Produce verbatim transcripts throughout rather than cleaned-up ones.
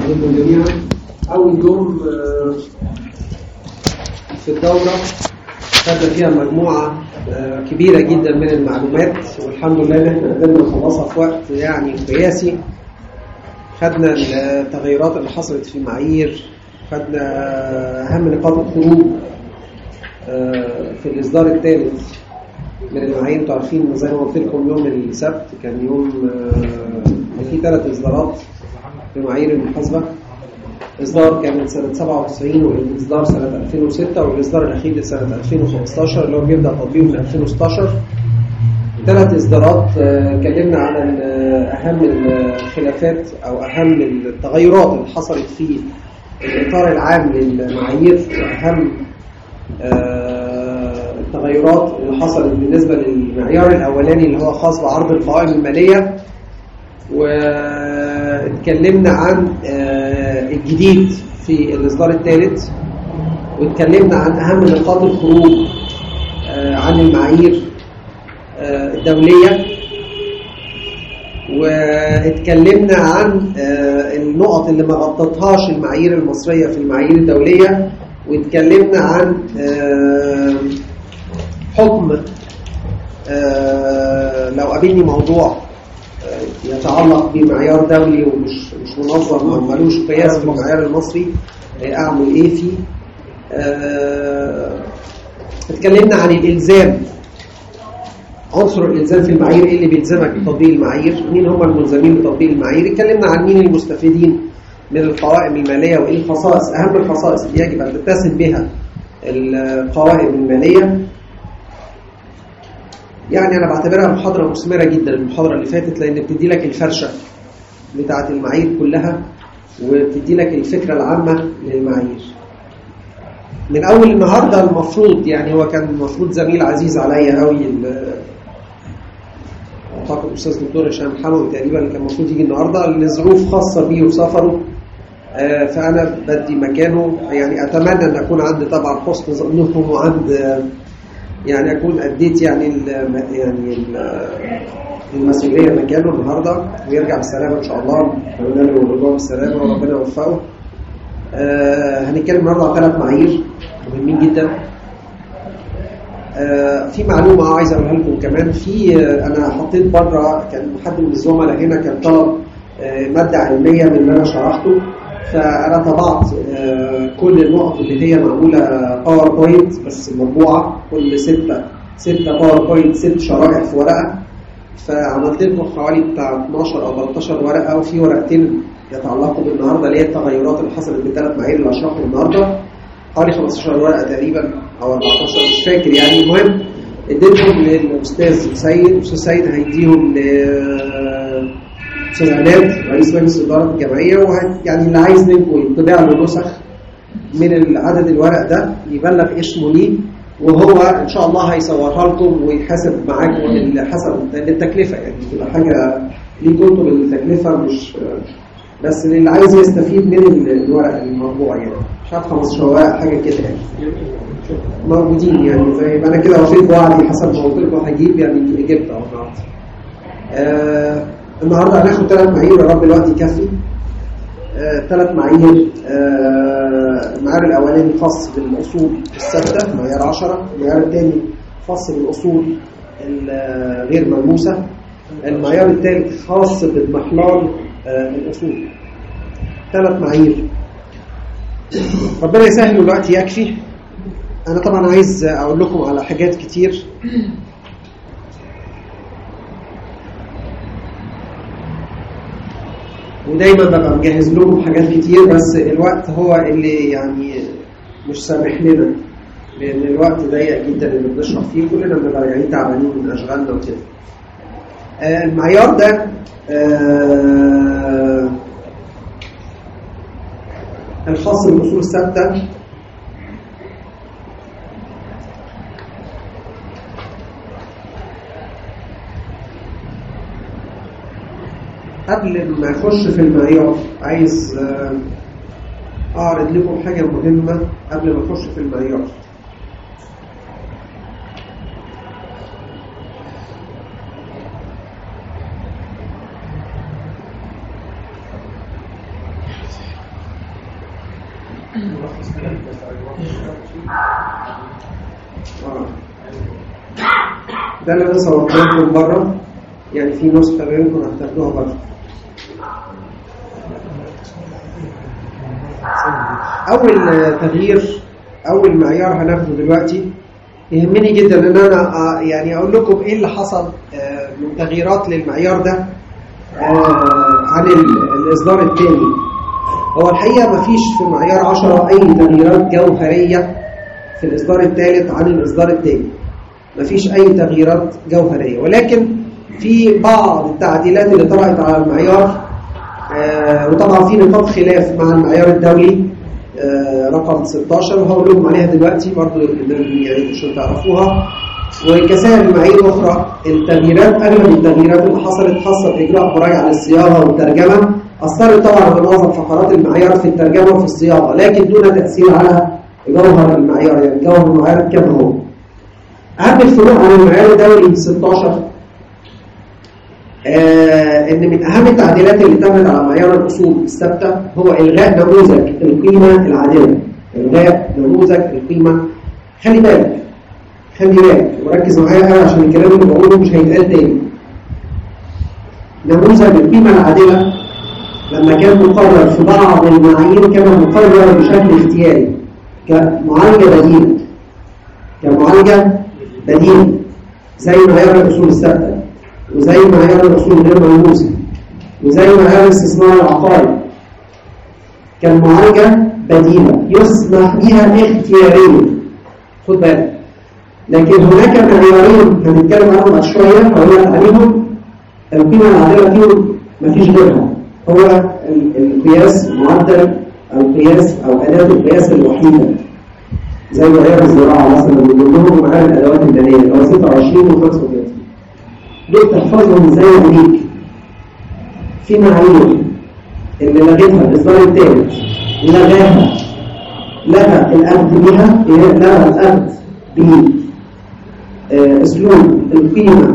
عليكم جميعا. أول يوم في الدورة خدنا فيها مجموعة كبيرة جدا من المعلومات، والحمد لله إن احنا قدرنا نخلصها في وقت يعني قياسي. خدنا التغيرات اللي حصلت في المعايير، خدنا أهم نقاط الخروج في الإصدار الثالث من المعايير. انتوا عارفين زي ما قلت لكم يوم السبت كان يوم في ثلاث إصدارات في معايير المحاسبة. إصدار كان من سنة سبعة وتسعين، والإصدار سنة ألفين وستة، والإصدار الأخير لسنة ألفين وخمستاشر اللي هو بيبدأ تطبيقه من ألفين وستاشر. ثلاث إصدارات اتكلمنا عن أهم الخلافات أو أهم التغيرات اللي حصلت في الإطار العام للمعايير، وأهم التغيرات اللي حصلت بالنسبة للمعيار الأولاني اللي هو خاص بعرض القوائم المالية. واتكلمنا عن الجديد في الإصدار الثالث، واتكلمنا عن أهم نقاط الخروج عن المعايير الدولية، واتكلمنا عن النقط اللي ما غطتهاش المعايير المصرية في المعايير الدولية، واتكلمنا عن حكم لو قابلني موضوع يتعلق بمعيار دولي ومش مش منظم او ملوش قياس في المعيار المصري اعمل ايه فيه. اتكلمنا عن الالزام، عنصر الالزام في المعايير، ايه اللي بيلزمك بتطبيق المعايير، مين هم الملزمين بتطبيق المعايير. اتكلمنا عن مين المستفيدين من القوائم الماليه، وايه الخصائص اهم الخصائص اللي يجب ان تتسم بها القوائم الماليه. يعني أنا بعتبرها محاضرة مثمرة جدا المحاضرة اللي فاتت، لأن بتدي لك الفرشة بتاعة المعايير كلها، وبتدي لك الفكرة العامة للمعايير. من أول النهاردة المفروض يعني هو كان المفروض زميل عزيز عليا قوي، أعتقد الأستاذ دكتور هشام حموي تقريبا اللي كان المفروض يجي النهاردة لظروف خاصة بيه وسفره، فأنا بدي مكانه. يعني أتمنى أن أكون عندي طبعا حسن ظنكم، وعند يعني أكون أديت يعني ال يعني ال المسؤولية مكانه النهاردة، ويرجع بالسلامة إن شاء الله، ونقول له الرجوع بالسلامة وربنا يوفقه. آه هنتكلم النهاردة عن ثلاث معايير مهمين جدا. آه في معلومة عايز أقولها لكم كمان. في آه أنا حطيت بره، كان حد من الزملاء هنا كان طلب آه مادة علمية من اللي أنا شرحته، فأنا طبعت آه كل النقط اللي هي معمولة باوربوينت بس مطبوعة، كل ستة ستة باوربوينت ست شرائح في ورقة، فعملت لكم حوالي بتاع اتناشر أو تلتاشر ورقة، وفي ورقتين يتعلقوا بالنهاردة اللي هي التغيرات اللي حصلت بالثلاث معايير اللي هشرحهم النهاردة، حوالي خمستاشر ورقة تقريبا أو أربعتاشر مش فاكر يعني. المهم اديتهم للأستاذ سيد، الأستاذ سيد هيديهم ل أستاذ عماد رئيس مجلس إدارة الجمعية، ويعني اللي عايز منكم يطبع له نسخ من العدد الورق ده يبلغ اسمه ليه، وهو إن شاء الله هيصورها لكم ويتحاسب معاكم حسب التكلفة، يعني تبقى حاجة ليكم انتم بالتكلفة، مش بس اللي عايز يستفيد من الورق المطبوع يعني. مش عارف خمستاشر ورقة حاجة كده يعني موجودين، يعني زي ما أنا كده وفيت وعدي حسب ما قلت لكم هجيب يعني إجابة أو النهارده. آه النهارده هناخد ثلاث معايير، يا رب الوقت يكفي. ثلاث آه معايير. آه المعيار الأولاني خاص بالأصول الثابتة معيار عشرة، المعيار الثاني خاص بالأصول الغير ملموسة، المعيار الثالث خاص بالمحلال آه الأصول. ثلاث معايير، ربنا يسهل الوقت يكفي. أنا طبعا عايز أقول لكم على حاجات كتير، ودايما ببقى مجهز لكم حاجات كتير، بس الوقت هو اللي يعني مش سامح لنا، لأن الوقت ضيق جدا اللي بنشرح فيه، كلنا بنبقى راجعين تعبانين من أشغالنا وكده. آه المعيار ده آه الخاص بالأصول الثابتة قبل ما أخش في المعيار عايز أعرض لكم حاجة مهمة قبل ما أخش في المعيار. ده اللي انا صورته لكم بره، يعني في نسخه منكم هتاخدوها بره. اول تغيير، اول معيار هناخده دلوقتي يهمني جدا ان انا يعني اقول لكم ايه اللي حصل من تغييرات للمعيار ده عن الاصدار الثاني. هو الحقيقه ما فيش في معيار عشرة اي تغييرات جوهريه في الاصدار الثالث عن الاصدار الثاني، ما فيش اي تغييرات جوهريه، ولكن في بعض التعديلات اللي طرأت على المعيار، وطبعا في نقاط خلاف مع المعيار الدولي رقم ستاشر وهقول لكم عليها دلوقتي برضه يعني عشان تعرفوها. وكسائر معايير اخرى التغييرات، اغلب التغييرات اللي حصلت خاصه باجراء مراجعه للصياغه والترجمه اثرت طبعا على معظم فقرات المعيار في الترجمه وفي الصياغه، لكن دون تاثير على جوهر المعيار، يعني جوهر المعيار كما هو. اهم الفروق عن المعيار الدولي ستاشر آه ان من اهم التعديلات اللي تمت على معيار الاصول الثابته هو الغاء نموذج القيمه العادله. الغاء نموذج القيمه، خلي بالك خلي بالك وركز معايا قوي عشان الكلام اللي بقوله مش هيتقال تاني. نموذج القيمه العادله لما كان مقرر في بعض المعايير كان مقرر بشكل اختياري كمعالجه بديله، كمعالجه بديله زي معيار الاصول الثابته وزي معيار الاصول غير ملموسه وزي معيار الاستثمار العقاري، كان معالجه بديله يسمح بها اختياريا، خد بالك. لكن هناك معيارين هنتكلم عنهم بعد شويه هقول لك عليهم القيمه العادله فيهم مفيش غيرها، هو القياس معدل القياس او اداه القياس الوحيده زي معيار الزراعه مثلا، من ضمنهم معيار الادوات الماليه اللي هو ستة وعشرين و خمسة وثلاثين. دول تحفظهم ازاي عليك. في معايير اللي لغتها الاصدار الثالث لغاها لغى الاخذ بها، لغى الاخذ باسلوب القيمه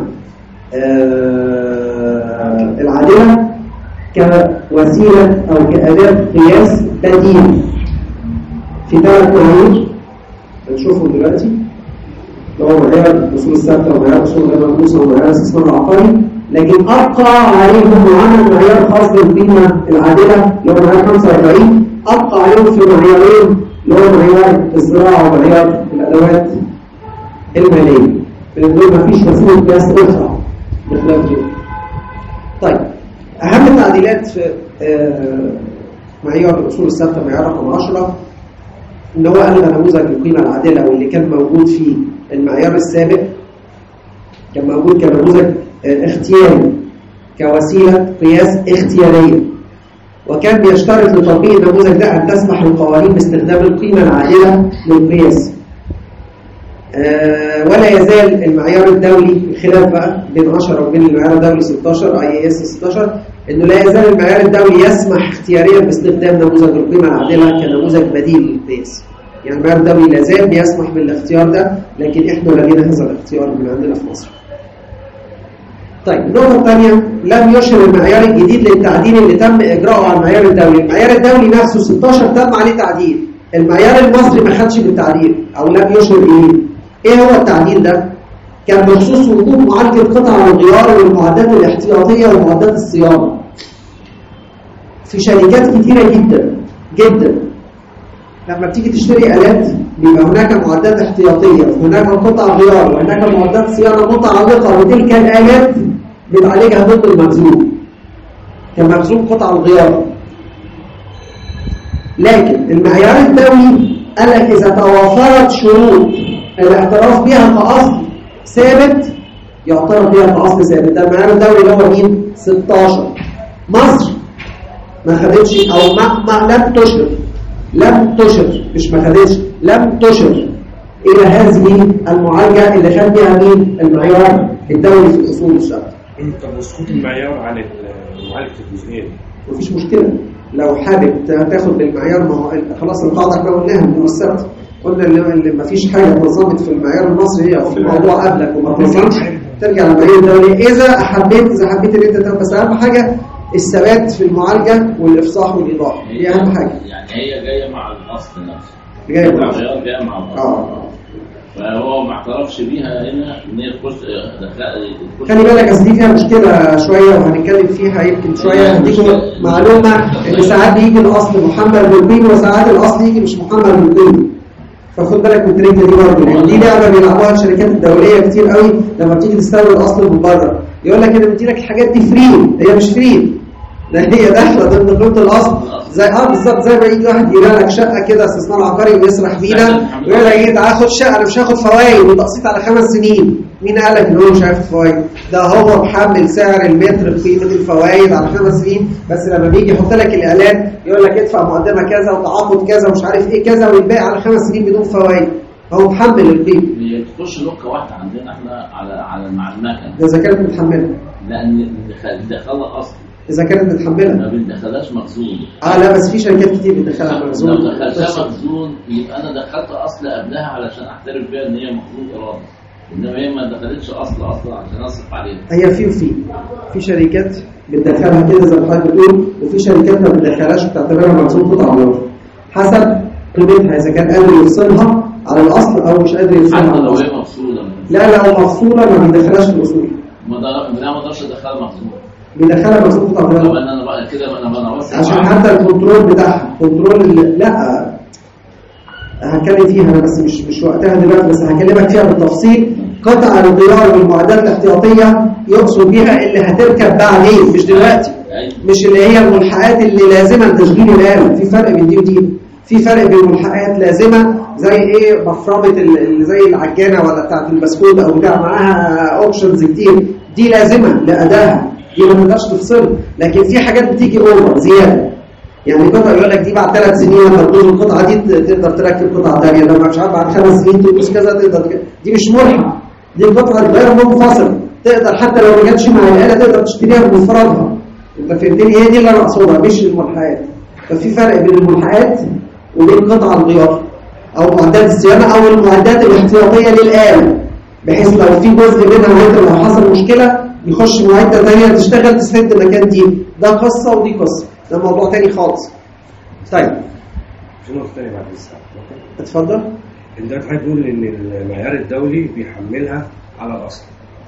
العادله كوسيله او كاداه قياس بديل في ثلاث معايير هنشوفهم دلوقتي، اللي هو معيار الاصول الثابته ومعيار الاصول غير ملموسه ومعيار الاستثمار العقاري، لكن ابقى عليهم وعمل معيار خاص بالقيمه العادله اللي هو معيار خمسة وأربعين، ابقى عليهم في معيارين اللي هو معيار الزراعه ومعيار الادوات الماليه. من دول مفيش وسيله قياس اخرى بخلاف دول. طيب اهم التعديلات في معيار الاصول الثابته معيار رقم عشرة ان هو الغى نموذج القيمه العادله واللي كان موجود في المعيار السابق، كان موجود كنموذج اختياري كوسيله قياس اختياريه، وكان بيشترط لتطبيق النموذج ده ان تسمح القوانين باستخدام القيمه العادله للقياس. أه ولا يزال المعيار الدولي الخلاف بقى بين عشرة وبين المعيار الدولي ستاشر اي اي اس ستاشر انه لا يزال المعيار الدولي يسمح اختياريا باستخدام نموذج القيمه العادله كنموذج بديل للقياس. يعني المعيار الدولي لا زال بيسمح بالاختيار ده، لكن احنا لغينا هذا الاختيار من عندنا في مصر. طيب النقطه الثانيه، لم يشر المعيار الجديد للتعديل اللي تم اجراؤه على المعيار الدولي. المعيار الدولي نفسه ستاشر تم عليه تعديل، المعيار المصري ما خدش بالتعديل او لم يشر اليه. ايه هو التعديل ده؟ كان بخصوص وجود معالجه قطع الغيار والمعدات الاحتياطيه ومعدات الصيانه في شركات كتيره جدا جدا. لما بتيجي تشتري آلات بيبقى هناك معدات احتياطيه وهناك قطع غيار وهناك معدات صيانه متعلقه بتلك الآلات بتعالجها ضد المخزون كمخزون قطع الغيار. لكن المعيار الدولي قال لك اذا توافرت شروط الاعتراف بها كأصل ثابت يعترف بها كأصل ثابت. ده المعيار الدولي اللي هو مين؟ ستاشر. مصر ما خدتش او ما, ما لم تشر لم تشر مش ما خدتش لم تشر الى هذه المعالجه اللي خد بها مين؟ المعيار الدولي في الاصول الثابته. طب وسقوط المعيار عن معالجه الجزئيه دي مفيش مشكله لو حابب تاخد بالمعيار. ما هو خلاص القاعده احنا قلناها من السبت، قلنا اللي ما فيش حاجه اتنظمت في المعيار المصري هي في موضوع قبلك وما اتنظمش ترجع للمعيار الدولي اذا حبيت اذا حبيت ان انت. بس اهم حاجه الثبات في المعالجه والافصاح والايضاح، دي اهم حاجه. يعني هي جايه مع الاصل نفسه، جايه مع الاصل جايه مع الاصل. اه فهو ما اعترفش بيها هنا ان هي تخش. خلي بالك اصل دي فيها مشكله شويه وهنتكلم فيها يمكن شويه. هديكم معلومه ان ساعات بيجي الاصل محمل بالقيم وساعات الاصل يجي مش محمل بالقيم، فخد بالك من التريكه دي برضه، لان دي لعبه بيلعبوها الشركات الدوليه كتير قوي لما بتيجي تستورد الاصل من بره. يقول لك انا بدي لك الحاجات دي فري، هي مش فري، ده هي داخله ضمن قيمه الاصل. زي اه بالظبط زي ما يجي واحد يبيع لك شقه كده استثمار عقاري ويسرح بينا ويقول لك ايه تعالى خد شقه، انا مش هاخد فوائد وتقسيط على خمس سنين. مين قال لك ان هو مش هياخد فوائد؟ ده هو محمل سعر المتر بقيمه الفوائد على خمس سنين، بس لما بيجي يحط لك الاعلان يقول لك ادفع مقدمه كذا وتعاقد كذا ومش عارف ايه كذا والباقي على خمس سنين بدون فوائد. هو محمل القيمه. هي بتخش لوكه واحده عندنا احنا على على مع المكنه. ده اذا كانت متحمله. لان دخلها اصلا. اذا كانت متحمله. ما بندخلهاش مخزون. اه لا بس في شركات كتير بتدخلها مخزون. لو دخلتها مخزون يبقى انا دخلت اصل قبلها علشان اعترف بيها ان هي مخزون ايرادي. انما هي ما دخلتش اصل اصلا عشان اصرف عليها. هي في وفي في شركات بتدخلها كده زي ما حضرتك بتقول، وفي شركات ما بتدخلهاش وبتعتبرها مخزون قطعه غيار حسب قيمتها، اذا كان قادر يفصلها على الاصل او مش قادر يفصلها. حتى لو هي مفصوله. لا لا لو مفصوله ما بيدخلهاش في الاصول. ما ده ما اقدرش ادخلها مخزون. بيدخلها مخزون قطعه غيار. طب انا بقى كده انا انا بس عشان حتى الكنترول بتاعها كنترول. لا هتكلم فيها انا بس مش مش وقتها دلوقتي، بس هكلمك فيها بالتفصيل. قطع الغيار والمعدات الاحتياطيه يقصد بيها اللي هتركب بعدين مش دلوقتي، مش اللي هي الملحقات اللي لازمه لتشغيل الآلة. في فرق بين دي ودي. في فرق بين ملحقات لازمه زي ايه مفرمه اللي زي العجانه ولا بتاعه البسكوت او بتاع معاها اوبشنز كتير، دي لازمه لادائها، دي ما تقدرش تفصلها. لكن في حاجات بتيجي اوفر زياده، يعني قطعه يقول لك دي بعد ثلاث سنين لما تبوظ القطعه دي تقدر تركب قطعه ثانيه، لما مش عارف بعد خمس سنين تبوظ كذا تقدر. دي مش ملحق، دي قطعه غير منفصله تقدر حتى لو ما جاتش مع الاله تقدر تشتريها بمفردها. انت فهمتني؟ هي دي اللي انا اقصدها مش الملحقات. ففي فرق بين الملحقات وبين قطع الغيار او معدات الصيانه او المعدات الاحتياطيه للاله، بحيث لو في جزء منها مثلا لو حصل مشكله يخش معده ثانيه تشتغل تسد مكان دي. ده قصه ودي قصه، ده موضوع تاني خالص. طيب في نقطه ثانيه بعد الساعه. اتفضل. انت هتقول ان المعيار الدولي بيحملها على الاصل.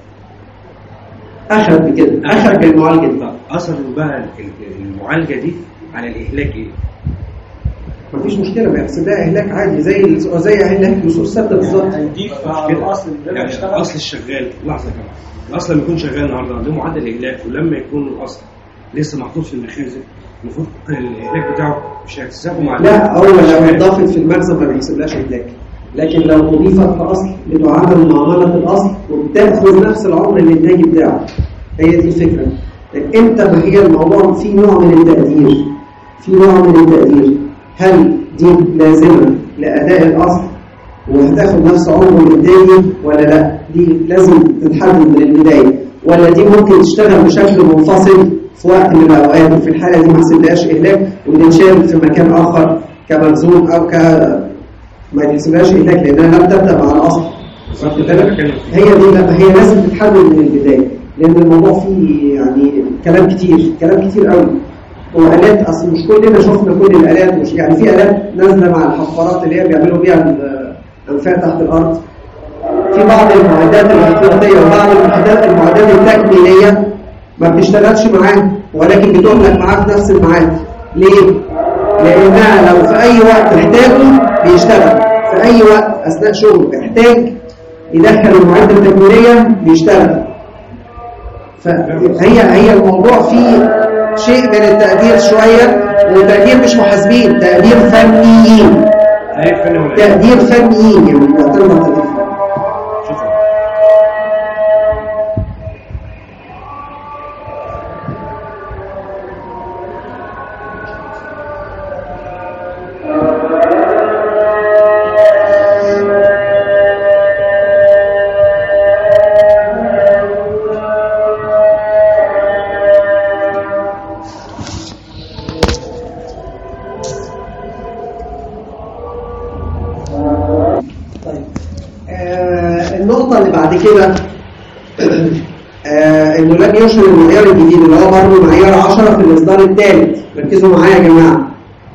اخر بكده اخر بالمعالجه دي. اثر بقى المعالجه دي على الاهلاك ايه؟ مفيش مشكله بيحسبها اهلاك عادي زي زي اهلاك لصوص ثابته بالظبط. هنضيف على الاصل اللي يعني الاصل الشغال. لحظه كمان، الاصل لما يكون شغال النهارده عنده معدل اهلاك، ولما يكون الاصل لسه محطوط في المخازن المفروض الاهلاك بتاعه مش هيتحسبه مع. لا هو لو اضافت في المخزن ما بيحسبلهاش اهلاك، لكن لو اضيفت في اصل بتعامل معامله الاصل وبتاخذ نفس العمر الانتاجي بتاعه. هي دي الفكره. امتى ما هي الموضوع في نوع من التقدير، في نوع من التقدير هل دي لازمه لاداء الاصل وهتاخد نفس عمره الانتاجي ولا لا؟ دي لازم تتحدد من البدايه، ولا دي ممكن تشتغل بشكل منفصل في وقت من الاوقات وفي الحاله دي ما حسبلهاش اهلاك وتتشال في مكان اخر كمخزون او ك ما يحسبهاش اهلاك لانها لم تبدا مع الاصل. هي دي لا هي لازم تتحدد من البدايه، لان الموضوع فيه يعني كلام كتير كلام كتير قوي. وآلات اصل مش كلنا شفنا كل الآلات، مش يعني في آلات نازله مع الحفارات اللي هي بيعملوا بيها الانفاق تحت الارض. في بعض المعدات الاحتياطيه وبعض المعدات المعدات التكميليه ما بتشتغلش معاه ولكن بتهلك معاه في نفس الميعاد. ليه؟ لانها لو في اي وقت احتاجه بيشتغل، في اي وقت اثناء شغله احتاج يدخل المعدات التكميليه بيشتغل. فهي هي الموضوع فيه شيء من التقدير شويه، وتقدير مش محاسبين، تقدير فنيين. تقدير فنيين يعني بيعتمد على التقدير. بعد كده آه انه لم يشهر المعيار الجديد اللي هو برضه معيار عشرة في الإصدار الثالث. ركزوا معايا يا جماعة.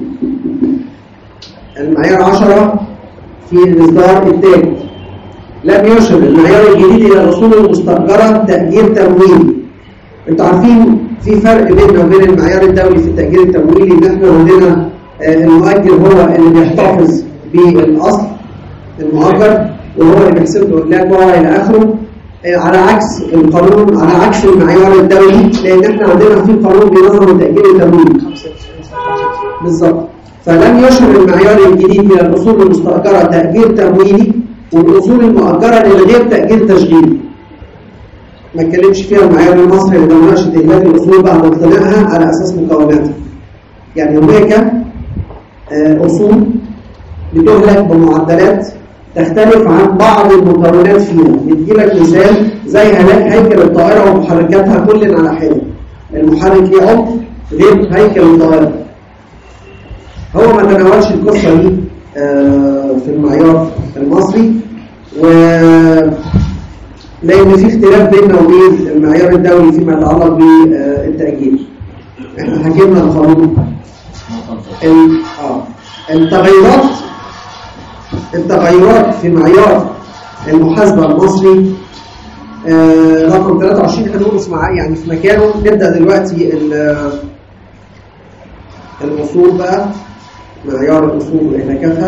المعيار عشرة في الإصدار الثالث لم يشهر المعيار الجديد إلى الأصول المستأجرة تأجير تمويلي. أنتوا عارفين في فرق بيننا وبين المعيار الدولي في التأجير التمويلي، إن إحنا عندنا المؤجر هو اللي بيحتفظ بالأصل المؤجر وهو اللي بيحسب له إهلاك وإلى آخره، على عكس القانون، على عكس المعيار الدولي، لأن إحنا عندنا في قانون بينظم تأجير التمويل. بالظبط. فلم يشهر المعيار الجديد إلى الأصول المستأجرة تأجير تمويلي، والأصول المؤجرة للغير تأجير تشغيلي. ما اتكلمش فيها المعيار المصري اللي مناقشة إهلاك الأصول بعد اقتنائها على أساس مكوناتها. يعني هناك أصول بتهلك بمعدلات تختلف عن بعض المكونات فيها. ندي لك مثال زي هلاك هيكل الطائرة ومحركاتها كل على حدة. المحرك ليه عمق غير هيكل الطائرة. هو ما تناولش القصة دي في المعيار المصري، و لأن في اختلاف بيننا وبين المعيار الدولي فيما يتعلق بالتأجير. احنا حكينا القانون. التغيرات التغيرات في معيار المحاسبة المصري رقم ثلاثة وعشرين هندرس معاه يعني في مكانه. نبدأ دلوقتي الأصول بقى، معيار الأصول وإهلاكاتها.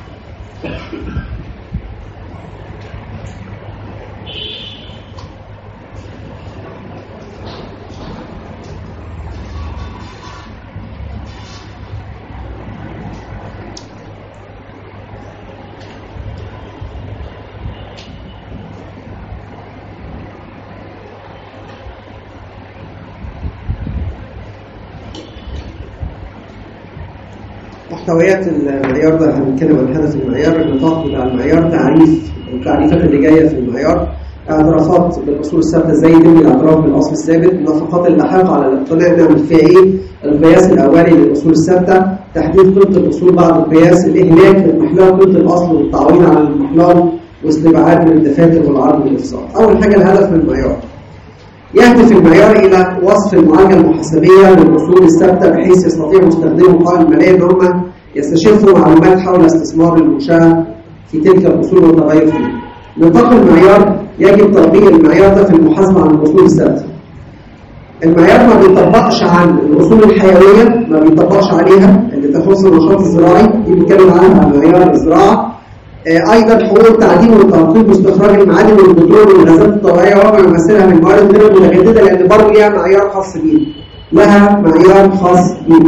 محتويات المعيار ده هنتكلم عن هدف المعيار، النطاق بتاع المعيار، تعريف التعريفات اللي جايه في المعيار، اعترافات بالاصول الثابته ازاي يتم الاعتراف بالاصل الثابت، النفقات اللاحقه على الاقتناع نعمل فيها ايه، القياس الاولي للاصول الثابته، تحديد قيمه الاصول بعد القياس، الاهلاك للمحلول، قيمه الاصل والتعويض على المحلول، واستبعاد من الدفاتر والعرض والافصال. اول حاجه الهدف من المعيار. يهدف المعيار إلى وصف المعالجة المحاسبية للأصول الثابتة بحيث يستطيع مستخدمو القوائم المالية أن هم يستشفوا معلومات حول استثمار المنشأة في تلك الأصول والتغير فيها. نطاق المعيار يجب تطبيق المعيار ده في المحاسبة عن الأصول الثابتة. المعيار ما بيطبقش عن الأصول الحيوية، ما بيطبقش عليها اللي تخص النشاط الزراعي، دي بيتكلم عنها معيار الزراعة. ايضا حقوق التعدين والتنقيب واستخراج المعادن والبترول والغازات الطبيعيه وما يمثلها من موارد غير متجدده، لان برضه ليها معيار خاص بيها. لها معيار خاص بيها.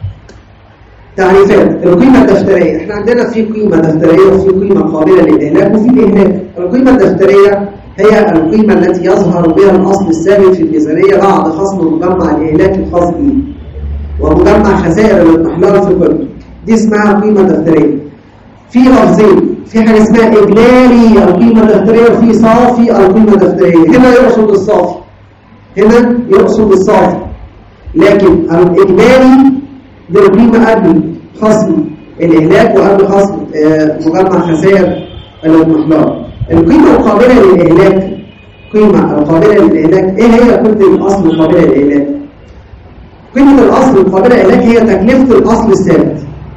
تعريفات القيمه الدفتريه، احنا عندنا في قيمه دفتريه وفي قيمه قابله للاهلاك وفي الاهلاك. القيمه الدفتريه هي القيمه التي يظهر بها الاصل الثابت في الميزانيه بعد خصم مجمع الاهلاك الخاص به ومجمع خسائر الاضمحلال في قيمته. دي اسمها قيمه دفتريه. في لفظين، في حاجه اسمها اجمالي القيمه الدفتريه وفي صافي القيمه الدفتريه. هنا يقصد الصافي، هنا يقصد الصافي، لكن الاجمالي دي القيمه قبل خصم الاهلاك وقبل خصم مجمع خسائر الاضمحلال. القيمه القابله للاهلاك، قيمه القابله للاهلاك، ايه هي قيمه الاصل القابله للاهلاك؟ قيمه الاصل القابله للاهلاك هي تكلفه الاصل الثابت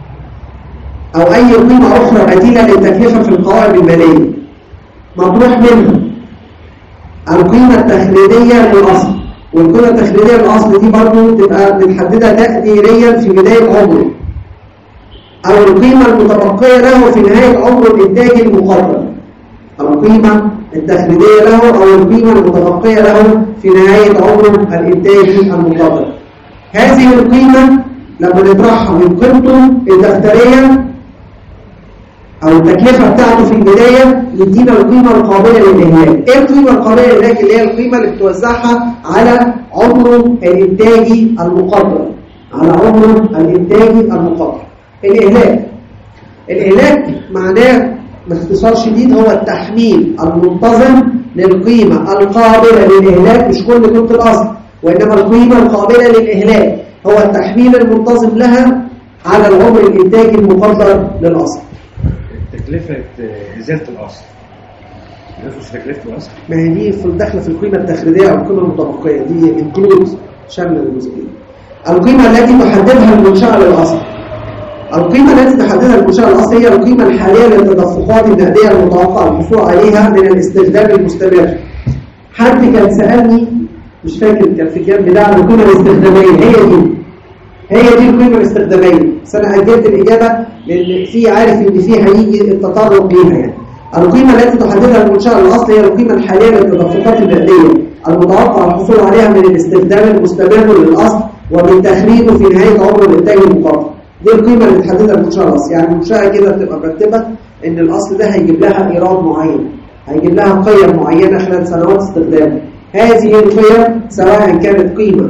أو أي قيمة أخرى بديلة للتكلفة في القوائم المالية مطروح منها القيمة التخليدية للأصل. والقيمة التخليدية للأصل دي برضه تبقى متحددة تقديريا في بداية عمره، أو القيمة المتبقية له في نهاية عمره الإنتاجي المقرر. القيمة التخليدية له أو القيمة المتبقية له في نهاية عمره الإنتاجي المقرر. هذه القيمة لما نطرحها من قيمته الدفترية أو التكلفة بتاعته في البداية يدينا القيمة القابلة للإهلاك. إيه القيمة القابلة للإهلاك؟ اللي هي القيمة اللي بتوزعها على عمره الإنتاجي المقرر، على عمره الإنتاجي المقرر. الإهلاك الإهلاك معناه باختصار شديد هو التحميل المنتظم للقيمة القابلة للإهلاك، مش كل قيمة الأصل، وإنما القيمة القابلة للإهلاك هو التحميل المنتظم لها على العمر الإنتاجي المقدر للأصل. تكلفة إزالة الأصل نفس تكلفته اصلا. ما هي دي في الدخل في القيمه التخريجيه او القيمه المتبقيه، دي انكلود شامله الجزئين. القيمه التي تحددها المنشاه للاصل. القيمه التي تحددها المنشاه للاصل هي القيمه الحاليه للتدفقات النقديه المتوقع الحصول عليها من الاستخدام المستمر. حد كان سالني مش فاكر كان في كام بتاع القيمه الاستخداميه، هي دي هي دي القيمه الاستخداميه، بس انا اجلت الاجابه لان في عارف ان في هيجي التطرق ليها. يعني القيمه التي تحددها المنشاه للاصل هي القيمه الحاليه للتدفقات النقديه المتوقع الحصول عليها من الاستخدام المستمر للاصل ومن تخريجه في نهايه عمر الانتاج المقاطع. دي القيمه اللي بتحددها المنشاه للاصل. يعني المنشاه كده بتبقى مرتبه ان الاصل ده هيجيب لها ايراد معين، هيجيب لها قيم معينه خلال سنوات استخدامه. هذه القيم سواء كانت قيمه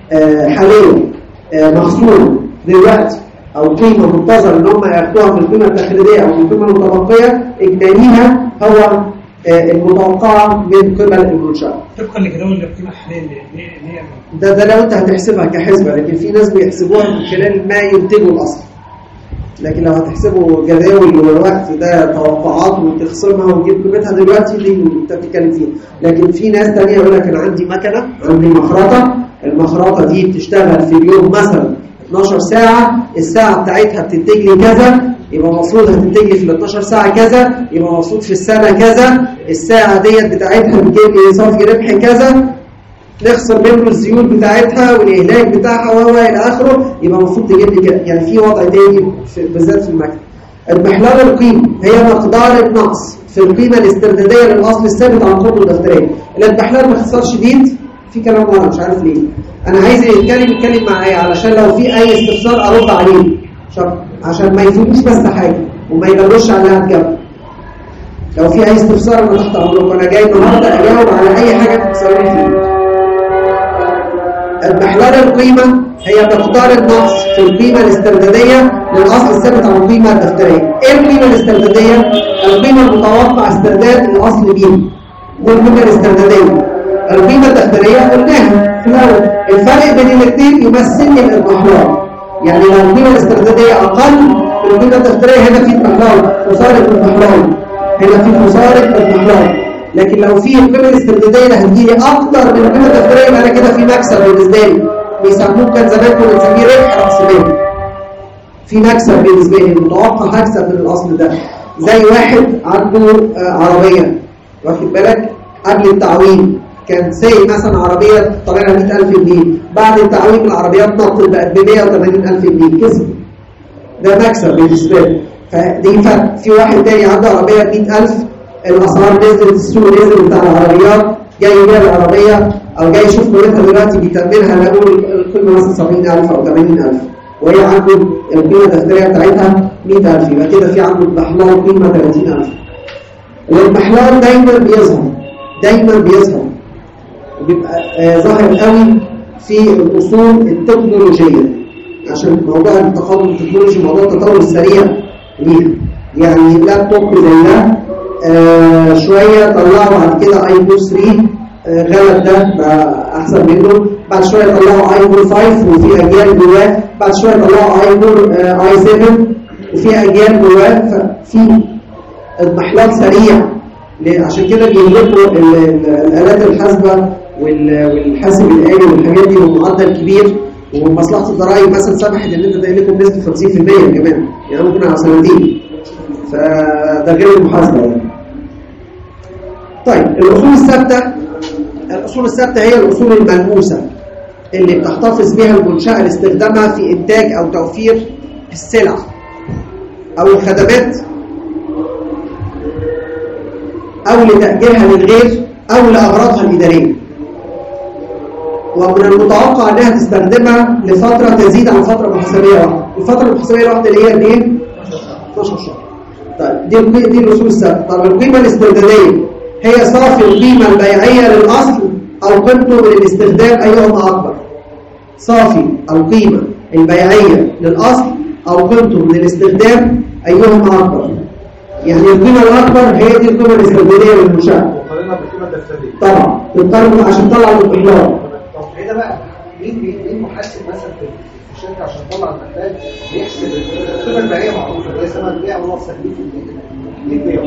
حاليه محصوله دلوقتي او قيمه منتظره ان هم ياخدوها من القيمه التخريجيه او من القيمه المتبقيه، اجماليها هو المتوقعه من قبل المنشاه. طبقا لجدول القيمه الحاليه اللي هي ده ده لو انت هتحسبها كحسبه، لكن في ناس بيحسبوها من خلال ما ينتجه الاصل. لكن لو هتحسبوا جداول والوقت ده توقعات وتخصمها وتجيب قيمتها دلوقتي دي انت بتتكلم فيها. لكن في ناس ثانيه يقول لك انا عندي مكنه، عندي مخرطه، المخرطه دي بتشتغل في اليوم مثلا اتناشر ساعه، الساعه بتاعتها بتنتج لي كذا، يبقى المفروض هتنتج لي في ال اتناشر ساعه كذا، يبقى المفروض في السنه كذا، الساعه ديت بتاعتها بتجيب لي صافي ربح كذا، نخسر منه الزيوت بتاعتها والاهلاك بتاعها و الى اخره، يبقى المفروض تجيب لي كده. يعني في وضع تاني بالذات في المكتب. اضمحلال القيمه هي مقدار النقص في القيمه الاسترداديه للاصل الثابت عن قيمته الدفتريه. الاضمحلال باختصار شديد في كلام ورا مش عارف ليه، انا عايز يتكلم يتكلم معايا علشان لو في اي استفسار ارد عليه شرط، عشان ما يفوتوش بس حاجه وما يبلوش عليها تجاوب. لو في اي استفسار انا تحت امركم، انا جاي النهارده اجاوب على اي حاجه تسالوني فيها. اضمحلال القيمة هي مقدار النقص في القيمة الاستردادية للأصل الثابت عن القيمة الدفترية. ايه القيمة الاستردادية؟ القيمة المتوقع استرداد الأصل بيها والقيمة الاستردادية. القيمة الدفترية قلناها في الأول، الفرق بين الاثنين يمثل الاضمحلال. يعني لو القيمة الاستردادية أقل من القيمة الدفترية هنا في اضمحلال، خسارة اضمحلال، هنا في خسارة اضمحلال. لكن لو في القيمه الاسترداديه اللي هتجيلي اكتر من القيمه الدفتريه يبقى انا كده في مكسب بالنسبه لي. بيسموه كان زمان كنا بنسميه ربح راس مال. في مكسب بالنسبه لي، متوقع هكسب من الاصل ده. زي واحد عنده عربيه واخد بالك قبل التعويم كان سي مثلا عربيه طالعه مية ألف جنيه، بعد التعويم العربيات نطت بقت ب مية وتمانين ألف جنيه، كسب. ده مكسب بالنسبه له. فدي فرق. في واحد تاني عنده عربيه ب مية ألف، الاسعار نزلت، السوق نزل بتاع العربيات، جاي يبيع العربيه او جاي يشوف قيمتها دلوقتي بيكملها نقول القيمه مثلا سبعين ألف او ثمانين ألف، وهي عنده القيمه الدفتريه بتاعتها مية ألف، يبقى كده في عنده اضمحلال قيمه ثلاثين ألف. والاضمحلال دايما بيظهر دايما بيظهر وبيبقى آه ظاهر قوي في الاصول التكنولوجيه، عشان موضوع التقدم التكنولوجي موضوع التطور السريع ليها. يعني لابتوب زي ده آه شوية طلعوا بعد كده ايفون ثلاثة آه غلط ده بقى احسن منه، بعد شوية طلعوا ايفون خمسة وفي اجيال جواه، بعد شوية طلعوا ايفون آه اي سبعة وفي اجيال جواه. ففي اضمحلال سريع، عشان كده بيهلكوا الالات الحاسبة والحاسب الآلي والحاجات دي بمعدل كبير، ومصلحة الضرائب مثلا سمحت ان انت تهلكوا بنسبة خمسين في المية كمان، يعني ممكن على سنتين. فده غير المحاسبة يعني. طيب الأصول الثابتة، الأصول الثابتة هي الأصول الملموسة اللي بتحتفظ بها المنشأة لاستخدامها في إنتاج أو توفير السلع أو الخدمات أو لتأجيرها للغير أو لأغراضها الإدارية، ومن المتوقع أنها تستخدمها لفترة تزيد عن فترة محاسبية واحدة. الفترة المحاسبية الواحدة اللي هي اثنين اتناشر شهر. طيب دي دي الأصول الثابتة. طب القيمة الاستردادية هي صافي القيمة البيعية للأصل أو قيمته من الاستخدام أيهما أكبر. صافي القيمة البيعية للأصل أو قيمته من الاستخدام أيهما أكبر. يعني القيمة الأكبر هي دي القيمة الاستردادية للمنشأة. مقارنة بالقيمة الدفترية. طبعا تقارن عشان تطلع الاضمحلال. طب هنا بقى مين مين محاسب مثلا في الشركة عشان تطلع المحلال بيحسب القيمة البيعية معروفة اللي هي ثمن البيع ونص تكليف البيع.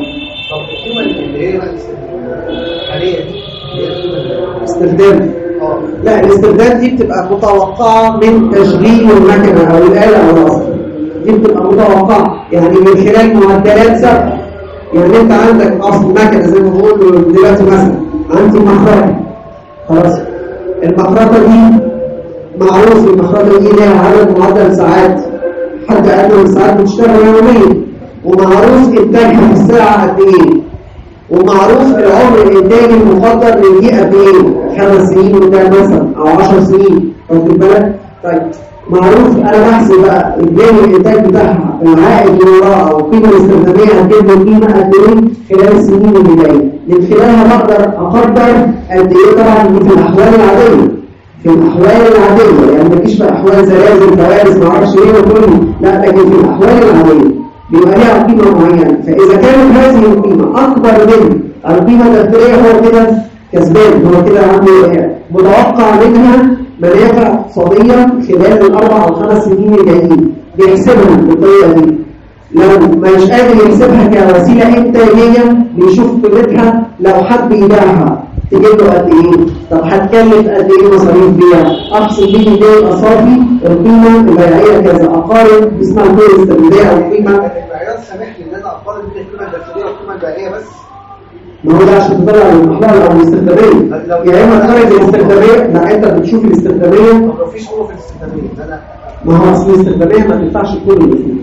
طب القيمه اللي هي بقى حاليا دي هي القيمه استخدام. اه لا الاستخدام دي بتبقى متوقعة من تشغيل المكنة أو الآلة أو الأصل، دي بتبقى متوقعة يعني من خلال معدلات ثابتة. يعني أنت عندك أصل مكنة زي ما بقول دلوقتي مثلا عندي مخرطة، خلاص المخرطة دي معروف المخرطة دي لها عدد معدل ساعات، حد أدنى من الساعات بتشتغل يوميا، ومعروف إنتاجها في الساعة قد إيه، ومعروف العمر الإنتاجي المقدر للدي قد إيه، خمس سنين وده مثلا أو عشر سنين، واخد بالك؟ طيب معروف أنا بحسب بقى إنتاج الإنتاج بتاعها العائد اللي وراه أو القيمة الاستخدامية هتجيب لي قيمة قد إيه خلال السنين اللي جاية، من خلالها بقدر أقدر قد إيه طبعا في الأحوال العادية. في الأحوال العادية يعني مفيش في أحوال زلازل كوارث معرفش إيه وكله، لا لكن في الأحوال العادية بيبقى ليها قيمة معينة، فإذا كانت هذه القيمة أكبر من القيمة الدفترية هو كده كسبان، هو كده عنده متوقع منها منافع اقتصادية خلال الأربع أو خمس سنين الجايين، بيحسبها بالطريقة دي. لو مش قادر يحسبها كوسيلة إنتاجية بيشوف قيمتها لو حد يبيعها تجيب له قد إيه؟ طب هتكلف قد إيه مصاريف بيع؟ أقصد بيه دي أصافي القيمة البيعية كذا، أقارن اسمها القيمة الاستثمارية أو القيمة. المعيار سامح لي إن أنا أقارن بين القيمة الدفترية والقيمة البيعية بس؟ ما هو ده عشان تطلع المحلول أو الاستخدامية، يا إما تقارن الاستخدامية، لا أنت بتشوف الاستخدامية. طب لو فيش قوة في الاستخدامية أنا ما هو أصل الاستخدامية ما تنفعش كل الأصول،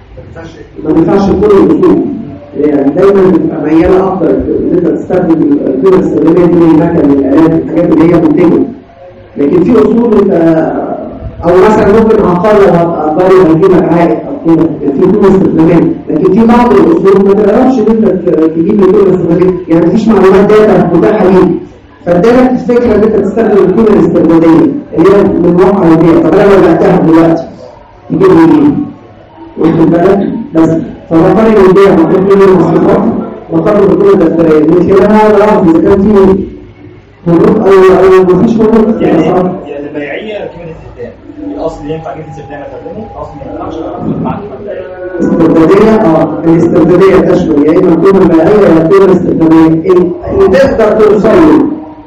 ما تنفعش كل الأصول، يعني دايما بتبقى ميالة أكتر إن أنت تستخدم القيمة الاستخدامية دي للمكن للآلات الحاجات اللي هي منتجة، لكن في أصول أنت أو مثلا ممكن عقار لو هتقدر هيجيب لك عائد أو كده في قيمة استخدامية، لكن في بعض الأصول ما تقدرش إن أنت تجيب القيمة الاستخدامية، يعني مفيش معلومات داتا متاحة ليك، فادالك الفكرة إن أنت تستخدم القيمة الاستخدامية اللي هي من واقع البيع. طب أنا لو بعتها دلوقتي يجيب لي إيه؟ واخد بالك؟ بس فبقارن البيع بقارن كل المصروفات بقارن القيمة الدفترية، من خلالها بعرف إذا كان في هروب أو أو مفيش هروب. يعني يعني البيعية قيمة الاستخدام، الأصل ينفع جدا استخدام أستخدمه، الأصل ما ينفعش أخد معاه الاستخدامية. اه الاستخدامية تشمل يا إما القيمة البيعية يا القيمة الاستخدامية، اللي تقدر توصل له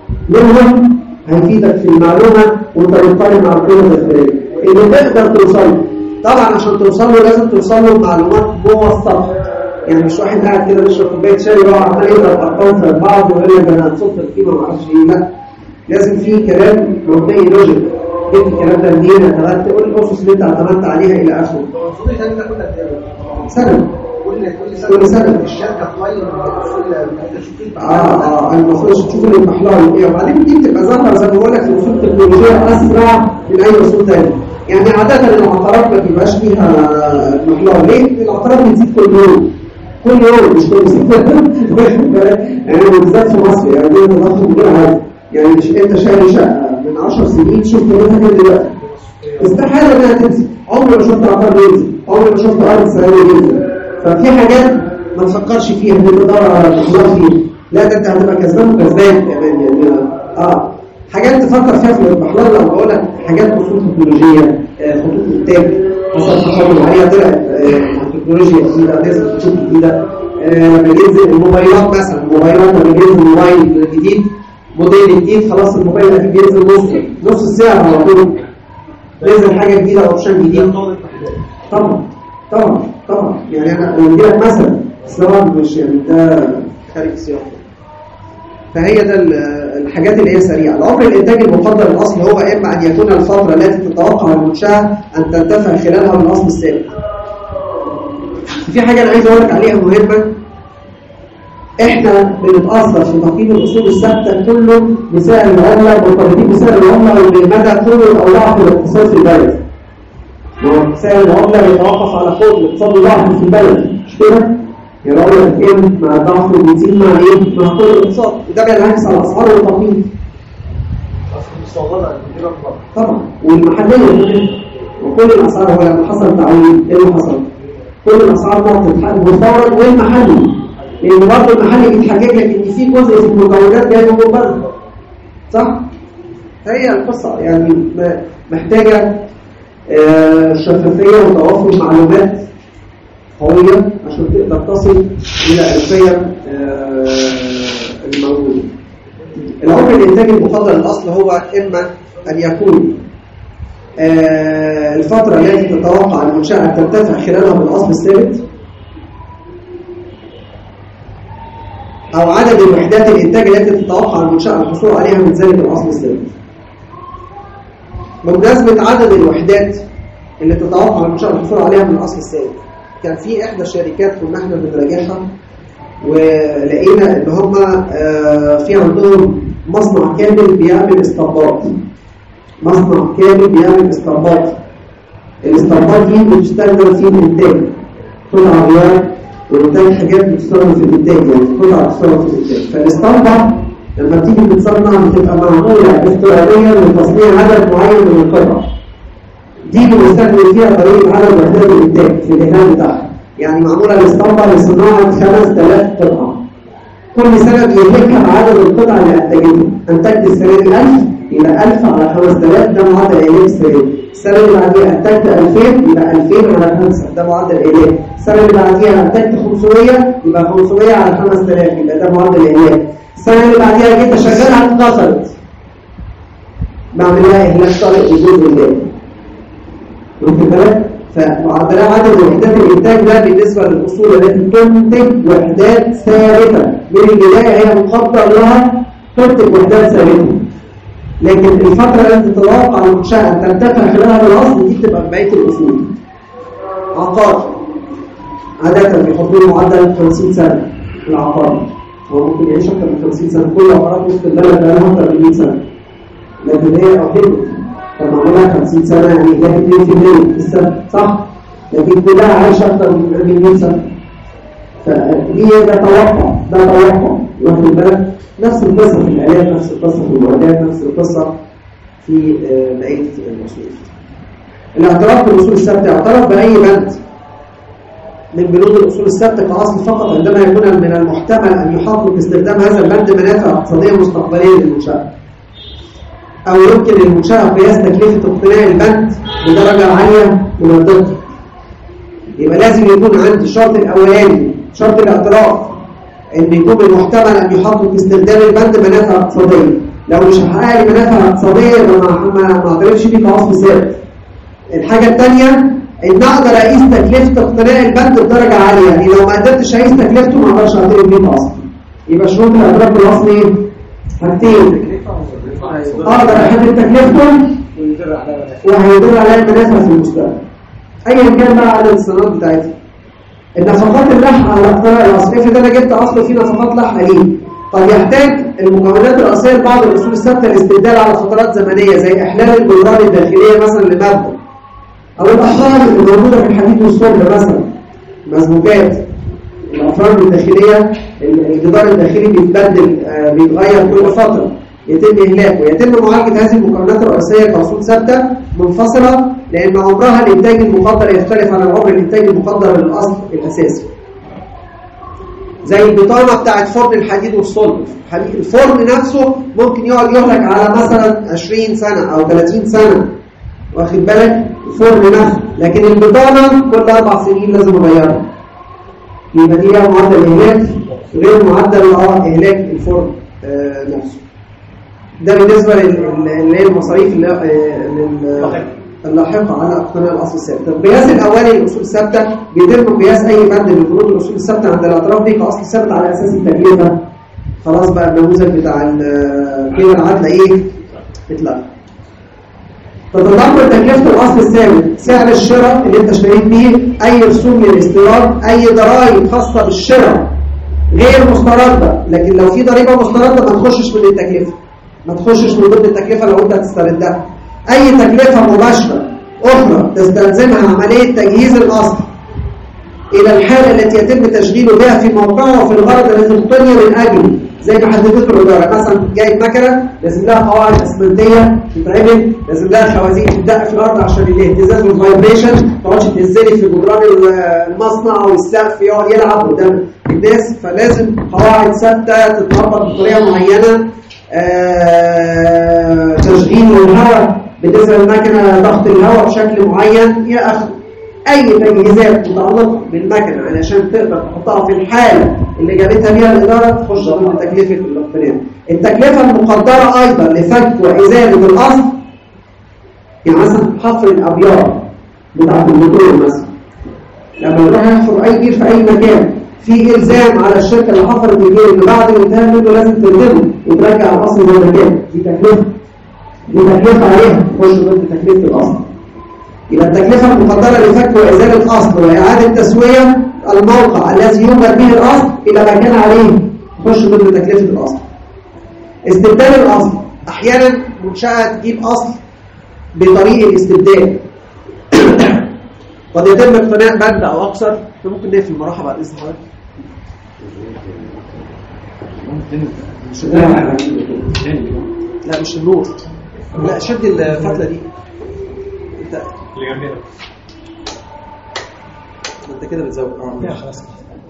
منهم هيفيدك في المعلومة وأنت بتقارن مع القيمة الدفترية، اللي تقدر توصل له. طبعا عشان توصل له لازم توصل له بمعلومات موثقة، يعني مش واحد قاعد كده بيشرب كوبايه شاي ويقعد عمال يضرب ارقام في بعض ويقول لك انا وصلت القيمه ما اعرفش ايه، لا لازم في كلام منطقي لوجيك، جبت الكلام ده منين؟ اعتمدت تقول الاوفيس اللي انت اعتمدت عليها الى اخره. المفروض الثاني ده كله قد ايه؟ سنه كل كل كل سنه سنه الشركه تغير الاصول اه اه المفروض تشوف المحلول ايه، وبعدين دي بتبقى ظاهره زي ما بقول لك في اصول التكنولوجيا اسرع من اي اصول ثانيه. يعني عاده العقارات ما بيبقاش فيها محلول، ليه؟ العقارات بتزيد كل يوم كل يوم مش كل سنه يعني بالذات في مصر، يعني دي تضخم غير عادي، يعني مش انت شاري شقه من عشر سنين شوف قيمتها كام دلوقتي، استحاله انها تنزل، عمري ما شفت عقار بينزل، عمري ما شفت ارض سنويه بينزل. ففي حاجات ما تفكرش فيها ان تدور على المحلول فيها، لا ده انت هتبقى كسبان وكسبان كمان يعني. اه حاجات تفكر فيها في المحلول، لو بقول لك حاجات اصول تكنولوجيه، خطوط انتاج مثلا تحول عليها طلعت تكنولوجيا جديده، نزل خطوط جديده، بينزل الموبايلات مثلا، الموبايلات لما بينزل موبايل جديد موديل جديد خلاص الموبايل اكيد بينزل نص نص السعر على طول، نزل حاجه جديده اوبشن جديد. طبعا طبعا طبعا يعني انا بدي لك مثلا طبعا مش يعني ده خارج السياق. فهي ده الحاجات اللي هي سريعه. العمر الانتاجي المفضل الاصل هو اما ان يكون الفتره التي تتوقع المنشاه ان تنتفع خلالها من الاصل السابق. في حاجه انا عايز اقول لك عليها مهمه، احنا بنتاثر في تقييم الاصول الثابته كله بسعر العمله، مرتبطين بسعر العمله وبمدى قوه او ضعف الاقتصاد في البلد. سعر العمله بيتوقف على قوه الاقتصاد وضعفه في البلد، مش كده؟ يعني العمله بتقل مع الضعف والبنزين مع ايه؟ مع قوه الاقتصاد، وده بينعكس على الاسعار والتقييم. طبعا والمحليه وكل الاسعار. هو لما حصل تعويض ايه اللي حصل؟ كل الاسعار بتتحدد فورا والمحلي، لان برضه المحلي بيتحقق لك ان في جزء في المكونات جاي من بره، صح؟ هي القصه يعني محتاجه شفافيه وتوافر معلومات قوية عشان تقدر تصل إلى القيم الموجودة. العمر الإنتاجي المفضل للأصل هو إما أن يكون الفترة التي تتوقع المنشأة أن ترتفع خلالها بالأصل الثابت، أو عدد الوحدات الإنتاج التي تتوقع المنشأة الحصول عليها من ذلك الأصل الثابت. بمناسبة عدد الوحدات اللي تتوقع المنشأة الحصول عليها من الأصل الثابت، كان في إحدى الشركات كنا احنا بنراجعها ولقينا إن هم في عندهم مصنع كامل بيعمل اسطمبات. مصنع كامل بيعمل اسطمبات. الاسطمبات دي بتستخدم في الإنتاج، قطع غيار وإنتاج حاجات بتستخدم في الإنتاج، يعني قطع بتستخدم في الإنتاج. فالاسطمبة لما بتيجي بتصنع بتبقى معمولة افتراضيا لتصنيع عدد معين من القطع. دي بنستخدم فيها طريقة عدد وحدات الإنتاج في الإعلان بتاعها. يعني معمولة الاسطمبة لصناعة خمس آلاف قطعة. كل سنة بيهلكها عدد القطع اللي أنتجتها. أنتجت السنة دي ألف، يبقى ألف على خمس آلاف، ده معدل إعلان السنة. السنة اللي بعديها أنتجت ألفين، يبقى ألفين على خمسة، ده معدل إعلان. السنة اللي بعديها أنتجت خمسمية، يبقى خمسمية على خمس آلاف، يبقى ده معدل إعلان. السنة اللي بعديها جيت أشغلها اتكسرت، بعمل لها إهلاك طارئ بالجزء الثاني. واخد بالك؟ فمعدلات عدد وحدات الإنتاج ده بالنسبة للأصول التي تنتج وحدات ثابتة من البداية هي مخطط لها تنتج وحدات ثابتة. لكن الفترة التي تتوقع المنشأة أن ترتفع خلالها بالأصل دي بتبقى بقية الأصول. عقار عادة بيحطوا معدل خمسين سنة في العقار، هو ممكن يعيش أكثر من خمسين سنة. كل عقارات وسط البلد بقالها أكثر من مئة سنة، لكن هي أوحدت فمعمولها خمسين سنة، يعني ده اثنين بالمئة في السنة، صح؟ لكن كلها عايشة أكثر من مئة سنة. فدي ده توقع، ده توقع. واخد بالك؟ نفس القصة في الآلات، نفس القصة في المعدات، نفس القصة في بقية الأصول. الاعتراف بالأصول الثابتة، اعترف بأي بند من بنود الأصول الثابتة كأصل فقط عندما يكون من المحتمل أن يحقق استخدام هذا البند منافع اقتصادية مستقبلية للمنشأة، أو يمكن للمنشأة قياس تكلفة اقتناء البند بدرجة عالية من الدقة. يبقى لازم يكون عندي الشرط الأولاني، شرط الاعتراف، أن يكون المحتمل أن يحقق استخدام البند منافع اقتصادية. لو مش هحقق لي منافع اقتصادية يبقى ما اعترفش بيه كأصل ثابت. الحاجة الثانية ان اقدر اقيس تكلفة اقتناء البند بدرجة عالية، يعني لو ما قدرتش اقيس تكلفته ما اقدرش اعترف بيه كأصل. يبقى شروط الاعتراف بالاصل ايه؟ حاجتين، اقدر احدد تكلفته وهيدر عليها المنافع في المستقبل ايا كان بقى عدد السنوات بتاعتها. النفقات اللحقة على اقتناء الاصل، افرض انا جبت اصل فيه نفقات لحقة ليه؟ قد يحتاج المكونات الرئيسية لبعض الاصول الثابتة الاستبدال على فترات زمنية، زي احلال الجدران الداخلية مثلا لمادة، أو الأفراد اللي موجودة في الحديد والصلب مثلا، مزبوكات. الأفراد الداخلية الجدار الداخلي بيتبدل بيتغير كل فترة، يتم إهلاكه ويتم معالجة هذه المكونات الرئيسية كأصول ثابتة منفصلة، لأن عمرها الإنتاج المقدر يختلف عن العمر الإنتاج المقدر للأصل الأساسي. زي البطانة بتاعت فرن الحديد والصلب، الفرن نفسه ممكن يقعد يهلك على مثلا عشرين سنة أو ثلاثين سنة، واخد بالك؟ الفرن نفسه، لكن البطانة كل أربع سنين لازم أغيرها. يبقى دي معدل إهلاك غير معدل إهلاك الفرن آه نفسه. ده بالنسبة للمصاريف اللاحقة على اقتناء الأصل الثابت. القياس الأولي للأصول الثابتة بيتم قياس أي بند من بنود الأصول الثابتة عند الاعتراف به كأصل ثابت على أساس التكلفة. خلاص بقى النموذج بتاع القيمة العادلة إيه؟ اتلغى. تتضمن تكلفة الأصل الثابت سعر الشراء اللي انت اشتريت بيه، أي رسوم للاستيراد، أي ضرائب خاصة بالشراء غير مستردة. لكن لو في ضريبة مستردة ما تخشش من التكلفة، ما تخشش من ضمن التكلفة لو انت هتستردها. أي تكلفة مباشرة أخرى تستلزمها عملية تجهيز الأصل إلى الحالة التي يتم تشغيله بها في موقعه وفي الغرض الذي اقتني من أجله، زي ما حددته الإدارة. مثلا جايب مكنة لازم لها قواعد أسمنتية تتعمل، لازم لها خوازيق تدق في الأرض عشان الاهتزاز والفايبريشن ما تقعدش تهزلي في جدران المصنع والسقف يقعد يلعب قدام الناس. فلازم قواعد ثابتة تتطبق بطريقة معينة. آه تشغيل الهواء بالنسبة للمكنة، ضغط الهواء بشكل معين إلى آخره. اي تجهيزات متعلقه بالمكنه علشان تقدر تحطها في الحاله اللي جابتها بيها الاداره تخش ضمن تكلفه الاقتناء. التكلفه المقدره ايضا لفك وازاله الاصل، يعني مثلا حفر الابيار بتاعت الموتور مثلا، لما يروح يحفر اي بير في اي مكان في الزام على الشركه اللي حفرت البير ان بعد الانتهاء منه لازم تردمه وترجع الاصل زي ما كان. دي تكلفه دي تكلفه عليها تخش ضمن تكلفه الاصل. يبقى التكلفة المقدرة لفك وإزالة الأصل وإعادة تسوية الموقع الذي يوجد به الأصل إلى ما كان عليه تخش ضمن تكلفة الأصل. استبدال الأصل، أحيانا منشأة تجيب أصل بطريق الاستبدال قد يتم اقتناء بند أو أكثر. ممكن نقفل المراحة بعد إذن حضرتك. لا مش النور، لا شد الفتلة دي اللي جنبنا انت كده بتزود. اه خلاص.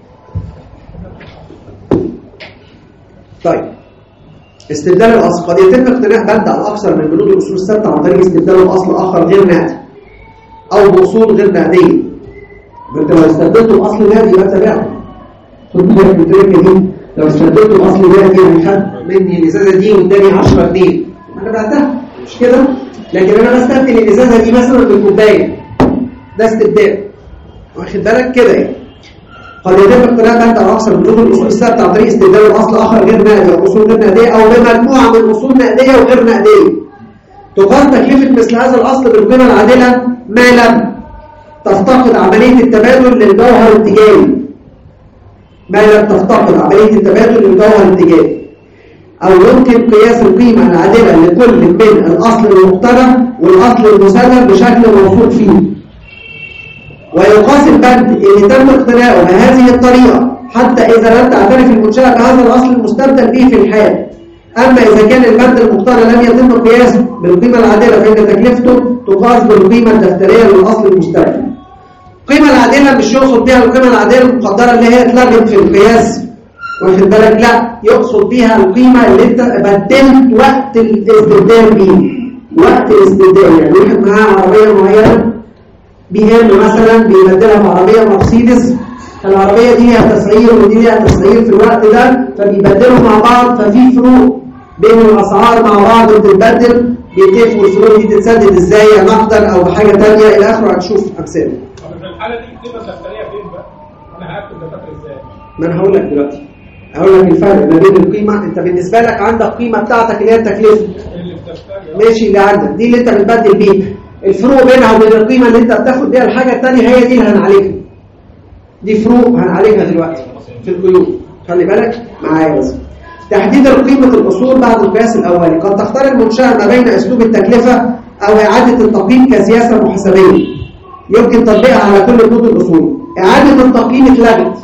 طيب استبدال الاصل، قد يتم اقتناء بند او اكثر من بنود الاصول الثابته عن طريق استبدال باصل اخر غير نقدي او باصول غير نقديه. انت لو استبدلته باصل نقدي يبقى تبعته. خد بالك من التركه دي، لو استبدلته باصل نقدي يعني خد مني الازازه دي واداني عشرة جنيه انا بعتها، مش كده؟ لكن انا بستبدل الازازه دي مثلا بالكوبايه، ده استبدال. واخد بالك كده يعني. قد يتم اقتناء بند او اكثر من بنود الاصول الثابته عن طريق استبدال الاصل اخر غير نقدي او اصول غير نقديه او بمجموعه من اصول نقديه وغير نقديه. تقاس تكلفه مثل هذا الاصل بالقيمه العادله ما لم تفتقد عمليه التبادل للجوهر التجاري. ما لم تفتقد عمليه التبادل للجوهر التجاري. أو يمكن قياس القيمة العادلة لكل من الأصل المقتنى والأصل المسلم بشكل موثوق فيه. ويقاس البند اللي تم اقتناؤه بهذه الطريقة حتى إذا لم تعترف المنشأة بهذا الأصل المستبدل به في الحال. أما إذا كان البند المقتنى لم يتم قياسه بالقيمة العادلة فإن تكلفته تقاس بالقيمة الدفترية للأصل المستبدل. القيمة العادلة مش يقصد بها القيمة العادلة المقدرة اللي هي اتلغت في القياس، واخد بالك؟ لا، يقصد بيها القيمة اللي انت بدلت وقت الاستبدال بيه. وقت الاستبدال يعني واحد معاه عربية معينة بي ام مثلا بيبدلها بعربية مرسيدس، العربية دي ليها تسعير ودي ليها تسعير في الوقت ده، فبيبدلوا مع بعض، ففي فروق بين الأسعار مع بعض بتتبدل، بيتفقوا الفروق دي تتسدد ازاي نقدا او بحاجة تانية الى اخره. هتشوف امثله. طب في الحالة دي القيمة الدفترية فين بقى؟ انا هكتب دفتر ازاي؟ ما انا هقول لك دلوقتي. هقول لك الفرق ما بين القيمة. انت بالنسبة لك عندك قيمة بتاعتك اللي هي التكلفة ماشي اللي عندك دي اللي انت بتبدل بيها. الفروق بينها وبين القيمة اللي انت بتاخد بيها الحاجة الثانية هي دي اللي هنعالجها. دي فروق هنعالجها دلوقتي في القيود. خلي بالك معايا بس. تحديد القيمة الأصول بعد القياس الأولي. قد تختار المنشأة ما بين أسلوب التكلفة أو إعادة التقييم كسياسة محاسبية يمكن تطبيقها على كل بنود الأصول. إعادة التقييم اتلغت.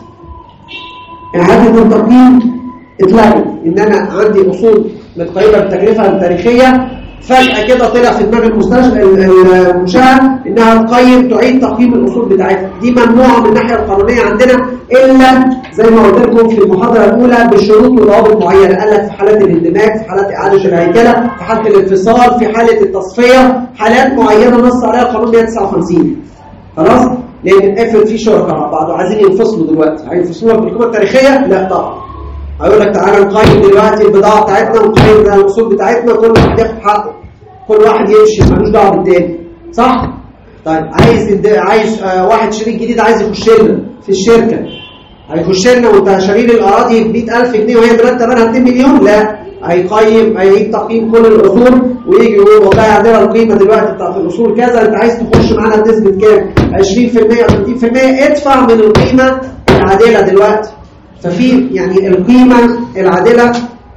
إعادة التقييم اتلغت. إن أنا عندي أصول متقيمة بالتكلفة التاريخية، فجأة كده طلع في دماغ المستشفى المنشأة إنها تقيم تعيد تقييم الأصول بتاعتها. دي ممنوعة من الناحية القانونية عندنا إلا زي ما قلت لكم في المحاضرة الأولى بشروط وضوابط معينة. قال لك في حالات الاندماج، في حالات إعادة الهيكلة، في حالة الانفصال، في حالة التصفية، حالات معينة نص عليها القانون مئة وتسعة وخمسين. خلاص؟ لأن افرض في شركاء مع بعض وعايزين ينفصلوا دلوقتي، هينفصلوا بالقيمة التاريخية؟ لا طبعا. هيقول لك تعالى نقيم دلوقتي البضاعة بتاعتنا ونقيم الأصول بتاعتنا، كل واحد ياخد حقه، كل واحد يمشي مالوش دعوة بالتاني، صح؟ طيب عايز عايز آه واحد شريك جديد عايز يخش لنا في الشركة، هيخش لنا وانت شارين الأراضي ب مئة ألف جنيه وهي دلوقتي ثمنها مئتين مليون؟ لا، هيقيم هيجيب تقييم كل الأصول ويجي يقول والله عندنا القيمة دلوقتي بتاعت الأصول كذا، انت عايز تخش معانا بنسبة كام؟ عشرين في المئة ثلاثين في المئة، ادفع من القيمة العادلة دلوقتي. ففي يعني القيمة العادلة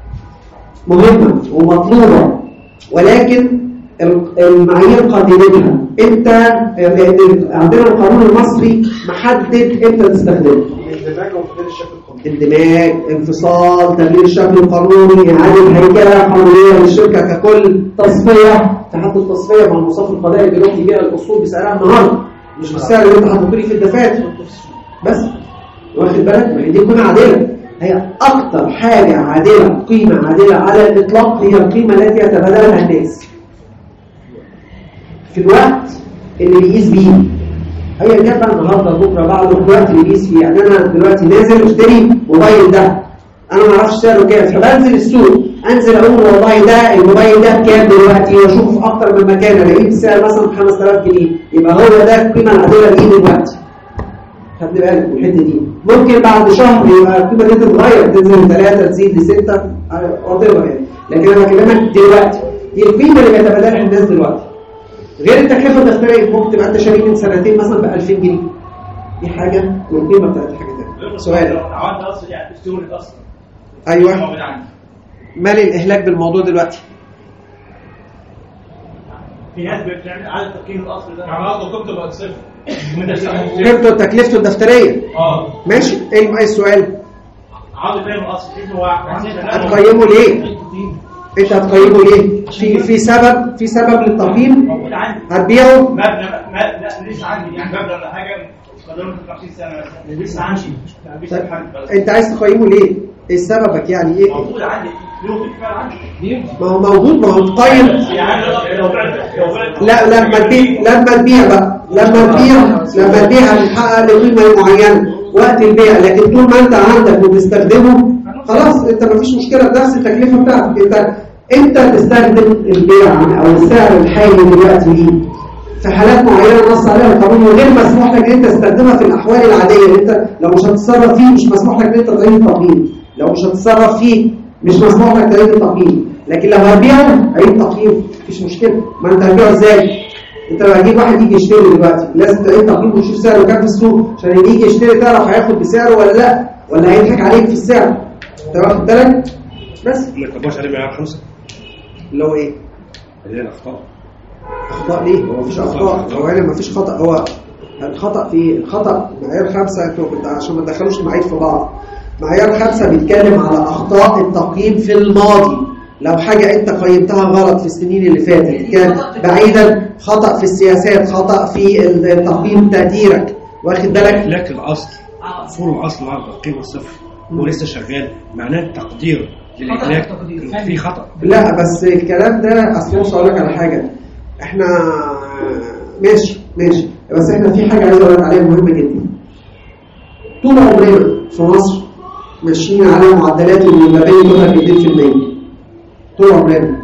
مهمة ومطلوبة، ولكن المعايير قانونية انت عندنا القانون المصري محدد امتى تستخدمه. اندماج وتغيير الشكل القانوني. اندماج، انفصال، تغيير الشكل القانوني، اعاده هيكله قانونيه للشركه ككل، تصفيه، تحدد التصفيه مع المصاف القضائي دلوقتي يبيع الاصول بسعرها النهارده مش بالسعر اللي انت حاطه لي في الدفاتر بس. واخد بالك؟ ما هي دي قيمه عادله. هي اكتر حاجه عادله، قيمه عادله على الاطلاق هي القيمه التي يتبادلها الناس في الوقت اللي بيقيس بيه. ايا كان بقى النهارده بكره بعده دلوقتي بيقيس فيه. يعني انا دلوقتي نازل اشتري موبايل ده انا ما اعرفش سعره كام، فبنزل السوق انزل اقول والله ده الموبايل ده بكام دلوقتي واشوفه في اكتر من مكان الاقيه بسعر مثلا خمسة آلاف جنيه، يبقى هو ده القيمه العادله ليه دلوقتي. خدني بالك من الحته دي. ممكن بعد شهر يبقى القيمه دي تتغير تنزل من ثلاثة تزيد لستة وطيبه يعني، لكن انا بكلمك دلوقتي دي القيمه اللي بيتبادلها الناس دلوقتي. غير التكلفه الدفتريه ممكن تبقى انت شاري من سنتين مثلا ب ألفين جنيه، دي حاجه والقيمه بتاعتها حاجه ثانيه. سؤال عملت اصلا يعني تشتغل اصلا ايوه مال الاهلاك بالموضوع دلوقتي؟ في ناس بتعمل اعاده تقييم الاصل ده يعني اصلا كنت بقى صفر قيمته تكلفته الدفتريه اه ماشي. ايه السؤال؟ عاوز تقييم الاصل هو هتقيمه ليه؟ انت هتقيمه ليه؟ في في سبب في سبب للتقييم موجود عندي هتبيعه؟ مبنى لا لسه عندي يعني مبنى ولا حاجه قدرت خمسين سنه مثلا لسه عندي مفيش حاجه. انت عايز تقيمه ليه؟ ايه سببك يعني ايه؟ موجود عندي ما هو موجود ما هو تقيم. لا لما تبيع لما تبيع بقى لما تبيع لما تبيع هتحقق لقيمه معينه وقت البيع، لكن طول ما انت عندك وبتستخدمه خلاص انت مفيش مشكله بنفس التكلفه بتاعتك. انت انت تستخدم البيع او السعر الحالي دلوقتي ليه في حالات معينه نص عليها القانون وغير مسموح لك ان انت تستخدمها في الاحوال العاديه اللي انت لو مش هتتصرف فيه مش مسموح لك ان انت تعيد التقييم، لو مش هتتصرف فيه مش مسموح لك تعيد التقييم، لكن لو هتبيعه عيد تقييم مفيش مشكله. ما انت هتبيعه ازاي؟ انت لو هتجيب واحد يجي يشتري دلوقتي لازم تعيد تقييم وتشوف سعره كام في السوق عشان اللي يجي يشتري تعرف هياخد بسعره ولا لا ولا هيضحك عليك في السعر. انت واخد بالك؟ بس ما تطبقش عليه معيار خمسه اللي هو ايه؟ اللي هي الاخطاء. اخطاء ليه؟ هو مفيش اخطاء، هو هنا مفيش خطا. هو الخطا في الخطا معيار خمسه انتوا كنت عشان ما تدخلوش المعايير في بعض. معيار خمسه بيتكلم على اخطاء التقييم في الماضي. لو حاجه انت قيمتها غلط في السنين اللي فاتت كان بعيدا خطا في السياسات، خطا في التقييم تقديرك، واخد بالك؟ لكن الاصل فور الاصل النهارده قيمه صفر هو لسه شغال، معناه التقدير للاهلاك في خطا. لا بس الكلام ده اصل بص اقول لك على حاجه، احنا ماشي ماشي بس احنا في حاجه عايز اقول لك عليها مهمه جدا. طول عمرنا في مصر ماشيين على معدلات المباني كلها اثنين في المية طول عمرنا،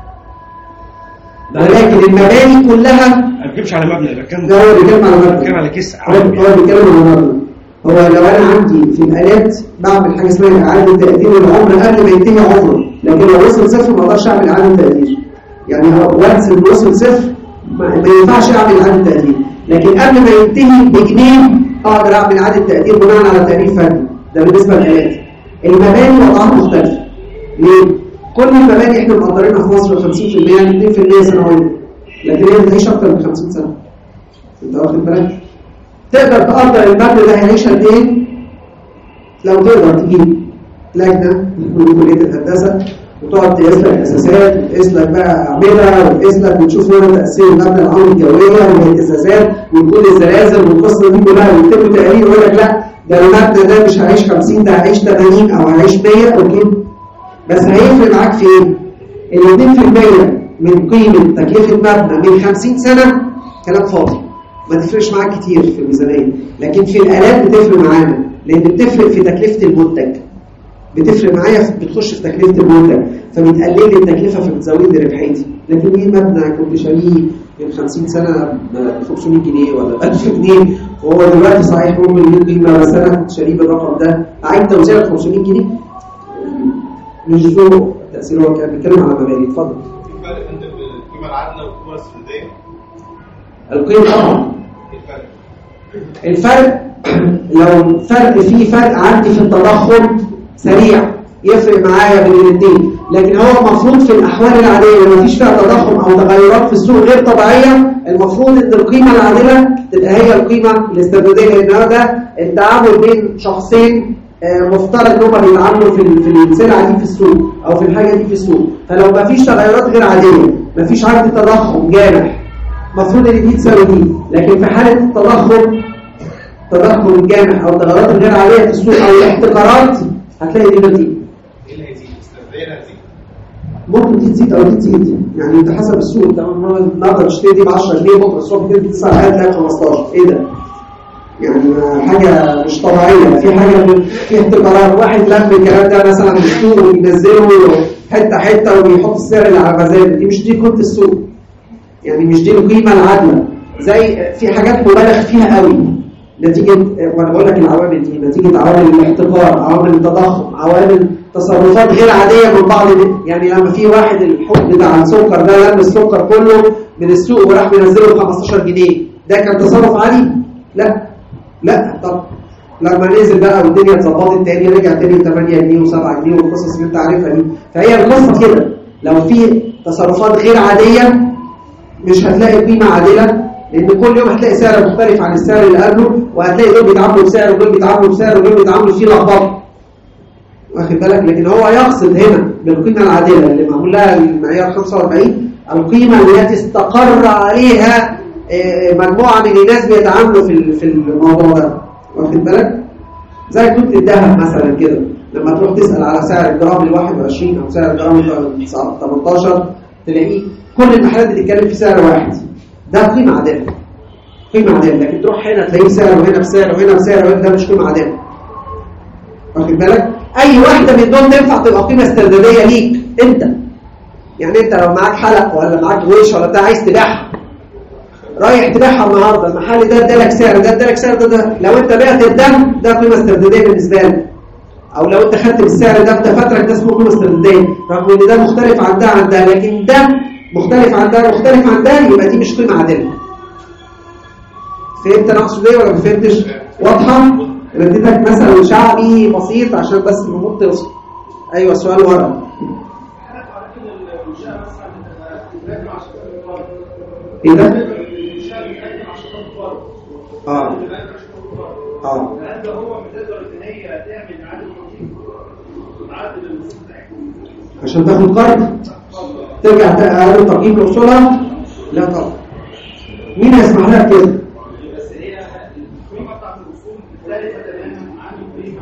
ولكن المباني كلها ما بتجيبش على مبنى، ده كان ده هو بيتكلم على مبنى، بيتكلم على كيس هو بيتكلم على مبنى. هو لو انا عندي في الالات بعمل حاجه اسمها اعاده تقدير العمر قبل ما ينتهي عمره، لكن لو وصل صفر ما اقدرش اعمل اعاده تقدير. يعني وانس انه وصل صفر ما ينفعش اعمل اعاده تقدير، لكن قبل ما ينتهي بجنيه اقدر اعمل اعاده تقدير بناء على تقرير فني. ده بالنسبه للالات. المباني وضعها مختلف. ليه؟ كل المباني احنا مقدرينها في مصر خمسين في المية يعني اثنين في المية سنويا، لكن هي بتعيش اكتر من خمسين سنه. انت واخد بالك؟ تقدر تقدر المبنى ده هيعيش قد ايه؟ لو تقدر تجيب لجنه من كليه الهندسه وتقعد تقيس لك اساسات وتقيس لك بقى اعمده وتقيس لك وتشوف مدى تاثير المبنى العوامل الجويه والاهتزازات وكل الزلازل والقصه دي كلها ويكتبوا تقرير يقول لك لا ده المبنى ده مش هيعيش خمسين ده هيعيش ثمانين او هيعيش مية اوكي، بس هيفرق معاك في ايه؟ ال اثنين في المية من قيمه تكلفه مبنى من خمسين سنه كلام فاضي، ما تفرقش معاك كتير في الميزانيه، لكن في الالات بتفرق معانا لان بتفرق في تكلفه المنتج. بتفرق معايا بتخش في تكلفه المنتج فبتقلل لي التكلفه فبتزود لي ربحيتي. لكن ايه مبنى كنت شاريه من خمسين سنه ب خمسمية جنيه ولا ب ألف جنيه وهو دلوقتي صحيح هو مليون قيمه بس انا كنت شاريه بالرقم ده عايز توزيع خمسمية جنيه مش ذو تاثير. هو كان بيتكلم على مباني. اتفضل. في فرق بين القيمه العادله والقيمه الاستثنائيه؟ القيمه طبعا الفرق لو فرق فيه فرق عندي في التضخم سريع يفرق معايا بين الاثنين، لكن هو المفروض في الاحوال العاديه لما فيش فيها تضخم او تغيرات في السوق غير طبيعيه المفروض ان القيمه العادله تبقى هي القيمه الاسترداديه، لان ده التعامل بين شخصين مفترض ان هم بيتعاملوا في في السلعه دي في السوق او في الحاجه دي في السوق، فلو ما فيش تغيرات غير عاديه ما فيش عندي تضخم جامح المفروض ان دي تساوي دي، لكن في حاله التضخم تضخم الجامح او التغيرات الغير عاديه في السوق او الاحتكارات هتلاقي دي بتزيد. ايه اللي هيزيد؟ الاسترداديه هتزيد؟ ممكن دي تزيد او دي تزيد، يعني انت حسب السوق. انت النهارده تشتري دي ب عشرة جنيه بكره الصبح تدي تسعة تلاقي خمستاشر. ايه ده؟ حاجه مش طبيعيه، في حاجه في احتكارات. واحد لم الكلام ده مثلا من السوق وينزله حته حته ويحط السعر اللي على مزاجه، دي مش دي قيمه السوق، يعني مش دي القيمه العادله. زي في حاجات مبالغ فيها قوي نتيجه، وانا بقول لك العوامل دي نتيجه عوامل الاحتكار، عوامل التضخم، عوامل تصرفات غير عاديه من بعض. يعني لما في واحد الحب بتاع السكر ده لم السكر كله من السوق وراح منزله ب خمستاشر جنيه، ده كان تصرف عادي؟ لا لا. طب لما نزل بقى والدنيا اتظبطت تاني رجع تاني تمانية جنيه وسبعة جنيه والقصص اللي انت عارفها دي. فهي القصه كده، لو في تصرفات غير عاديه مش هتلاقي قيمه عادله، لان كل يوم هتلاقي سعر مختلف عن السعر اللي قبله، وهتلاقي دول بيتعاملوا بسعر ودول بيتعاملوا بسعر ودول بيتعاملوا فيه لخبطه، واخد بالك؟ لكن هو يقصد هنا بالقيمه العادله اللي معمول لها المعيار خمسة وأربعين القيمه التي استقر عليها مجموعه من الناس بيتعاملوا في في الموضوع ده، واخد بالك؟ زي كنت الذهب مثلا كده، لما تروح تسال على سعر الجرام ال واحد وعشرين او سعر الجرام ال تمنتاشر تلاقيه كل المحلات بتتكلم في سعر واحد، ده قيمه عادله، قيمه عادله. لكن تروح هنا تلاقيه سعر وهنا بسعر وهنا بسعر وهنا، ده مش قيمه عادله، واخد بالك؟ اي واحده من دول تنفع تبقى قيمه استرداديه ليك انت. يعني انت لو معاك حلق ولا معاك غويش ولا بتاع عايز تبيعها، رايح تبيعها النهارده، المحل ده ادالك سعر، ده ادالك سعر، ده, ده لو انت بعت الدم ده قيمه استرداديه بالنسبه لك، او لو انت خدت بالسعر ده في دفاترك ده اسمه قيمه استرداديه، رغم ان ده مختلف عن ده عن ده، لكن ده مختلف عن ده مختلف عن ده، يبقى دي مش قيمه عادله. فهمت انا اقصد ايه ولا ما فهمتش؟ واضحه؟ انا اديتك مثل شعبي بسيط عشان بس الامور توصل. ايوه السؤال ورا. ايه ده؟ اه اه هل هو بتقدر ان هي تعمل اعاده تعدل عشان تاخد قرض ترجع تعمل تقييم لاصولها؟ لا طبعا. مين هيسمح لها كده؟ بس هي القيمه بتاعت الاصول مختلفه تماما عن القيمه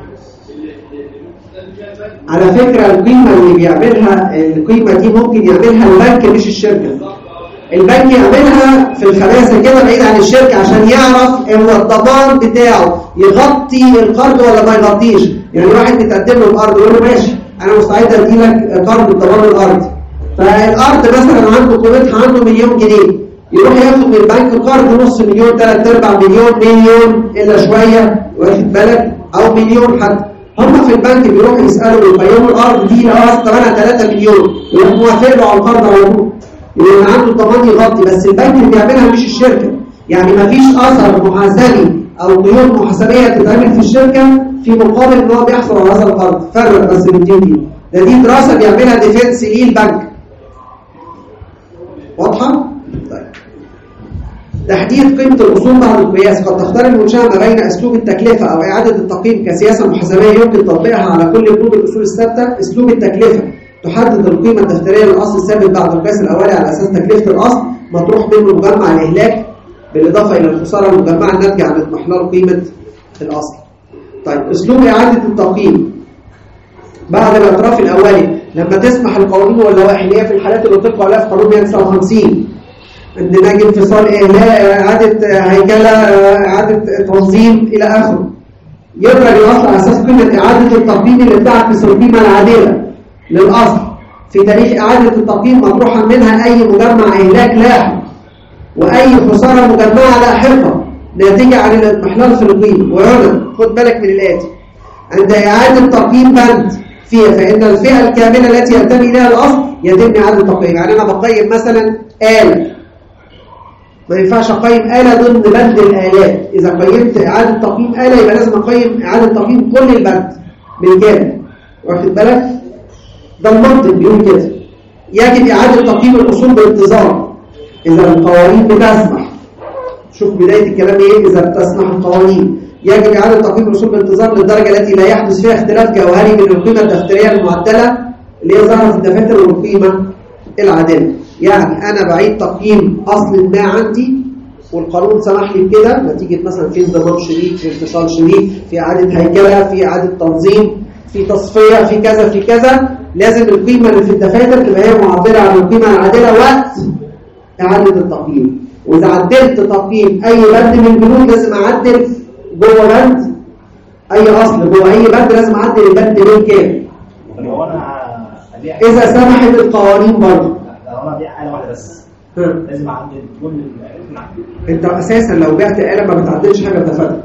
اللي على فكره القيمه اللي بيعملها القيمه دي ممكن يعملها البنك مش الشركه. البنك يعملها في الخباثه كده بعيد عن الشركه عشان يعرف هو الضمان بتاعه يغطي القرض ولا ما يغطيش. يعني واحد بيتقدم له الارض يقول له ماشي انا مستعد ادي لك قرض بضمان الارض، فالارض مثلا عنده قيمتها عنده مليون جنيه، يروح ياخد من البنك قرض نص مليون ثلاث ارباع مليون مليون الا شويه، واخد بالك؟ او مليون حتى. هم في البنك بيروحوا يسالوا يقيموا الارض دي لو اصلا ثمنها ثلاثة مليون، يروح موافق له على القرض على طول، لأن عنده ضمان يغطي. بس البنك اللي بيعملها مش الشركة، يعني ما فيش أثر محاسبي أو قيود محاسبية تتعمل في الشركة في مقابل إن هو بيحصل على هذا القرض. فرق بس بين دي ده دي دراسة بيعملها ديفنس ليه البنك. واضحة؟ طيب. تحديد قيمة الأصول بعد القياس. قد تختار المنشأة ما بين أسلوب التكلفة أو إعادة التقييم كسياسة محاسبية يمكن تطبيقها على كل بنود الأصول الثابتة. أسلوب التكلفة تحدد القيمة الدفترية للأصل الثابت بعد القياس الأولي على أساس تكلفة الأصل مطروح منه مجمع الإهلاك بالإضافة إلى الخسارة المجمعة الناتجة عن اضمحلال قيمة الأصل. طيب أسلوب إعادة التقييم بعد الاعتراف الأولي لما تسمح القوانين واللوائح اللي هي في الحالات اللي تطبق عليها في قانون مئة وتسعة وخمسين اندماج انفصال إعادة هيكلة إعادة تنظيم إلى آخره، يدرج الأصل على أساس قيمة إعادة التقييم اللي بتعكس القيمة العادلة للأصل في تاريخ إعادة التقييم مطروحا منها أي مجمع إهلاك لاحق وأي خسارة مجمعة لاحقة ناتجة عن الاضمحلال في القيمة. وهنا خد بالك من الآتي: عند إعادة تقييم بند فيها فإن الفئة الكاملة التي ينتمي إليها الأصل يتم إعادة تقييم. يعني أنا بقيم مثلا آلة، ما ينفعش أقيم آلة ضمن بند الآلات. إذا قيمت إعادة تقييم آلة يبقى لازم أقيم إعادة تقييم كل البند بالكامل، واخد بالك؟ ده المنطق بيقول كده. يجب إعادة تقييم الأصول بانتظام إذا القوانين بتسمح. شوف بداية الكلام إيه؟ إذا بتسمح القوانين يجب إعادة تقييم الأصول بانتظام للدرجة التي لا يحدث فيها اختلاف جوهري بين القيمة الدفترية المعدلة اللي هي ظاهرة في الدفاتر والقيمة العادلة. يعني أنا بعيد تقييم أصل ما عندي والقانون سمح لي بكده نتيجة مثلا في انضمام شريك، في انفصال شريك، في إعادة هيكلة، في إعادة تنظيم، في تصفية، في كذا في كذا. لازم القيمة اللي في الدفاتر تبقى هي معبرة عن القيمة العادلة وقت إعادة التقييم. وإذا عدلت تقييم أي بند من البنود لازم أعدل جوه بند اي اصل جوه اي بند لازم اعدل البند من كام. لو انا ابيع اذا سمحت القوانين برضه لو انا ابيع آلة واحده بس لازم اعدل كل الآلات. انت اساسا لو بعت آلة ما بتعدلش حاجه بدفعها.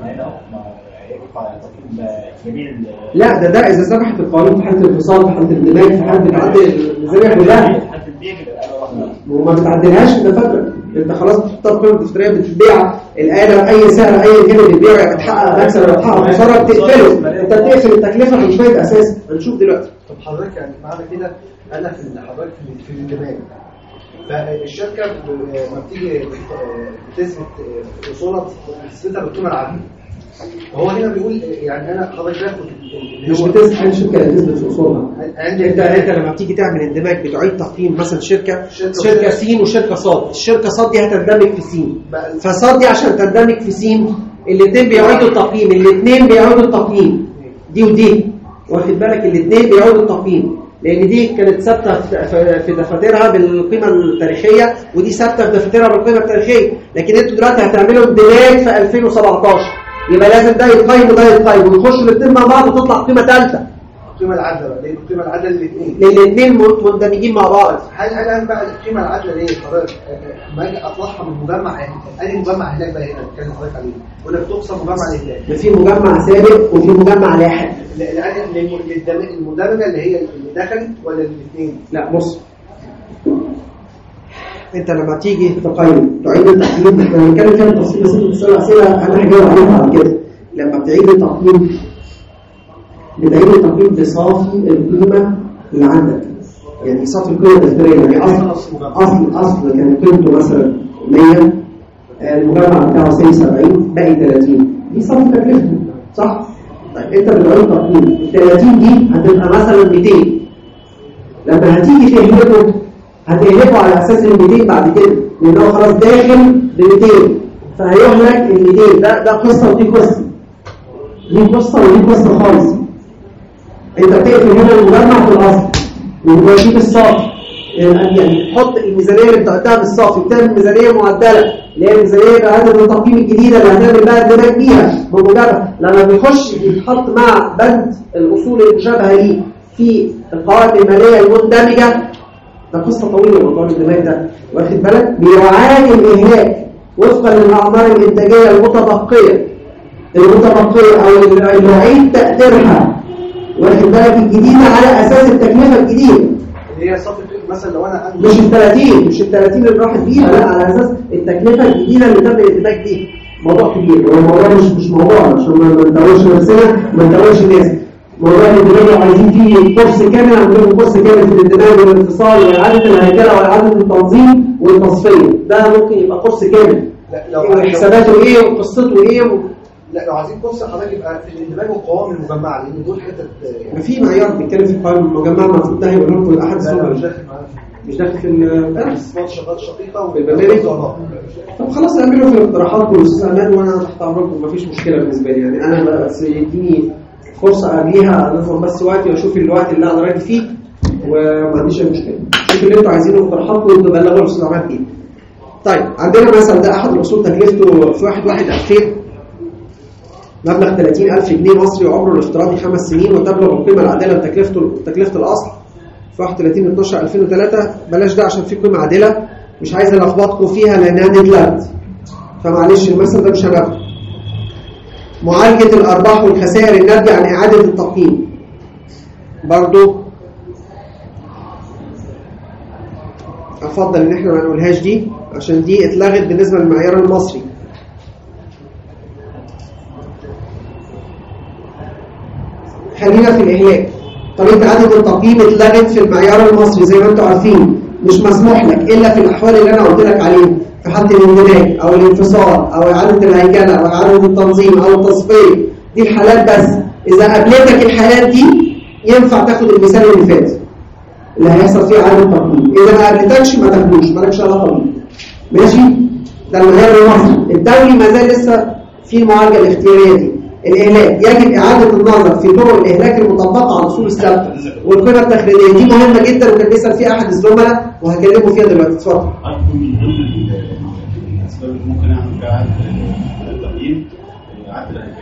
لا ده ده اذا سمحت القانون في حاله الانفصال في حاله الاندماج في حاله بتعدل الميزانيه كلها وما بتعدلهاش انت فاكر انت خلاص بتحطها في قيمه دفتريه بتبيع الاله باي سعر اي كان اللي بيبيع بتحقق مكسب ولا بتحقق خساره بتقفله انت بتقفل التكلفه مش فايده اساسا. هنشوف دلوقتي. طب حضرتك يعني معنى كده قال لك ان حضرتك في الاندماج فالشركه لما بتيجي بتثبت اصولها بتثبتها بالقيمه العادله. هو هنا بيقول يعني انا حضرتك باخد مش بتثبت الشركه اللي تثبت في اصولها. انت انت لما بتيجي تعمل اندماج بتعيد تقييم مثلا شركه شركه سين وشركه صاد. الشركه صاد دي هتندمج في سين فصاد دي عشان تندمج في سين الاثنين بيعيدوا التقييم الاثنين بيعيدوا التقييم دي ودي واخد بالك الاثنين بيعيدوا التقييم لان دي كانت ثابته في دفاترها بالقيمه التاريخيه ودي ثابته في دفاترها بالقيمه التاريخيه. لكن انتوا دلوقتي هتعملوا اندماج في ألفين وسبعتاشر يبقى لازم ده يتقيم وده يتقيم ويخشوا الاثنين مع بعض وتطلع قيمه ثالثه. القيمه العادله ليه القيمه العادله للاثنين للاثنين مندمجين مع بعض. هل هل بقى القيمه العادله ليه حضرتك لما اجي اطلعها من مجمع انهي مجمع هناك بقى هنا بتكلم حضرتك عليه ولا بتقسم مجمع الاهلاك؟ في مجمع سابق وفي مجمع لاحق. المندمجه اللي هي اللي دخلت ولا الاثنين؟ لا بص انت لما تيجي تقيم تعيد التقييم احنا هنتكلم فيها بالتفصيل بس انت بتسال اسئله انا هجاوب عليها بعد كده. لما بتعيد التقييم بتعيد التقييم بصافي القيمه اللي عندك يعني صافي القيمه الدفتريه يعني اصل اصل اصل كان قيمته مثلا مية المجمع بتاعه سي سبعين باقي ثلاثين دي صافي تكلفته صح؟ طيب انت بتعيد تقييم ال ثلاثين دي هتبقى مثلا مئتين لما هتيجي تهلكه هتهلكه على اساس ال مئتين بعد كده لان هو خلاص داخل ب مئتين فهيهلك ال مئتين ده ده قصه ودي قصه دي قصه ودي قصه خالص. انت بتقفل هنا المجمع في الاصل وتجيب الصافي يعني تحط الميزانيه اللي بتاعتها بالصافي بتعمل ميزانيه معدله اللي هي الميزانيه بعدد التقييم الجديده اللي هتعمل بقى اندماج بيها بمجرد لما بيخش يتحط مع بند الاصول المشابهه ليه في القواعد الماليه المندمجه. ده قصه طويله موضوع الاندماج ده واخد بالك بيعاني الاهلاك وفقا للاعمار الانتاجيه المتبقيه المتبقيه او اللي يعيد تاثيرها واخد بالك الجديده على اساس التكلفه الجديده اللي هي صافي مثلا لو انا مش ال ثلاثين مش ال ثلاثين اللي راحت بيها لا على اساس التكلفه الجديده اللي تم الانتاج بيها. موضوع كبير والموضوع مش مش موضوع عشان ما نطولش نفسنا ما نطولش الناس. موضوع الاندماج عايزين فيه كورس كامل عندهم كورس كامل في الاندماج والانفصال واعاده الهيكله واعاده التنظيم والتصفيه ده ممكن يبقى كورس كامل. لا لو حساباته ايه وقصته ايه و... لا لو عايزين كورس حضرتك يبقى في الاندماج والقوائم المجمعه لان دول حته ما في معيار بيتكلم في القوائم المجمعه المفروض ده هيقول لكم احد الصور مش داخل معانا مش داخل في الدرس شغال شقيقه والبرنامج. طب خلاص اعملوا في الاقتراحات والاستعمال وانا تحت امركم مفيش مشكله بالنسبه لي يعني انا بس يديني فرصه قبليها انظم بس وقتي واشوف الوقت اللي اقدر اجي فيه وما عنديش اي مشكله. شوفوا اللي انتوا عايزينه اقتراحاتكم وتبلغوا الاستعمال فيه. طيب عندنا مثلا ده احد الاصول تكلفته في واحد واحد ألفين مبلغ ثلاثين ألف جنيه مصري وعمره الافتراضي خمس سنين وتبلغ القيمه العادله لتكلفته تكلفه الاصل في واحد وثلاثين اتناشر ألفين وثلاثة. بلاش ده عشان في قيمه عادله مش عايز الخبطكم فيها لانها ديدلاند فمعلش المثل ده مش هناخده. معالجه الارباح والخسائر الناتجه عن اعاده التقييم برضو افضل ان احنا ما نقولهاش دي عشان دي اتلغت بالنسبه للمعيار المصري. خلينا في الاهلاك. طريقه اعاده التقييم اتلغت في المعيار المصري زي ما انتم عارفين مش مسموح لك الا في الاحوال اللي انا قلت لك عليها في حاله الاندماج او الانفصال او اعاده الهيكله او اعاده التنظيم او التصفيه دي الحالات بس. اذا قابلتك الحالات دي ينفع تاخد المثال اللي فات اللي هيحصل فيه اعاده تقييم. اذا ما قابلتكش ما تاخدوش مالكش علاقه بيه ماشي. ده المعيار المصري. الدولي ما زال لسه في المعالجه الاختياريه دي. الاهلاك يجب اعاده النظر في طرق الاهلاك المطبقه على الاصول الثابته والقيمه التخريجيه دي مهمه جدا وكان بيسال فيها احد الزملاء وهكلمه فيها دلوقتي. اتفضل. من ضمن الاسباب اللي ممكن اعمل فيها اعاده التقييم اعاده الهيكله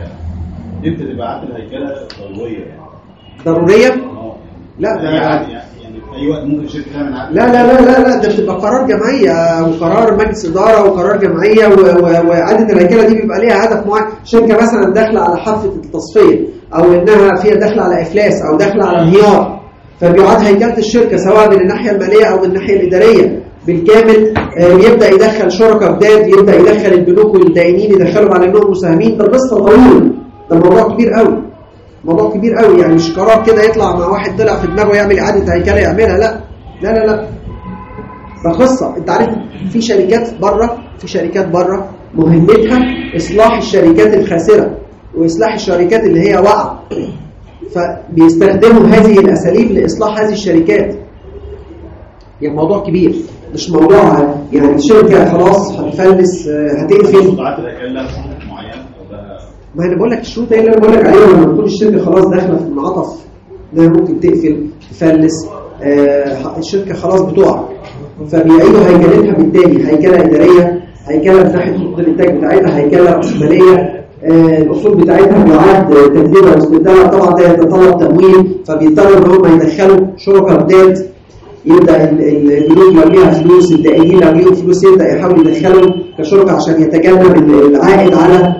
امتى تبقى عقد الهيكله ضروريه يعني؟ ضروريه؟ اه لا ده يعني يعني في اي وقت ممكن الشركه تعمل عقد. لا لا لا لا لا ده بتبقى قرار جمعيه وقرار مجلس اداره وقرار جمعيه، واعاده الهيكله دي بيبقى ليها هدف معين. شركه مثلا داخله على حافه التصفيه، او انها فيها داخله على افلاس، او داخله على انهيار، فبيعاد هيكله الشركه سواء من الناحيه الماليه او من الناحيه الاداريه بالكامل. يبدا يدخل شركاء جداد، يبدا يدخل البنوك والدائنين يدخلهم على انهم مساهمين. ده قصه طويله، ده موضوع كبير قوي، موضوع كبير قوي. يعني مش قرار كده يطلع مع واحد طلع في دماغه يعمل اعاده هيكله يعملها، لا لا لا لا ده قصه. انت عارف في شركات بره، في شركات بره مهمتها اصلاح الشركات الخاسره واصلاح الشركات اللي هي واقعه، فبيستخدموا هذه الاساليب لاصلاح هذه الشركات. يعني موضوع كبير، مش موضوع يعني الشركه خلاص هتفلس هتقفل. عقد الهيكله لها شروط معينه ولا؟ ما انا بقول لك الشروط اللي انا بقول لك عليها لما تكون الشركه خلاص داخله في المنعطف ده ممكن تقفل تفلس، آه الشركه خلاص بتقع، فبيعيدوا هيكلتها بالتالي، هيكله اداريه، هيكله من ناحيه خطوط الانتاج بتاعتها، هيكله راسماليه، آه الاصول بتاعتها بيعاد تجديدها واستبدالها. طبعا ده يتطلب تمويل، فبيضطروا ان هم يدخلوا شركاء جداد. يبدا البنوك لو ليها فلوس، الدائنين لو ليهم فلوس يبدا يحاول يدخلهم كشركاء عشان يتجنب العائد على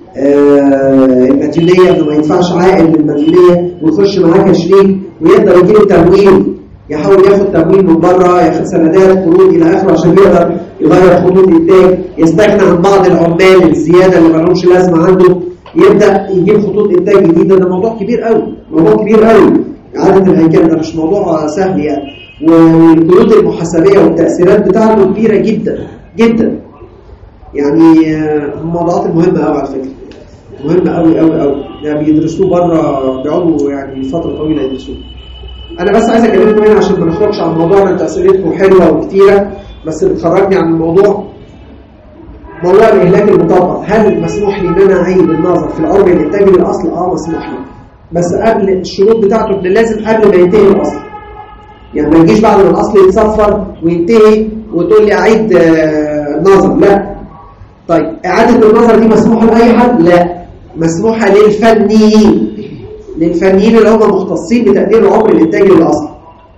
المديونيه، انه ما يدفعش عائد للمديونيه ويخش معاه كشريك، ويقدر يجيب تمويل، يحاول ياخد تمويل من بره، ياخد سندات قروض الى اخره عشان يقدر يغير خطوط انتاج، يستغنى عن بعض العمال الزياده اللي ما لهمش لازمه عنده، يبدا يجيب خطوط انتاج جديده. ده موضوع كبير قوي، موضوع كبير قوي. اعاده الهيكله ده مش موضوع سهل يعني، والقيود المحاسبيه والتاثيرات بتاعته كبيره جدا جدا. يعني الموضوعات المهمه قوي على فكره، مهمه قوي قوي قوي، يعني بيدرسوه بره، بيقعدوا يعني فتره طويله يدرسوه. انا بس عايز اكلمكم هنا عشان ما نخرجش عن موضوعنا. انتوا اسئلتكم حلوه وكتيره بس بتخرجني عن الموضوع. موضوع الاهلاك المطبق، هل مسموح لي ان انا اعيد النظر في العرض الانتاجي للاصل؟ اه مسموح لي، بس قبل الشروط بتاعته اللي لازم قبل ما ينتهي الاصل. يعني ما يجيش بعد ما الاصل يتصفر وينتهي وتقول لي اعيد نظر، لا. طيب اعاده النظر دي مسموحه لاي حد؟ لا، مسموحه للفنيين، للفنيين اللي هم مختصين بتقدير العمر الانتاجي للاصل.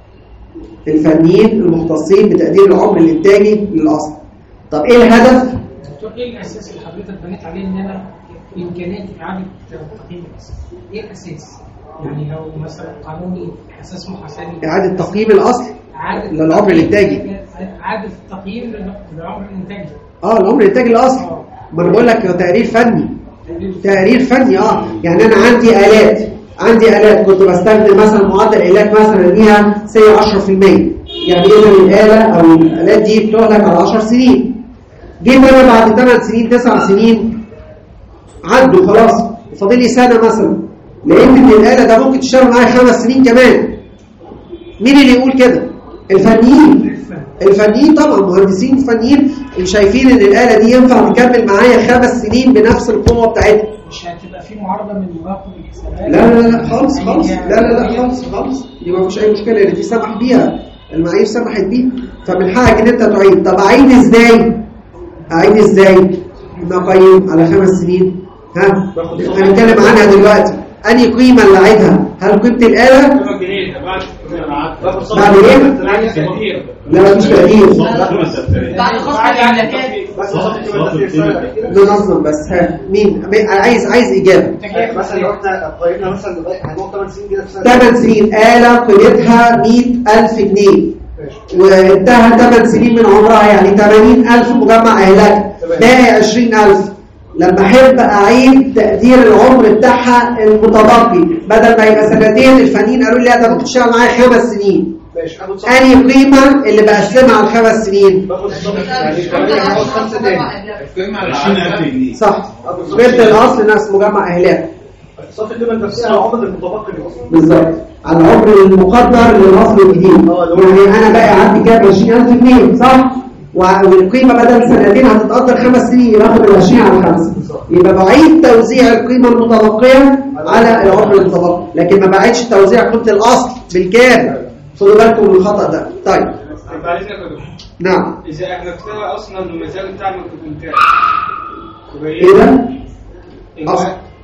الفنيين المختصين بتقدير العمر الانتاجي للاصل. طب ايه الهدف؟ دكتور ايه الاساس اللي حضرتك بنيت عليه ان انا امكانيه اعاده تقييم الاصل؟ ايه الاساس؟ يعني لو مثلا قانوني اساس محاسبي اعاده تقييم الاصل إعادة للعمر الانتاجي، اعاده التقييم للعمر الانتاجي. اه العمر الانتاجي للاصل. ما انا بقول لك تقرير فني، تقرير فني. اه يعني انا عندي آلات، عندي آلات كنت بستخدم مثلا معدل إهلاك مثلا ليها سي عشرة في المية، يعني إذا الآلة أو الآلات دي بتهلك على عشر سنين. جيت أنا بعد ثمان سنين تسع سنين عدوا خلاص، فاضل لي سنة مثلا، لقيت إن الآلة ده ممكن تشتغل معايا خمس سنين كمان. مين اللي يقول كده؟ الفنيين. الفنيين طبعا، مهندسين فنيين شايفين إن الآلة دي ينفع تكمل معايا خمس سنين بنفس القوة بتاعتها. مش هتبقى في معارضه من مراقب الحسابات؟ لا لا لا خالص خالص، لا لا لا خالص خالص، دي ما فيش اي مشكله، اللي دي سمح بيها المعايير، سمحت بيها، فمن حقك ان انت تعيد. طب اعيد ازاي؟ اعيد ازاي؟ نقيم على خمس سنين. ها هنتكلم عنها دلوقتي. انهي قيمه اللي اعيدها؟ هل قيمه الاله؟ بعد ايه؟ لا مفيش تغيير. بعد خصم الإهلاكات ننظم بس. ها مين عايز عايز اجابه؟ مثلا لو احنا قيمنا مثلا هنقعد ثمان سنين كده في سنه، ثمان سنين آلة قيمتها مئة ألف جنيه وانتهى ثمان سنين من عمرها، يعني ثمانين ألف مجمع إهلاك، باقي عشرين ألف. لما احب اعيد تقدير العمر بتاعها المتبقي، بدل ما يبقى سنتين، الفنيين قالوا لي لا ده ممكن تشتغل معايا خمس سنين. انهي قيمه اللي بقسمها على الخمس سنين؟ صح، قيمه الاصل ناس مجمع اهلاك، صافي القيمه النفسيه على العمر المتبقي للاصل بالظبط، على العمر المقدر للاصل الجديد. يعني انا باقي عندي كام؟ عشرين ألف جنيه صح، والقيمه بدل سنتين هتتقدر خمس سنين، يبقى اخد ال عشرين على خمسة، يبقى بعيد توزيع القيمه المتبقيه على العمر المتبقي، لكن ما بعيدش توزيع قيمه الاصل بالكامل. خدوا بالكم من الخطا ده. طيب بعد اذنك يا دكتور، نعم، اذا احنا افترضنا اصلا المثال بتاع المكتوب ايه ده؟ اصل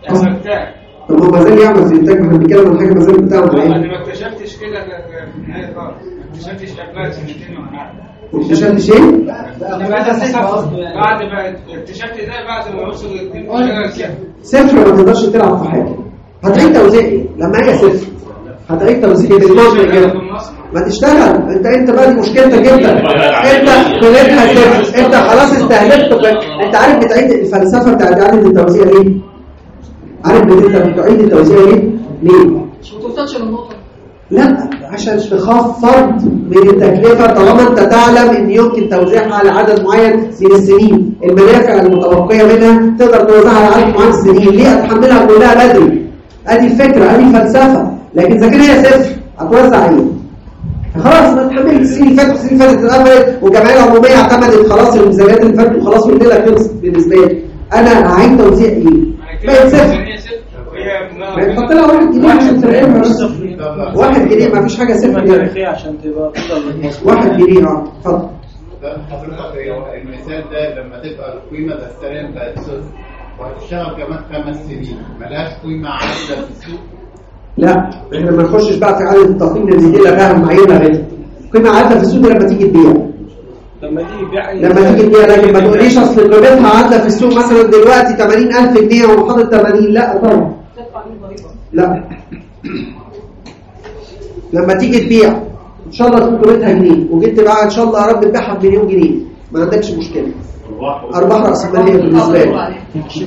طب هو ما زال يعمل في الانتاج، ما احنا بنتكلم عن حاجه ما زال بتاعه. انا ما اكتشفتش كده في النهايه خالص، ما اكتشفتش قبلها سنتين ولا حاجه. اكتشفت شيء؟ بعد ما اكتشفت ده بعد ما وصل صفر ما تقدرش تلعب في حاجه. هتعيد توزيع ايه؟ لما هي صفر هتعيد توزيع بالمصري ما تشتغل. انت انت بقى دي مشكلتك جدا، انت كلتها صفر، انت خلاص استهلكت. انت عارف بتعيد الفلسفه بتاعت اعاده التوزيع ليه؟ عارف بتعيد التوزيع ليه؟ ليه؟ مش بتوصلش للنقطه. لا، عشان تخفض من التكلفة طالما انت تعلم ان يمكن توزيعها على عدد معين من السنين. المنافع المتبقية منها تقدر توزعها على عدد معين من السنين. ليه اتحملها كلها بدري؟ ادي الفكرة، ادي الفلسفة. لكن اذا كان هي صفر هتوزع ايه؟ خلاص ما تحمل السنين اللي فاتت، السنين اللي فاتت اتقفلت والجمعية العمومية اعتمدت خلاص الميزانيات اللي فاتت وخلاص والليلة خلصت بالنسبة لي. انا هعيد توزيع ايه؟ بقت صفر. حط لها واحد جنيه عشان تراقبها. واحد جنيه ما فيش حاجه صفر تاريخيه عشان تبقى واحد جنيه. اه اتفضل. حضرتك المثال ده لما تبقى القيمه الدفتريه بتاعت صفر وهتشتغل كمان خمس سنين ملهاش قيمه عادله في السوق؟ لا، احنا ما نخشش بقى في عدد التقييم اللي دي لغاها المعايير غير قيمه عادله في السوق لما تيجي تبيع. لما تيجي تبيع لما تيجي تبيع لكن ما تقوليش اصل قيمتها عادله في السوق مثلا دلوقتي ثمانين ألف جنيه ومحاضر ثمانين. لا طبعا لا. لما تيجي تبيع ان شاء الله تكون قيمتها جنيه وجيت تبيعها ان شاء الله يا رب تبيعها بمليون جنيه ما عندكش مشكله. ارباح راس الماليه بالنسبه لك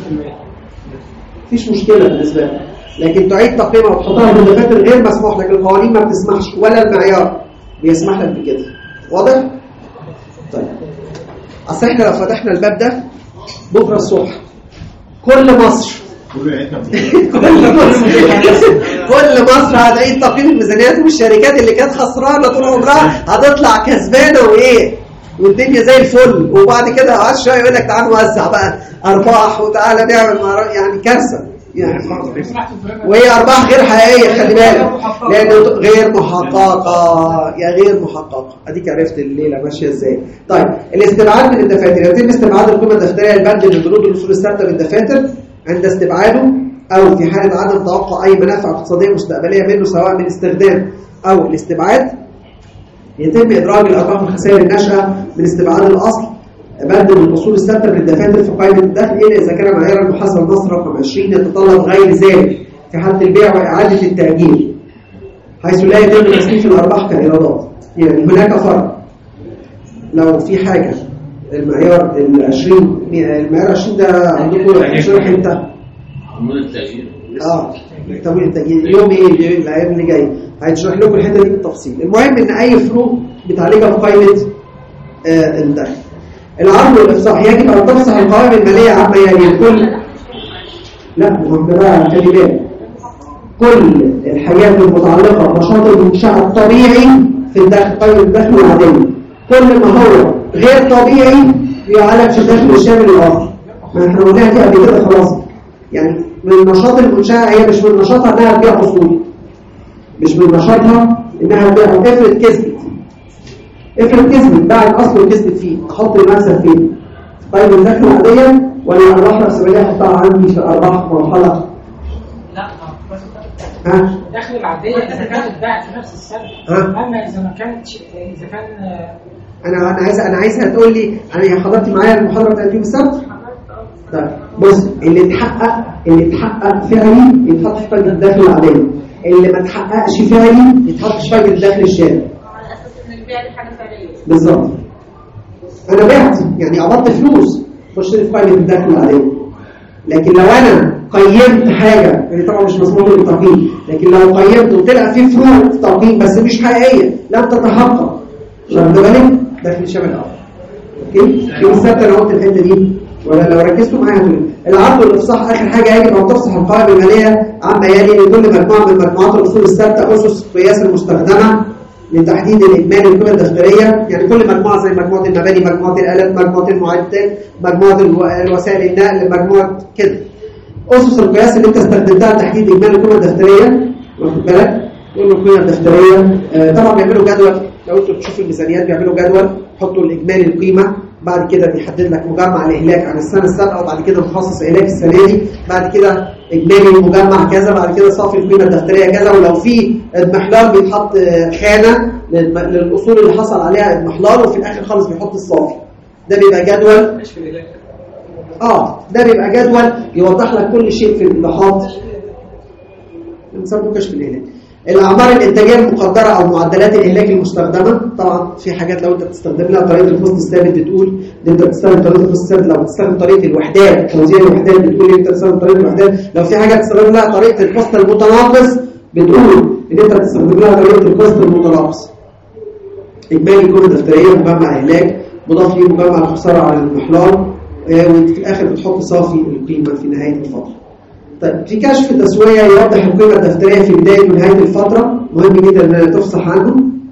مفيش مشكله بالنسبه لك. لكن تعيد تقييمها وتحطها في الدفاتر غير مسموح لك. القوانين ما بتسمحش ولا المعيار بيسمح لك بكده. واضح؟ طيب اصل احنا لو فتحنا الباب ده بكره الصبح كل مصر كل مصر كل مصر هتعيد تقييم الميزانيات والشركات اللي كانت خسرانه طول عمرها هتطلع كسبانه وايه والدنيا زي الفل. وبعد كده قعد شويه يقول لك تعال نوزع بقى ارباح وتعالى نعمل يعني كارثه يعني. وهي ارباح غير حقيقيه خلي بالك لانه غير محققه يا غير محققه. اديك عرفت الليله ماشيه ازاي. طيب الاستبعاد من الدفاتر يتم استبعاد القيمه الدفتريه البند من بنود الاصول الثابته بالدفاتر عند استبعاده أو في حالة عدم توقع أي منافع اقتصادية مستقبلية منه سواء من استخدام أو الاستبعاد. يتم إدراج الأرباح والخسائر الناشئة من استبعاد الأصل بند من الأصول الثابتة من الدفاتر في قائمة الدخل إلا إذا كان معيار المحاسبة النص رقم عشرين يتطلب غير ذلك في حالة البيع وإعادة التأجير حيث لا يتم تصنيف الأرباح كإيرادات. يعني هناك فرق لو في حاجة المعيار العشرين المعيار عشرين ده عندكم هيشرح امتى؟ تمويل التأجير. اه تمويل التأجير يوم ايه الايام اللي جاي هيشرح لكم الحته دي بالتفصيل. المهم ان اي فروق بتعالجها في قائمه آه الدخل. العرض والافصاح يجب ان تفصح القوائم الماليه عما يلي كل لا هم بقى خلي بالك كل الحاجات المتعلقه بنشاط المنشاه الطبيعي في الدخل قائمه الدخل العاديه. كل ما هو غير طبيعي يعالج في الدخل الشامل الاخر. ما احنا قلناها دي قبل كده خلاص. يعني من نشاط المنشاه هي مش من نشاطها انها تبيع اصول مش من نشاطها انها تبيع. افرض كسبت افرض كسبت باعت اصل وكسبت فيه احط المكسب فين؟ طيب الدخل العاديه ولا الارباح الراسماليه احطها عندي في الارباح في مرحله؟ لا ها الدخل العاديه اذا كانت اتباعت في نفس السنه. اما اذا ما كانتش اذا كان انا انا عايز انا عايزها تقول لي انا حضرتي معايا المحاضره بتاعت يوم السبت. طيب بص اللي اتحقق اللي اتحقق فعلي يتحط في قائمه الدخل العاديه. اللي ما اتحققش فعلي يتحط في قائمه الدخل الشامل. على اساس ان البيع دي حاجه فعليه. بالظبط. انا بعت يعني قبضت فلوس خش في قائمه الدخل العاديه. لكن لو انا قيمت حاجه يعني طبعا مش مسموح بالتقييم لكن لو قيمت وطلع في فروق في تقييم بس مش حقيقيه لم تتحقق واخد بالك دخل شامل اخر. اوكي يوم السبت انا قلت الحته دي ولا لو ركزتوا معايا هتقولوا العرض والافصاح اخر حاجه يجب ان تفصح القوائم الماليه عما يلي لكل مجموعه من مجموعات الاصول الثابته اسس قياس المستخدمه لتحديد الاجمالي القيمه الدفتريه. يعني كل مجموعه زي مجموعه المباني مجموعه الالات مجموعه المعدات مجموعه الوسائل النقل مجموعه كده اسس القياس اللي انت استخدمتها لتحديد اجمالي القيمه الدفتريه. واخد بالك تقول له القيمه الدفتريه آه طبعا بيعملوا جدول لو انتوا بتشوفوا الميزانيات بيعملوا جدول حطوا الاجمالي القيمه بعد كده بيحدد لك مجمع الاهلاك عن السنه السابقه، وبعد كده مخصص اهلاك السنه دي، بعد كده اجمالي المجمع كذا، بعد كده صافي القيمه الدفتريه كذا، ولو في اضمحلال بيتحط خانه للاصول اللي حصل عليها اضمحلال، وفي الاخر خالص بيحط الصافي. ده بيبقى جدول اه ده بيبقى جدول يوضح لك كل شيء في الايضاحات. بنسموه كشف الاهلاك. الاعمار الانتاجيه المقدره او معدلات الاهلاك المستخدمه، طبعا في حاجات لو انت بتستخدم لها طريقه الكوست الثابت بتقول ان انت بتستخدم طريقه الكوست الثابت، لو بتستخدم طريقه الوحدات توزيع الوحدات بتقول ان انت بتستخدم طريقه الوحدات، لو في حاجه بتستخدم لها طريقه الكوست المتناقص بتقول ان انت بتستخدم لها طريقه الكوست المتناقص. اجمالي القيمه الدفتريه، مجمع اهلاك مضاف ليه مجمع الخساره على الاضمحلال، وفي الاخر بتحط صافي القيمه في نهايه الفتره. طيب في كشف تسويه يوضح القيمه الدفتريه في بدايه ونهايه الفتره، مهم جدا ان تفصح عنه.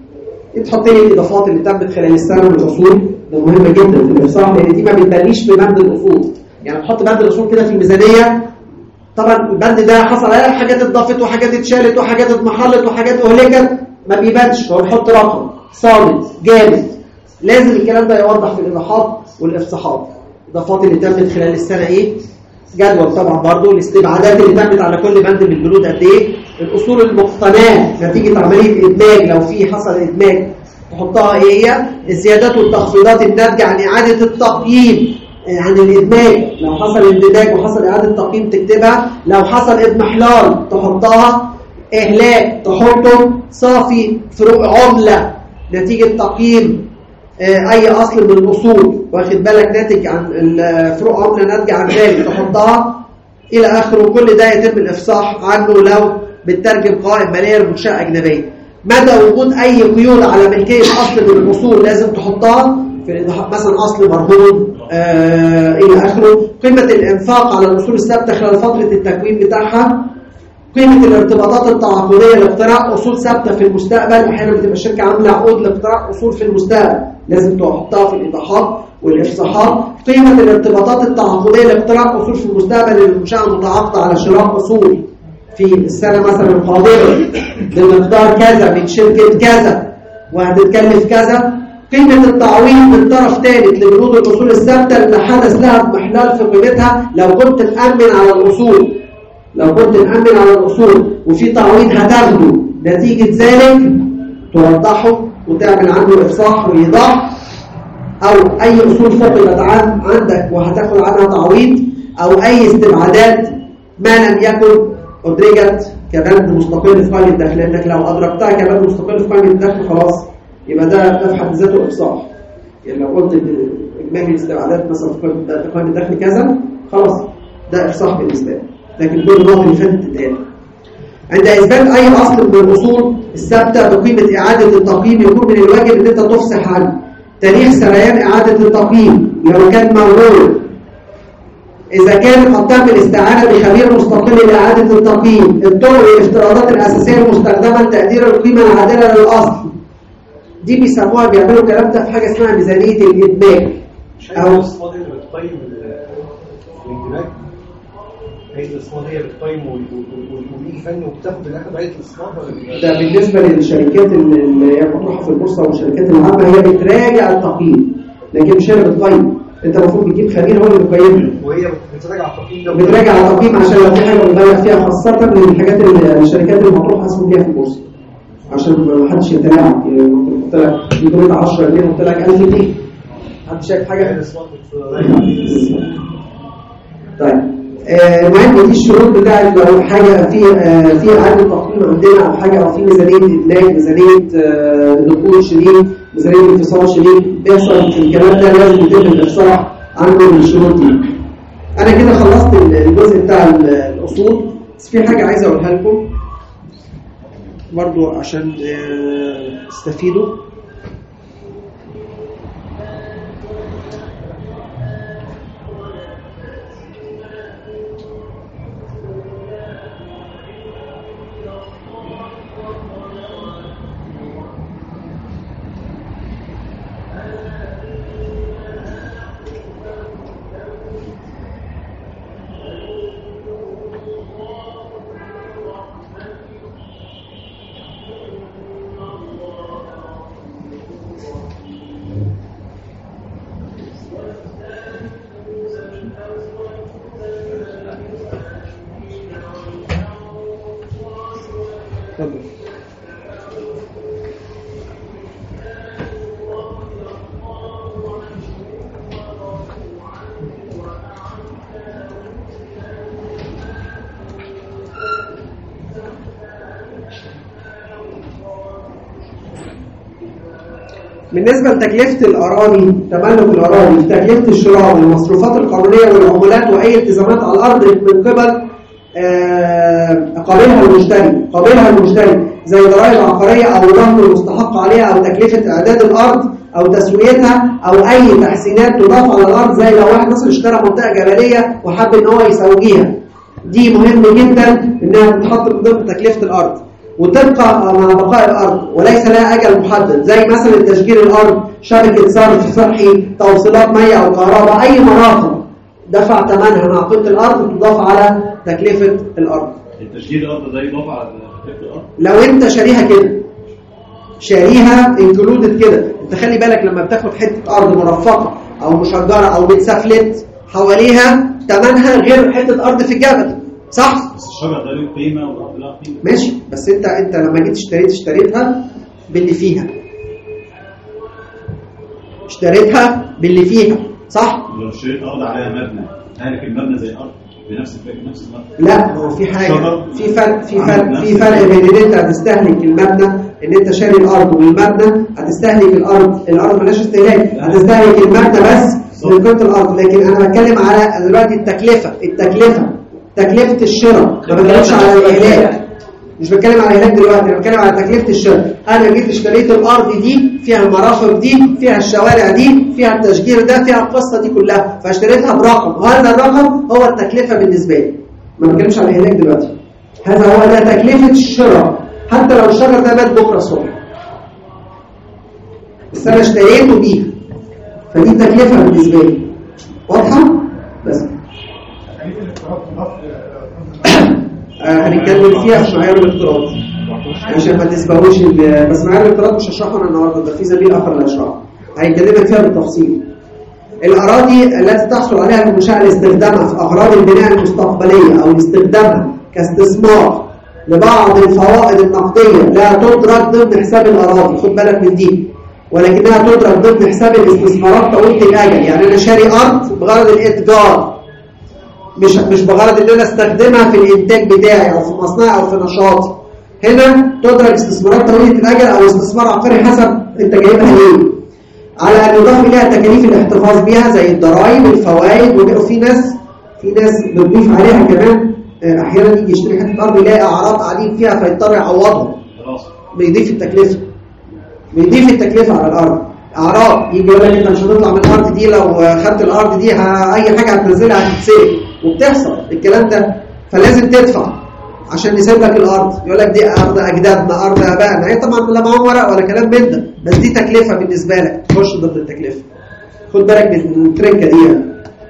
تحط لي الاضافات اللي تمت خلال السنه من الاصول، ده مهم جدا في الافصاح، لان دي ما بتبنيش في بند الاصول. يعني تحط بند الاصول كده في الميزانيه، طبعا البند ده حصل عليه حاجات اتضافت وحاجات اتشالت وحاجات اتمحلت وحاجات اهلكت، ما بيبانش، هو بيحط رقم صامت جامد. لازم الكلام ده يوضح في الايضاحات والافصاحات. الاضافات اللي تمت خلال السنه ايه؟ جدول طبعا برضو الاستبعادات اللي تمت على كل بند من البنود قد ايه، الاصول المقتناه نتيجه عمليه ادماج، لو في حصل ادماج تحطها ايه هي، الزيادات والتخفيضات الناتجه عن اعاده التقييم عن الادماج، لو حصل اندماج وحصل اعاده تقييم تكتبها، لو حصل اضمحلال تحطها، اهلاك تحطه، صافي فروق عمله نتيجه تقييم اي اصل من الاصول واخد بالك ناتج عن الفروق عمله ناتجه عن ذلك تحطها الى اخره. كل ده يتم الافصاح عنه لو بتترجم قوائم ماليه لمنشاه اجنبيه. مدى وجود اي قيود على ملكيه اصل من الاصول لازم تحطها في مثلا اصل مرهون آه الى اخره. قيمه الانفاق على الاصول الثابته خلال فتره التكوين بتاعها، قيمه الارتباطات التعاقديه لاقتراع اصول ثابته في المستقبل، احيانا بتبقى الشركه عامله عقود لاقتراع اصول في المستقبل لازم تحطها في الايضاحات والافصاحات. قيمه الارتباطات التعاقديه لاقتراع اصول في المستقبل للمنشاه متعاقده على شراء اصول في السنه مثلا القادمه بمقدار كذا من شركه كذا وهتتكلف كذا. قيمه التعويض من طرف ثالث لبنود الاصول الثابته اللي حدث لها اضمحلال في قيمتها لو كنت مأمن على الاصول، لو كنت مأمن على الأصول وفي تعويض هتاخده نتيجة ذلك توضحه وتعمل عنه إفصاح وإيضاح. أو أي أصول فقدت عن عندك وهتاخد عنها تعويض، أو أي استبعادات ما لم يكن أدرجت كبند مستقل في قائمة الدخل، لأنك لو أدركتها كبند مستقل في قائمة الدخل خلاص يبقى ده ده في حد ذاته إفصاح. يعني لو قلت إجمالي الاستبعادات مثلا في قائمة الدخل كذا خلاص ده إفصاح بالنسبة لك. لكن كل النقط اللي فاتت تتقال. عند اثبات اي اصل من الاصول الثابته بقيمه اعاده التقييم يكون من الواجب ان انت تفصح عنه تاريخ سريان اعاده التقييم لو كان موجود. اذا كان قد تم الاستعانه بخبير مستقل لاعاده التقييم، الطرق والافتراضات الاساسيه المستخدمه لتقدير القيمه العادله للاصل. دي بيسموها بيعملوا الكلام ده في حاجه اسمها ميزانيه الادماج. او الاصفاد اللي بتقيم الاندماج، هي الاصفاد هي بتقيم والمدير الفني وبتاخد الاخر بقيه الاصفاد ولا ده بالنسبه للشركات اللي هي مطروحه في البورصه والشركات العامه هي بتراجع التقييم، لكن مش هي اللي بتقيم. انت المفروض بتجيب خبير هو اللي بيقيمها، وهي بتراجع التقييم ده بتراجع التقييم عشان لو في حاجه مبالغ فيها، خاصه من الحاجات اللي الشركات اللي مطروحه اسهم ليها في البورصه، عشان ما حدش يتلاعب. يعني قلت لك دي قيمه عشرة جنيه وقلت لك ألف جنيه، حد شايف حاجه؟ طيب المهم دي الشروط بتاعت لو حاجه في آه في اعاده تقييم عندنا او حاجه، او في ميزانيه ادماج، ميزانيه آه دخول شريك، ميزانيه انفصال شريك، بيحصل الكلام ده لازم يتم الافصاح عنه من الشروط دي. انا كده خلصت الجزء بتاع الاصول، بس في حاجه عايز اقولها لكم برضو عشان آه تستفيدوا. اتفضل. بالنسبة لتكلفة الأراضي، تملك الأراضي، تكلفة الشراء والمصروفات القانونية والعمولات وأي التزامات على الأرض من قبل قابلها المشتري، قابلها المشتري زي ضرائب عقارية أو رهن المستحق عليها أو تكلفة إعداد الأرض أو تسويتها أو أي تحسينات تضاف على الأرض، زي لو واحد مثلا اشترى منطقة جبلية وحب إن هو يسويها، دي مهم جدا إنها تتحط ضمن تكلفة الأرض وتبقى مع بقاء الأرض وليس لها أجل محدد، زي مثلا تشجير الأرض، شبكة صرف صحي، توصيلات مياه أو كهرباء، أي مرافق دفع ثمنها مع قيمة الأرض تضاف على تكلفة الأرض. التشجير الأرض ده يضاف على تكلفة الأرض؟ لو أنت شاريها كده، شاريها انكلودد كده، أنت خلي بالك لما بتاخد حتة أرض مرفقة أو مشجرة أو متسفلت حواليها ثمنها غير حتة أرض في الجبل، صح؟ بس الشجر ده له قيمة والأرض لها قيمة. ماشي، بس أنت أنت لما جيت اشتريت اشتريتها باللي فيها. اشتريتها باللي فيها، صح؟ لو اشتريت أرض عليها مبنى، هلك المبنى زي الأرض بنفس الفكرة نفس المبنى؟ لا، هو في حاجة، في فرق في فرق في فرق بين إن أنت هتستهلك المبنى، إن أنت شاري الأرض والمبنى هتستهلك الأرض، الأرض مالهاش استهلاك، هتستهلك المبنى بس من قيمة الأرض، لكن أنا بتكلم على دلوقتي التكلفة، التكلفة تكلفة الشراء، ما بتكلمش على الإهلاك، مش بتكلم على الإهلاك دلوقتي، أنا بتكلم على تكلفة الشراء. أنا جيت اشتريت الأرض دي فيها المرافق دي، فيها الشوارع دي، فيها التشجير ده، فيها القصة دي كلها، فاشتريتها برقم، وهذا الرقم هو التكلفة بالنسبة لي، ما بتكلمش على الإهلاك دلوقتي. هذا هو ده تكلفة الشراء، حتى لو الشجر ده مات بكرة الصبح بس أنا اشتريته بيها، فدي تكلفة بالنسبة لي. واضحة؟ بس هنتكلم فيها في معيار الافتراض عشان ما تسبقوش، بس معيار الافتراض مش هشرحه انا النهارده، ده في زميل اخر اللي هيشرحه هيكلمك فيها بالتفصيل. الاراضي التي تحصل عليها المنشاه لاستخدامها في اغراض البناء المستقبليه او لاستخدامها كاستثمار لبعض الفوائد النقديه لا تدرج ضمن حساب الاراضي، خد بالك من دي، ولكنها تدرج ضمن حساب الاستثمارات طويله الاجل. يعني انا شاري ارض بغرض الاتجار، مش مش بغرض ان انا استخدمها في الانتاج بتاعي او في مصنعي او في نشاطي. هنا تدرج استثمارات طويله الاجل او استثمار عقاري حسب انت جايبها ليه، على ان يضاف اليها تكاليف الاحتفاظ بها زي الضرائب والفوائد، وفي ناس في ناس بتضيف عليها كمان، احيانا يجي يشتري حته ارض يلاقي اعراض قاعدين فيها فيضطر يعوضهم، بيضيف التكلفه بيضيف التكلفه على الارض. اعراض يجي يقول لك انت مش هتطلع من الارض دي، لو خدت الارض دي اي حاجه هتنزلها هتتسرق، وبتحصل الكلام ده، فلازم تدفع عشان نسيب لك الارض. يقول لك دي ارض اجدادنا، ارض ابائنا، هي طبعا لا معاهم ورق ولا كلام من ده، بس دي تكلفه بالنسبه لك تخش ضمن التكلفه. خد بالك من التركه دي يعني.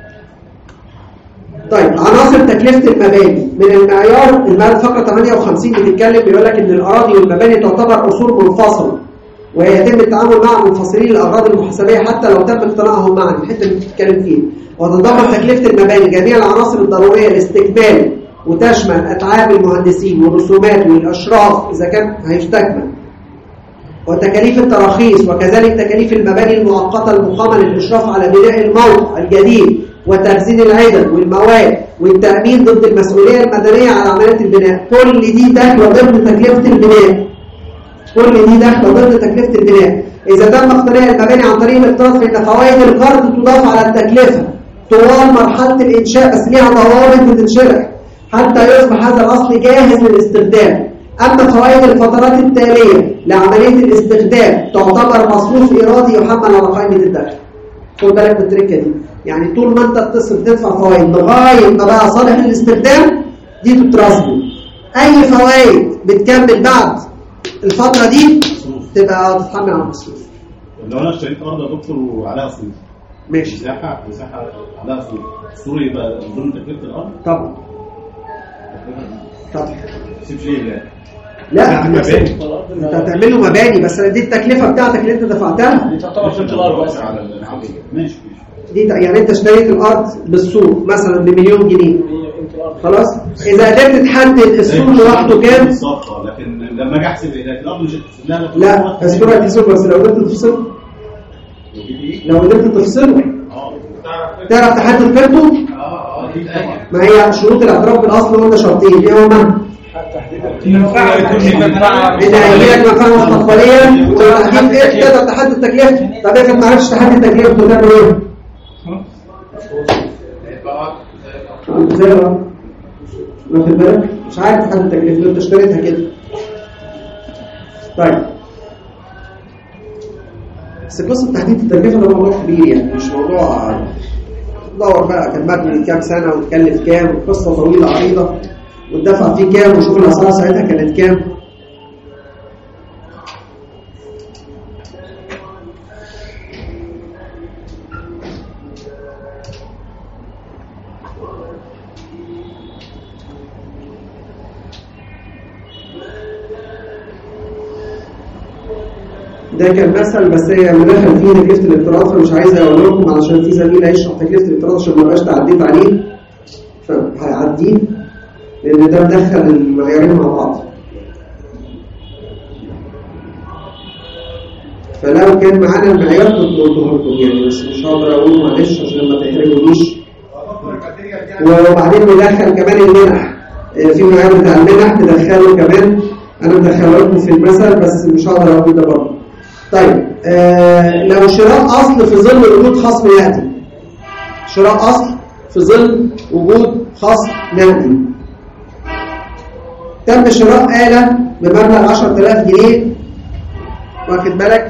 طيب، عناصر تكلفه المباني من المعيار المال فقره ثمانية وخمسين بتتكلم، بيقول لك ان الاراضي والمباني تعتبر اصول منفصله ويتم التعامل مع منفصلين الاغراض المحاسبيه حتى لو تم اقتناعهم معا، الحته اللي بتتكلم فيها. وتتضمن تكلفه المباني جميع العناصر الضروريه لاستكمال، وتشمل اتعاب المهندسين والرسومات والاشراف اذا كان هيستكمل، وتكاليف التراخيص، وكذلك تكاليف المباني المؤقته المقامه للاشراف على بناء الموقع الجديد وتخزين العدد والمواد والتامين ضد المسؤوليه المدنيه على عمليه البناء. كل دي داخله ضمن تكلفه البناء، كل دي داخله ضمن تكلفه البناء. اذا تم اقتناء المباني عن طريق الاقتراض فان فوائد القرض تضاف على التكلفه طوال مرحله الانشاء، بس ليها ضوابط بتتشرح حتى يصبح هذا الاصل جاهز للاستخدام. اما فوائد الفترات التاليه لعمليه الاستخدام تعتبر مصروف ارادي يحمل على قائمه الدخل. خد بالك من التركه دي، يعني طول ما انت بتصرف تدفع فوائد لغايه ما بقى صالح للاستخدام، دي تترصد. اي فوائد بتكمل بعد الفتره دي تبقى تتحمل على المصروف. لو انا اشتريت ارض يا دكتور وعليها صروف، ماشي، مساحه مساحه عليها صروف، الصور يبقى ضمن تكلفه الارض؟ طبعا طبعا. سيب شيء لا لا، انت هتعمل له مباني، بس دي التكلفه بتاعتك اللي انت دفعتها، دي تعتبر في الارض بس على العقد. ماشي دي يعني انت اشتريت الارض بالسوق مثلا بمليون جنيه، خلاص اذا قدرت تحدد السوق لوحده كام، بالظبط، لكن لما اجي احسب الاهلاك الارض مش هتحسب لها لا بس كده هتحسب، بس لو قدرت تفصله لو قدرت تفصله تعرف تحدد قيمته. ما هي شروط الاعتراف بالاصل قلنا شرطين، ايه هما؟ ان هيجي لك مفاهيم مستقبليه وتحديد ايه تقدر تحدد تكلفته. طب افرض ما عرفتش تحدد تكلفته تعمل ايه؟ زي ما واخد بالك مش عارف تحدد تكلفته انت اشتريتها كده. طيب بس قصه تحديد التكلفه ده موضوع كبير يعني، مش موضوع دور بقى كان مبني من كام سنه وتكلف كام وقصه طويله عريضه والدفع فيه كام وشوف الاسعار ساعتها كانت كام. ده كان مثل بس هي مدخل فيه تكلفه الافتراض، فمش عايز اقول لكم علشان في زميل هيشرح تكلفه الافتراض عشان ما بقاش تعديت عليه فهيعديه لان ده مدخل المعيارين مع بعض. فلو كان معانا المعيار كنت قلته لكم يعني، بس مش هقدر اقول معلش عشان ما تحرجونيش. وبعدين مدخل كمان المنح، في معيار بتاع المنح تدخله كمان، انا مدخله لكم في المثل بس مش هقدر اقول ده برضه. طيب آه لو شراء اصل في ظل وجود خصم نقدي، شراء اصل في ظل وجود خصم نقدي، تم شراء آلة بمبلغ عشرة آلاف جنيه واخد بالك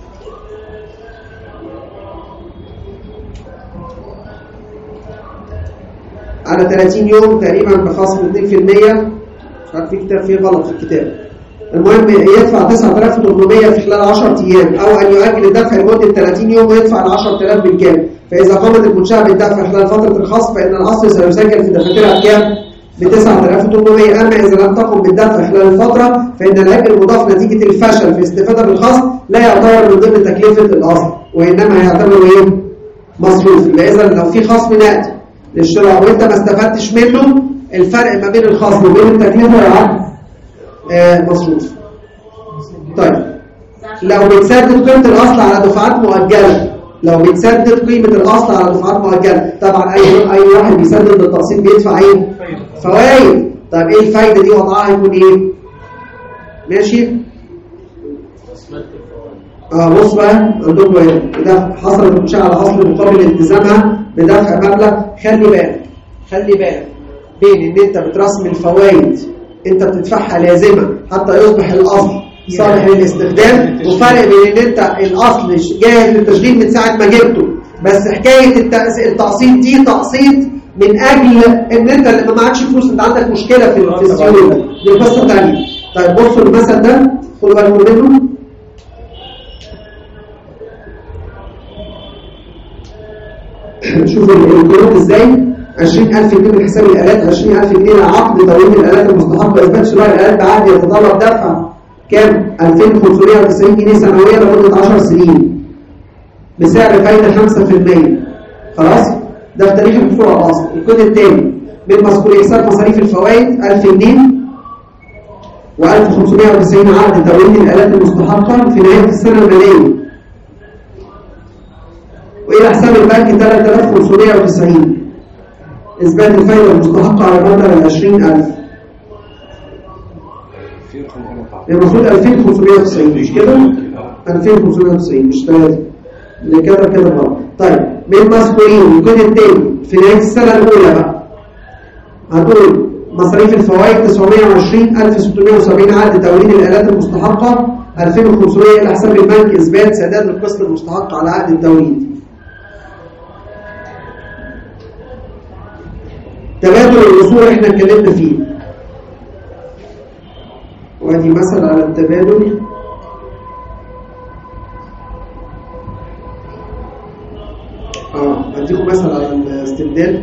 على ثلاثين يوم تقريبا بخصم اثنين بالمية، مش عارف في كتاب فيه غلط في الكتاب. المهم يدفع تسعة آلاف وثمانمائة في خلال عشرة ايام او ان يؤجل الدفع لمده ثلاثين يوم ويدفع ال عشرة آلاف بالكامل. فاذا قامت المنشاه بالدفع خلال فتره الخصم فان الاصل سيسجل في دفاترها بكام؟ ب تسعة آلاف وثمانمائة. اما اذا لم تقم بالدفع خلال الفتره فان العبء المضاف نتيجه الفشل في الاستفاده بالخصم لا يعتبر من ضمن تكلفه الاصل وانما يعتبر ايه؟ مصروف. يبقى اذا لو في خصم نقدي للشراء وانت ما استفدتش منه الفرق ما بين الخصم وبين التكلفه يعد آه مصروف. طيب لو بتسدد قيمه الاصل على دفعات مؤجله، لو بتسدد قيمه الاصل على دفعات مؤجله طبعا اي اي واحد بيسدد بالتقسيط بيدفع ايه؟ فوائد. طيب ايه الفايده دي وضعها هيكون ايه؟ ماشي؟ اه بص بقى عندكم ايه؟ ده حصلت المنشاه على اصل مقابل التزامها بدفع مبلغ. خلي بالك خلي بالك بين ان انت بترسم الفوائد انت بتدفعها لازمه حتى يصبح الاصل صالح للاستخدام، وفرق بين ان انت الاصل جاهز للتشغيل من ساعه ما جبته، بس حكايه التقسيط دي تقسيط من اجل ان انت لما معكش فلوس انت عندك مشكله في في السيوله دي قصه ثانيه. طيب بصوا المثل ده خدوا بالكم منه. شوفوا القروض ازاي. عشرين ألف جنيه من حساب الآلات، عشرين ألف جنيه لعقد توريد الآلات المستحقة إثبات شراء الآلات بعقد يتطلب دفع كام؟ ألفين وخمسمائة وتسعين جنيه سنويا لمدة عشر سنين بسعر فايدة خمسة بالمية. خلاص؟ ده في تاريخ الدفوع الأصل. الكود الثاني من مذكور حساب مصاريف الفوائد ألف جنيه وألف وخمسمائة وتسعين عقد توريد الآلات المستحقة في نهاية السنة المالية، وإلى حساب البنك ثلاثة آلاف وخمسمائة وتسعين إثبات الفائدة المستحقة على مبلغ عشرين ألف. المفروض ألفين وخمسمائة وتسعين مش كده؟ ألفين وخمسمائة وتسعين مش ثلاثة اللي كده كده بقى. طيب من مذكورين الكود التاني في نهاية السنة الأولى بقى هتقول مصاريف الفوائد تسعمائة وعشرين ألف وستمائة وسبعين عقد توريد الآلات المستحقة ألفين وخمسمائة إلى حساب البنك إثبات سداد القسط المستحق على عقد التوريد. تبادل الأصول احنا اتكلمنا فيه، وادي مثل على التبادل. اه هديكم مثل على الاستبدال.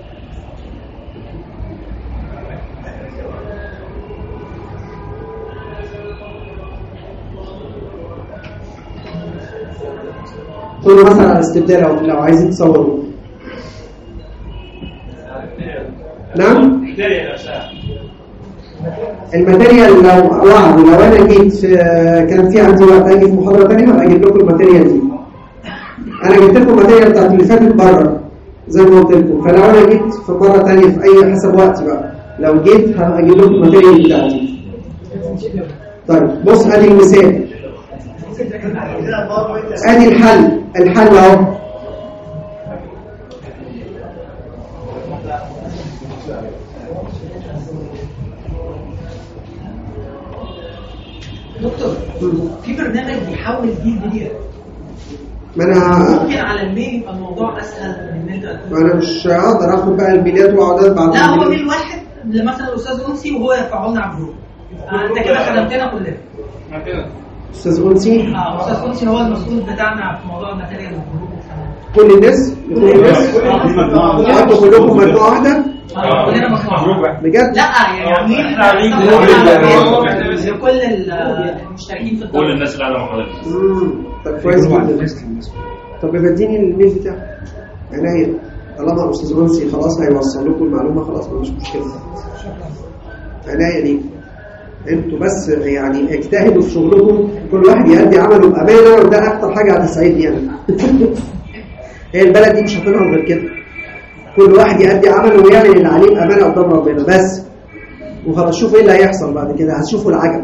خدوا مثل على الاستبدال لو لو عايزين تصوروا. نعم الماتيريال لو وعد لو انا جيت في كان في عندي وقت اجي في محاضره ثانيه هبقى اجيب لكم الماتيريال دي. انا جبت لكم الماتيريال بتاعت اللي فاتت بره زي ما قلت لكم، فلو انا جيت في مره ثانيه في اي حسب وقتي بقى لو جيت هبقى اجيب لكم الماتيريال بتاعتي. طيب بص ادي المثال، ادي الحل الحل اهو. دكتور في برنامج بيحول دي لدي، ما انا ممكن على الميل يبقى الموضوع اسهل من ان انت ما انا مش هقدر اخد بقى البيلات واقعد اتبع. لا هو ميل واحد مثلا الاستاذ انسي وهو يرفعه لنا على الجروب، انت كده خدمتنا كلنا. استاذ انسي اه استاذ انسي هو المسؤول بتاعنا في موضوع الماتيريال والجروب. كل الناس كل الناس انتوا كلكم مجموعه واحده كلنا مجموعه بجد؟ لا يعني عاملين لكل المشتركين في الدورة كل الناس اللي على محاضرة. طب كويس جدا. طب اديني الميل بتاعك عينيا، طالما الاستاذ منسي خلاص هيوصل لكم المعلومه خلاص مش مشكله. عينيا ليك انتوا بس يعني اجتهدوا في شغلكم، كل واحد يؤدي عمله بامانه وده اكتر حاجه هتسعدني انا. هي البلد دي مش هتنهض غير كده، كل واحد يؤدي عمله ويعمل اللي عليه بامانه قدام ربنا بس، وخلاص شوفوا ايه اللي هيحصل بعد كده، هتشوفوا العجب.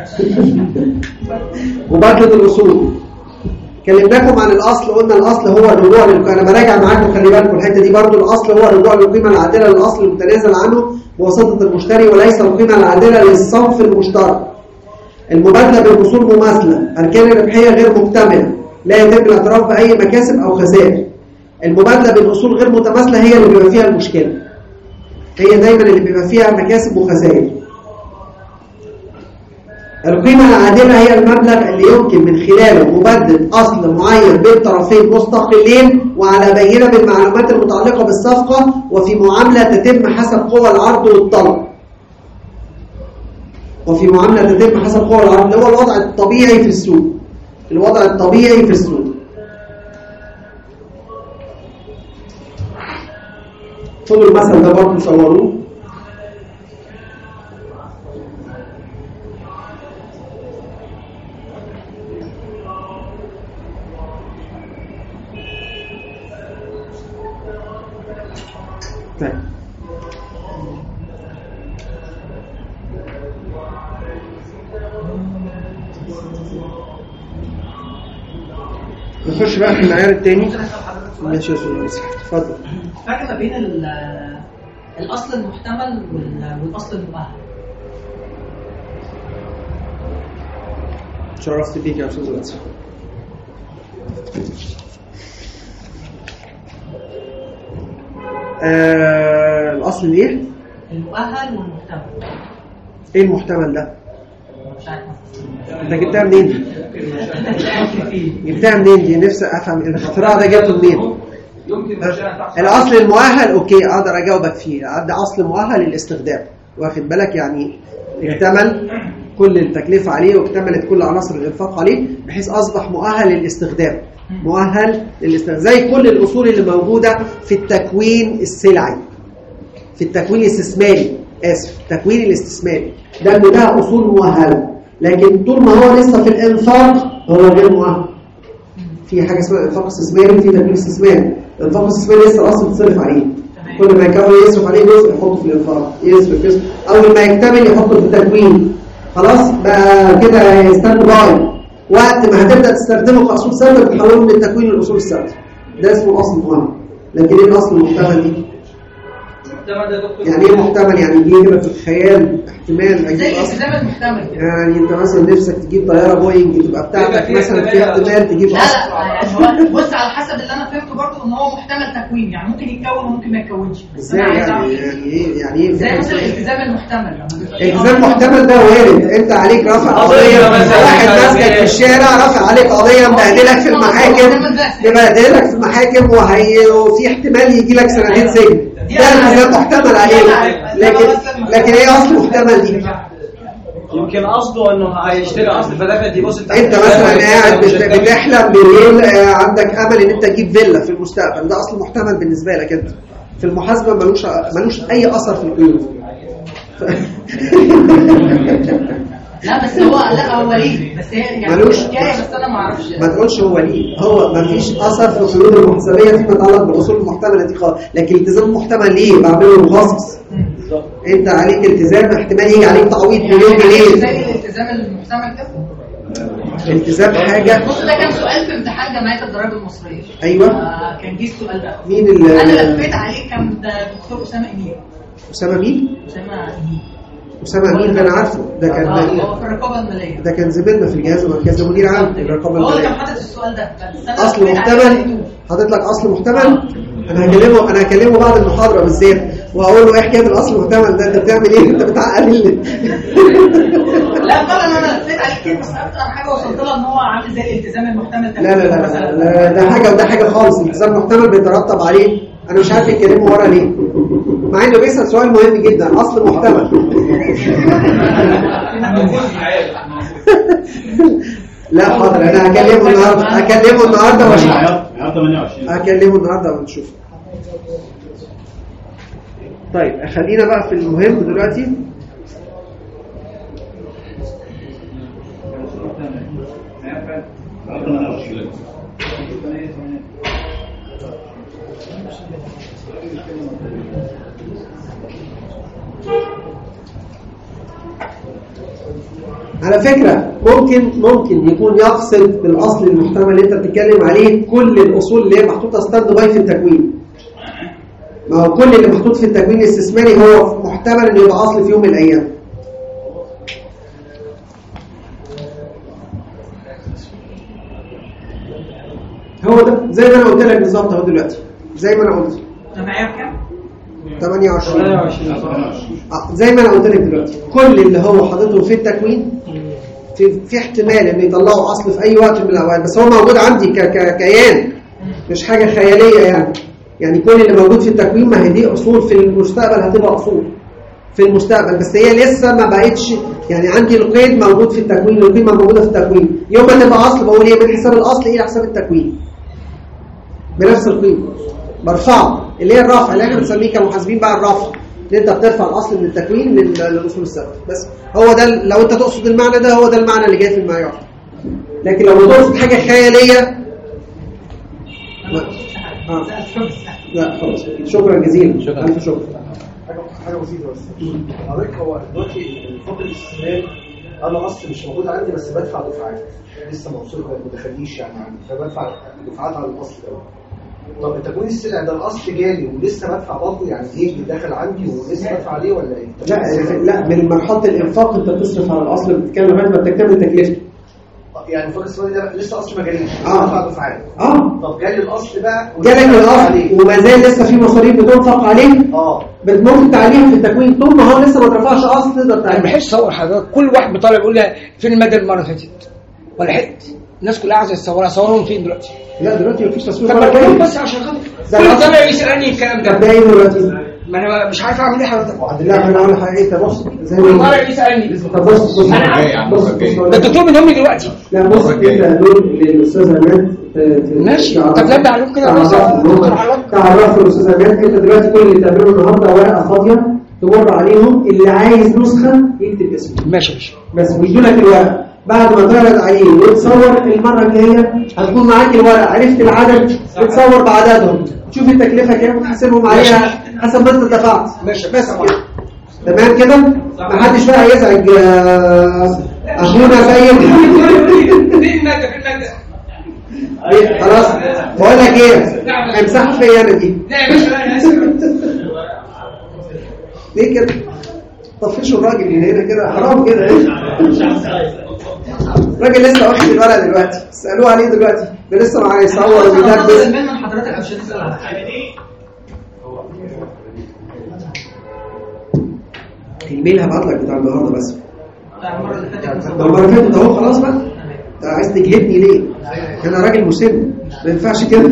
وبركه الاصول كلمناكم عن الاصل، قلنا الاصل هو الرجوع للقيمه. انا براجع معاكم خلي بالكم الحته دي برضو، الاصل هو الرجوع للقيمه العادله للاصل المتنازل عنه بواسطه المشتري، وليس القيمه العادله للصنف المشترك. المبادله بالاصول مماثله، اركان الربحيه غير مكتمله، لا يتم الاعتراف باي مكاسب او خسائر. المبادله بالاصول غير متماثله هي اللي بيبقى فيها المشكله، هي دايما اللي بيبقى فيها مكاسب وخسائر. القيمة العادلة هي المبلغ اللي يمكن من خلاله مبادلة أصل معين بين طرفين مستقلين وعلى بينة بالمعلومات المتعلقة بالصفقة، وفي معاملة تتم حسب قوى العرض والطلب. وفي معاملة تتم حسب قوى العرض اللي هو الوضع الطبيعي في السوق، الوضع الطبيعي في السوق. خدوا المثل ده برضه صوروه. طيب نخش بقى في المعيار الثاني. ماشي يا استاذ اتفضل. الفرق ما بين الاصل المحتمل والاصل المؤهل. شرفت بيك يا استاذ انس. آه الاصل الايه؟ المؤهل والمحتمل. ايه المحتمل ده؟ مش عارف انت جبتها منين دي؟ جبتها منين دي؟ نفسي افهم الاختراع ده جابته منين؟ الاصل المؤهل اوكي اقدر اجاوبك فيه، ده اصل مؤهل للاستخدام، واخد بالك يعني اكتمل كل التكلفه عليه واكتملت كل عناصر الانفاق عليه بحيث اصبح مؤهل للاستخدام، مؤهل للاستخدام زي كل الاصول اللي موجوده في التكوين السلعي، في التكوين الاستثماري، اسف التكوين الاستثماري ده اللي ده اصول مؤهله. لكن طول ما هو لسه في الانفاق هو غير مؤهل. في حاجه اسمها انفاق استثماري وفي تكوين استثماري. الانفاق الاستثماري لسه الاصل بتصرف عليه، كل ما يكون يصرف عليه جزء يحطه في الانفاق، يصرف يصرف اول ما يكتمل يحطه في التكوين، خلاص بقى كده يستند باي. وقت ما هتبدا تستخدمه كاصول ثابته بتحوله من التكوين للاصول الثابته، ده اسمه الاصل المؤهل. لكن ايه الاصل المحتمل دي؟ يعني ايه محتمل؟ يعني دي كده في الخيال احتمال زي الالتزام المحتمل. يعني انت مثلا نفسك تجيب طياره بوينج تبقى بتاعتك مثلا في احتمال تجيب لا لا يعني بص على حسب اللي انا فهمته برضه ان هو محتمل تكوين، يعني ممكن يتكون وممكن ما يتكونش. بس انا عايز اعرف يعني ايه يعني ايه زي مثلا الالتزام المحتمل. الالتزام المحتمل ده وارد، انت عليك رفع قضيه، واحد ماسكك في الشارع رافع عليك قضيه مبهدلك في المحاكم، مبهدلك في المحاكم وفي احتمال يجي لك سنتين سجن، ده الالتزام محتمل عليه. لكن لكن ايه اصل محتمل دي؟ يمكن قصده انه هيشتري اصل فدافع دي. بص انت مثلا قاعد بتحلم بالليل عندك امل ان انت تجيب فيلا في المستقبل، ده اصل محتمل بالنسبه لك انت. في المحاسبه ملوش ملوش اي اثر في القيود. لا بس هو لا هو ليه بس هي يعني ملوش حكايه بس انا ما اعرفش. ما تقولش هو ليه، هو ما فيش اثر في القيود المحاسبيه فيما يتعلق بالاصول المحتمله دي خالص، لكن الالتزام المحتمل ليه بعمله مخصص. انت عليك التزام احتمال يجي عليك تعويض مليون جنيه زي الالتزام المحتمل كده. التزام حاجه. بص ده كان سؤال في امتحان جمعيه الضرائب المصريه. ايوه آه كان جه السؤال ده. مين اللي انا لفيت عليه كان دكتور اسامه امين. اسامه مين؟ اسامه امين. اسامه امين ده انا عارفه، ده كان اه هو في الرقابه الماليه، ده كان زميلنا في الجهاز المركزي مدير عام الرقابه هو الماليه. كان حاطط السؤال ده اصل محتمل، حاطط لك اصل محتمل. انا هكلمه انا هكلمه بعد المحاضره بالذات وهقول له ايه حكايه الاصل المحتمل ده، انت بتعمل ايه؟ انت بتعقل. لا طبعا انا لفيت عليه كتير بس اكتر حاجه وصلت لها ان هو عامل زي الالتزام المحتمل. لا لا لا, لا, لا ده حاجه وده حاجه خالص. الالتزام المحتمل بيترتب عليه، انا مش عارف يتكلموا ورا ليه مع انه بيسال سؤال مهم جدا. اصل محتمل لا حاضر انا هكلمه النهارده هكلمه النهارده واشوف هكلمه النهارده ونشوف. طيب خلينا بقى في المهم دلوقتي. على فكرة ممكن ممكن يكون يقصد بالأصل المحتمل اللي أنت بتتكلم عليه كل الأصول اللي هي محطوطة ستاند باي في التكوين. ما هو كل اللي محطوط في التكوين الاستثماري هو محتمل إنه يبقى أصل في يوم من الأيام. هو ده زي ما أنا قلت لك بالظبط أهو دلوقتي، زي ما أنا قلت. معايا بكام؟ ثمانية وعشرين زي ما أنا قلت لك دلوقتي. كل اللي هو حاططه في التكوين في في احتمال إنه يطلعوا أصل في أي وقت من الأوقات، بس هو موجود عندي ككيان مش حاجة خيالية يعني. يعني كل اللي موجود في التكوين ما هي دي أصول في المستقبل، هتبقى أصول في المستقبل، بس هي لسه ما بقتش يعني. عندي القيد موجود في التكوين، القيمة موجودة في التكوين. يوم ما تبقى أصل بقول إيه؟ من حساب الأصل إيه حساب التكوين بنفس القيمة برفعه، اللي هي الرفع اللي احنا بنسميه كمحاسبين بقى الرفع، اللي انت بترفع الاصل من التكوين للاصول الثابته. بس هو ده لو انت تقصد المعنى ده هو ده المعنى اللي جاي في المعيار. لكن لو تقصد حاجه خياليه اه لا خلاص شكرا جزيلا. شكرا الف شكر. حاجه حاجه بسيطه بس حضرتك هو دلوقتي الفقر الاستثماري انا اصل مش موجود عندي بس بدفع دفعات لسه ما وصلت ما دخليش يعني عندي فبدفع دفعات على الاصل ده. طب التكوين السلع ده الاصل جالي ولسه بدفع برضه يعني ايه اللي داخل عندي ولسه بدفع عليه ولا ايه؟ لا لا من مرحله الانفاق انت بتصرف على الاصل بتتكلم لغايه ما بتكتمل تكلفته. يعني الفقر الاستثماري ده لسه اصل ما جاليش اه بدفع دفعات. اه طب جالي الاصل بقى جالك الاصل وما زال لسه في مصاريف بتنفق عليه. اه ممكن تعليم في التكوين طول ما هو لسه ما اترفعش اصل تقدر تعليم. انا بحس اصور حضرتك كل واحد بيطلع يقول لي فين الماده المره اللي فاتت ولا حته الناس كلها عايزه تصورها. صورهم فين دلوقتي؟ لا دلوقتي مفيش تصوير. طب بقول بس عشان خاطر كل ده يسالني الكلام ده. ده ايه دلوقتي؟ ما انا مش عارف اعمل ايه حضرتك. لا انا اقول حاجه. انت بص زي ما مره يسالني. طب بص بص انا بص ده الدكتور منهم دلوقتي. لا بص انت دول للاستاذ عماد ماشي. طب لما عليهم كده تعرفوا الاستاذ عماد. انت دلوقتي كل اللي تعمله النهارده ورقه فاضيه تمر عليهم، اللي عايز نسخه يكتب اسمه. ماشي ماشي. بس ويدوا لك الورقه بعد ما تعرض عليه وتصور. المره الجايه هتكون معاك الورقه عرفت العدد بتصور بعددهم تشوف التكلفه كام وتحسبهم عليها حسب ما انت دفعت. ماشي بس كده تمام كده. ما حدش بقى يزعج اخونا سيد. فين الماده فين الماده خلاص بقول لك ايه امسحها فيا انا دي. لا يا باشا انا اسف. ليه كده طفشوا الراجل اللي هنا كده حرام كده. الراجل لسه واخد الورقه دلوقتي سالوه عليه دلوقتي ده لسه معاه يصور وبيدبس. من حضرتك مش هتسال على حاجه. الايميل هبعت لك بتاع النهارده بس. المره اللي فاتت المره اللي فاتت اهو خلاص بقى. انت عايز تجهدني ليه؟ انا راجل مسن ما ينفعش كده.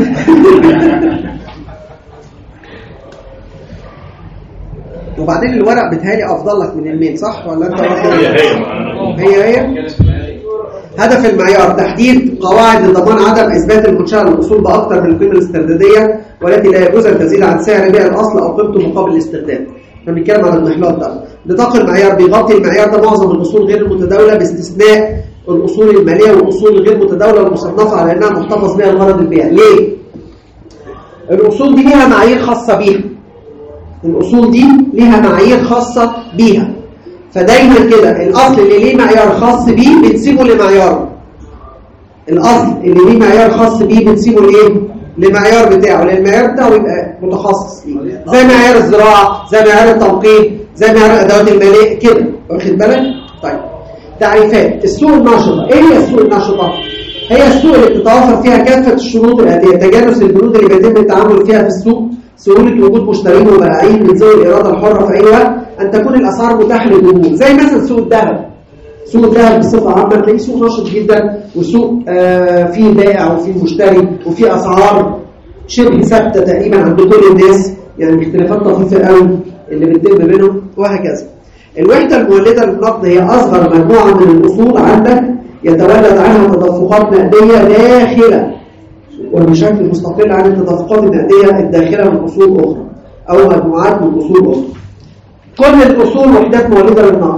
وبعدين الورق بتهيألي افضل لك من الميل صح ولا انت؟ هي هي هي هدف المعيار تحديد قواعد لضمان عدم اثبات المنشاه للاصول باكثر من القيمه الاسترداديه والتي لا يجوز ان تزيد عن سعر بيع الاصل او قيمته مقابل الاسترداد. احنا بنتكلم على المحلات ده. نطاق المعيار بيغطي المعيار ده معظم الاصول غير المتداوله باستثناء الاصول الماليه والاصول الغير متداوله المصنفه على انها محتفظ بها الغرض البيع. ليه؟ الاصول دي ليها معايير خاصه بيها. الاصول دي ليها معايير خاصه بيها. فدايما كده الاصل اللي ليه معيار خاص بيه بنسيبه لمعياره. الاصل اللي ليه معيار خاص بيه بنسيبه لايه؟ للمعيار بتاعه، لان المعيار بتاعه يبقى متخصص فيه، زي معيار الزراعه، زي معيار التنقيب، زي معيار الادوات الماليه كده، واخد بالك؟ طيب تعريفات السوق الناشطه. ايه هي السوق الناشطه؟ هي السوق اللي بتتوافر فيها كافه الشروط الاتيه: تجانس البنود اللي بيتم التعامل فيها في السوق، سهوله وجود مشترين وبائعين من ذوي الاراده الحره في اي وقت، ان تكون الاسعار متاحه للجمهور. زي مثلا سوق الذهب. سوق الذهب بصفه عامه تلاقيه سوق نشط جدا، وسوق آه فيه بائع وفيه مشتري وفيه اسعار شبه ثابته تقريبا عند كل الناس، يعني اختلافات طفيفه قوي اللي بتتم بينهم وهكذا. الوحده المولده للنقد هي اصغر مجموعه من الاصول عندك يتولد عنها تدفقات نقديه داخله وبشكل مستقل عن التدفقات النقديه الداخله من اصول اخرى او مجموعات من اصول اخرى. كل الاصول وحدات مولده للنقد.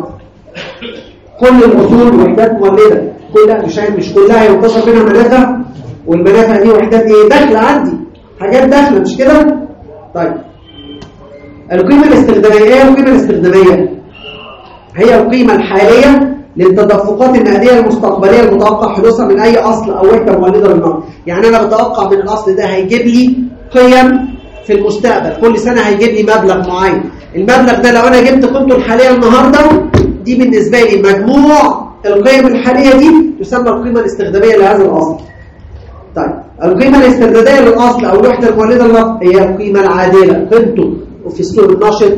كل الاصول وحدات مولده، كلها مش مش كلها ينتصر منها منافع، والمنافع دي وحدات ايه؟ داخله عندي، حاجات داخله مش كده؟ طيب القيمه الاستخداميه. ايه القيمه الاستخداميه؟ هي القيمه الحاليه للتدفقات النقديه المستقبليه المتوقع حدوثها من اي اصل او وحده مولده للنقد. يعني انا بتوقع من الاصل ده هيجيب لي قيم في المستقبل، كل سنه هيجيب لي مبلغ معين. المبلغ ده لو انا جبت قيمته الحاليه النهارده، دي بالنسبه لي مجموع القيم الحاليه دي تسمى القيمه الاستخداميه لهذا الاصل. طيب القيمه الاسترداديه للاصل او الوحده المولده للنقد هي القيمه العادله، قيمته في السوق النشط،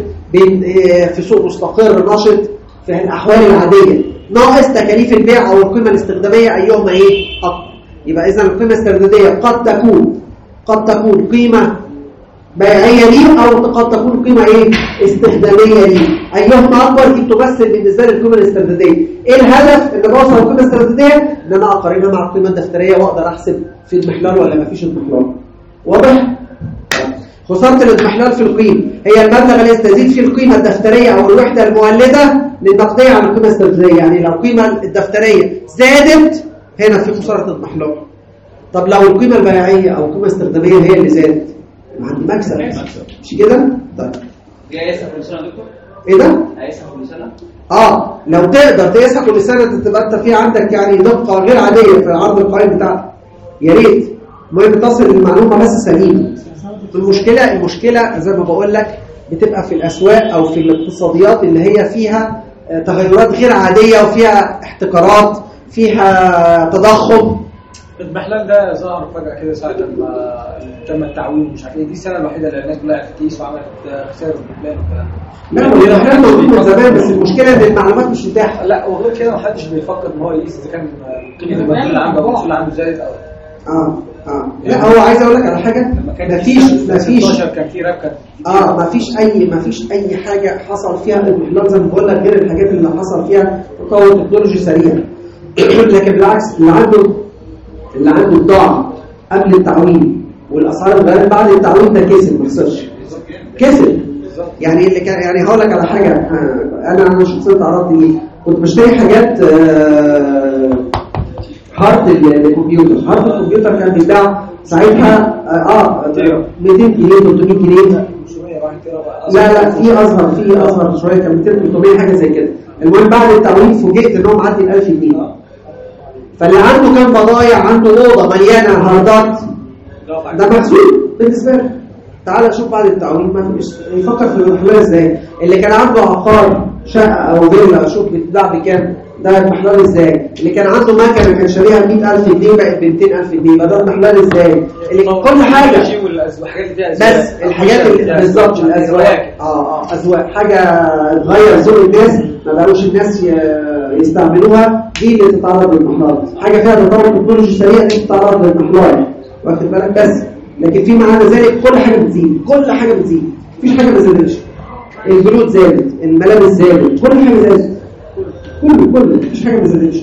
في سوق مستقر نشط في الاحوال العاديه، ناقص تكاليف البيع او القيمه الاستخداميه ايهما ايه اكبر. يبقى اذا القيمه الاسترداديه قد تكون قد تكون قيمه بيعيه لي او قد تكون قيمه ايه استخداميه لي، ايهما اكبر دي بتمثل بالنسبه لي القيمه الاسترداديه. ايه الهدف ان بوصل القيمه الاسترداديه؟ ان انا اقارنها مع القيمه الدفتريه واقدر احسب في المحلال ولا ما فيش اضمحلال. واضح؟ خساره الاضمحلال في القيمه هي المبلغ اللي يستزيد فيه القيمه الدفتريه او الوحده المولده للنقديه عن القيمه الاسترداديه. يعني لو القيمه الدفتريه زادت هنا في خساره اضمحلال. طب لو القيمه البيعيه او القيمه الاستخداميه هي اللي زادت عندي مكسب، مش كده؟ طيب دي قياسها كل سنه يا دكتور؟ ايه ده؟ قياسها كل سنه؟ اه لو تقدر تقيسها كل سنه تبقى انت في عندك يعني دقه غير عاديه في عرض القائمه بتاعك. يا ريت المهم تصل المعلومه بس سليمه. المشكله المشكله زي ما بقول لك بتبقى في الاسواق او في الاقتصاديات اللي هي فيها تغيرات غير عاديه وفيها احتكارات، فيها تضخم. المحلال ده ظهر فجأة كده ساعة لما تم التعويم مش عارف ايه، دي السنة الوحيدة اللي الناس كلها تقيس وعملت خسائر المحلال والكلام ده. لا المحلال موجود من زمان بس المشكلة ان المعلومات مش متاحة. لا وغير كده محدش بيفكر ان هو يقيس اذا كان قيمة المحلال اللي عنده او اللي عنده زايد او اه اه لا هو عايز اقول لك على حاجة، مفيش مفيش كان في راب اه مفيش اي مفيش اي حاجة حصل فيها المحلال زي ما بقول لك غير الحاجات اللي حصل فيها تطور تكنولوجي سريع. لكن بالعكس اللي عنده اللي عنده بضاعة قبل التعويم والاسعار اتغيرت بعد التعويم ده كسب ما خسرش، كسب. يعني اللي كان يعني هقول لك على حاجه، انا انا شخصيا تعرضت ليه، كنت بشتري حاجات هارد الكمبيوتر. هارد الكمبيوتر كان بيتباع ساعتها اه مئتين جنيه ثلاثمئة جنيه. لا لا في اصغر في اصغر شويه كان مئتين ثلاثمئة حاجه زي كده. المهم بعد التعويم فوجئت ان هو معدي ال ألف جنيه. فاللي عنده كان بضايع عنده اوضه مليانه هاردات ده مكسور بالنسبه له. تعال شوف بعد التعويم ما فيش يفكر في المحلول ازاي. اللي كان عنده عقار شقه او فيلا شوف بتتباع بكام ده المحلول ازاي. اللي كان عنده مكنه كان شاريها ب مئة ألف جنيه بقت ب مئتين ألف جنيه يبقى ده المحلول ازاي. اللي كل حاجه بس الحاجات اللي بالظبط الاذواق اه اه اذواق حاجه تغير ذوق الناس ما بقوش الناس يستعملوها دي اللي تتعرض للمحلول. حاجه فيها تطور تكنولوجي سريع دي تتعرض للمحلول واخد بالك. بس لكن في معنى ذلك كل حاجه بتزيد كل حاجه بتزيد مفيش حاجه ما زادتش. الجلود زادت الملابس زادت كل حاجه زادت كله كله مفيش حاجه ما زادتش.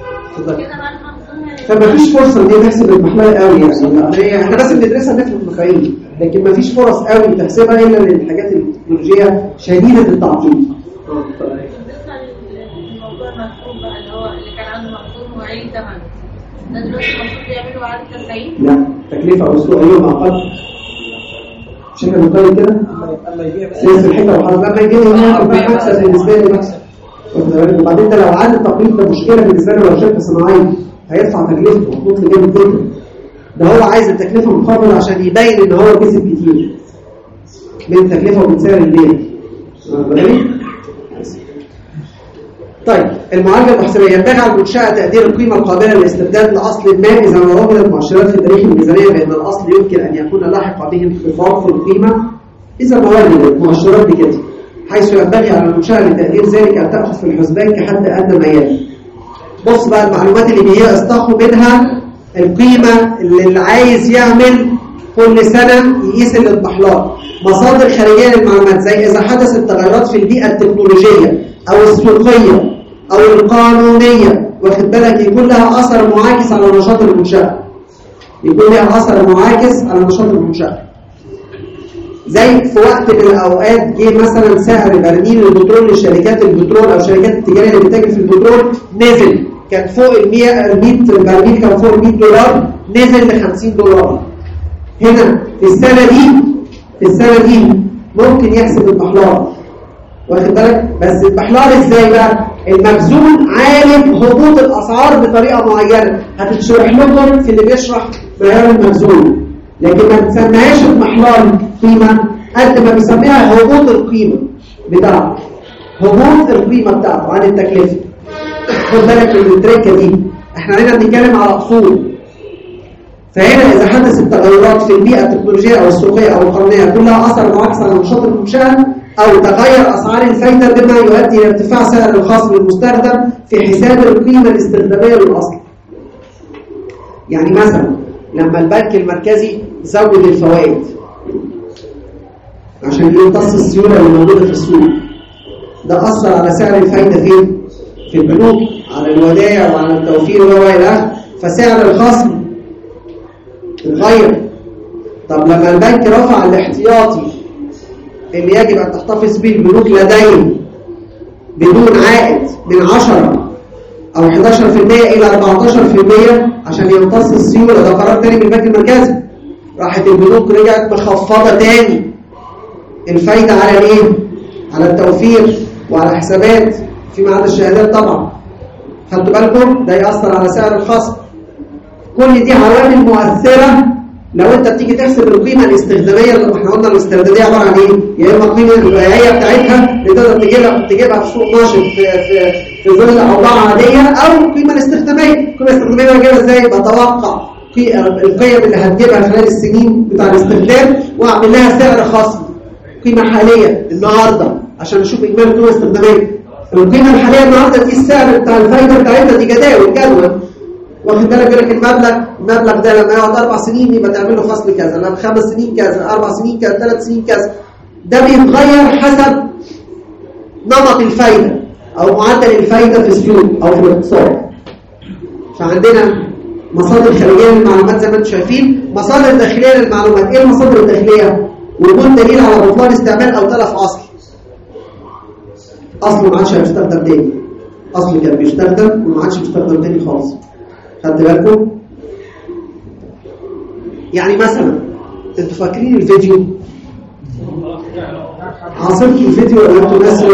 فما فيش فرصه ان هي تحسب المحلول قوي يعني احنا بس بندرسها نفهم المفاهيم لكن ما فيش فرص قوي تحسبها الا للحاجات تكنولوجية شديدة التعقيد. بالنسبة للموضوع المفهوم بقى اللي هو اللي كان عنده مفهوم وعين ثمن، ده دلوقتي المفروض يعملوا عدد تسعين؟ لا، تكلفة أسبوعية أقل. مش احنا بنقول كده؟ سياسة الحكمة والحرب لما يجي هنا يبقى مكسب بالنسبة لي مكسب. وبعدين ده لو عاد التقييم ده مشكلة بالنسبة له لو شركة صناعية هيدفع تكلفته ومطلوب جامد جدا. ده هو عايز التكلفة منخفضة عشان يبين ان هو كسب كتير من التكلفة ومن سعر البيع. طيب المعالجة المحاسبية ينبغي على المنشأة تقدير القيمة القابلة للاستبداد لأصل ما إذا ما وجدت مؤشرات في تاريخ الميزانية بأن الأصل يمكن أن يكون لاحق به انخفاض في القيمة إذا ما وجدت مؤشرات بكده، حيث ينبغي على المنشأة لتقدير ذلك أن تأخذ في الحسبان كحد أدنى ما يلي. بص بقى المعلومات اللي هي استخدموا منها القيمة اللي عايز يعمل كل سنة يقيس الاضمحلال. مصادر خارجية للمعلومات زي إذا حدثت تغيرات في البيئة التكنولوجية أو السوقية أو القانونية، واخد بالك، يكون لها أثر معاكس على نشاط المنشأة. يكون لها أثر معاكس على نشاط المنشأة. زي في وقت من الأوقات جه مثلا سعر برميل البترول لشركات البترول أو شركات التجارية اللي بتتاجر في البترول نزل، كان فوق ال مية برميل كان فوق ال مية دولار نزل ل خمسين دولار. هنا في السنة دي في السنة دي ممكن يحسب المحلار، واخد بالك، بس المحلار ازاي بقى؟ المخزون عالم هبوط الاسعار بطريقه معينه هتتشرح لكم في اللي بيشرح معيار المخزون، لكن ما بتسميهاش المحلار قيمه قد ما بيسميها هبوط القيمه بتاعته، هبوط القيمه بتاعته عن التكلفه. خد بالك من التركه دي، احنا هنا بنتكلم على اصول. فهنا إذا حدثت تغيرات في البيئة التكنولوجية أو السوقية أو القانونية كلها أثر معاكس على نشاط المنشأة، أو تغير أسعار الفايدة بما يؤدي إلى ارتفاع سعر الخصم المستخدم في حساب القيمة الاستخدامية للأصل. يعني مثلا لما البنك المركزي زود الفوائد عشان يمتص السيولة اللي موجودة في السوق، ده أثر على سعر الفايدة فين؟ في البنوك، على الودائع وعلى التوفير وإلى آخره، فسعر الخصم اتغير. طب لما البنك رفع الاحتياطي اللي يجب أن تحتفظ به البنوك لديه بدون عائد من عشرة أو إحدى عشرة بالمئة إلى أربعة عشر بالمئة عشان يمتص السيولة، ده قرار تاني من البنك المركزي، راحت البنوك رجعت مخفضة تاني الفايدة على الايه؟ على التوفير وعلى حسابات فيما عدا الشهادات طبعا. خدتوا بالكم؟ ده يأثر على سعر الخصم. كل دي عوامل مؤثرة. لو انت بتيجي تحسب القيمة الاستخدامية اللي احنا قلنا الاستردادية عبارة عن ايه؟ يا اما القيمة البيعية بتاعتها اللي تقدر تجيبها تجيبها في سوق ناشط في في في ظل اوضاع عادية، او القيمة الاستخدامية. القيمة الاستخدامية بجيبها ازاي؟ بتوقع القيم اللي هتجيبها خلال السنين بتاع الاستخدام واعمل لها سعر خصم، قيمة حالية النهارده عشان نشوف اجمالي القيمة الاستخدامية. القيمة الحالية النهارده دي السعر بتاع الفايدة بتاعتها، دي جداول جدول واخد بالك. بيقول لك المبلغ المبلغ ده لما يقعد اربع سنين يبقى تعمل له فصل كذا، لما خمس سنين كذا، اربع سنين كذا، ثلاث سنين كذا. ده بيتغير حسب نمط الفايده او معدل الفايده في السوق او في الاقتصاد. فعندنا مصادر خارجيه للمعلومات زي ما انتم شايفين، مصادر داخليه للمعلومات. ايه المصادر الداخليه؟ وجود دليل على بطلان استعمال او تلف اصل. اصله ما عادش هيستخدم تاني، اصله كان بيستخدم وما عادش بيستخدم تاني خالص. خدت بالكم؟ يعني مثلا انتوا فاكرين الفيديو؟ عاصرتوا الفيديو ولا انتوا ناس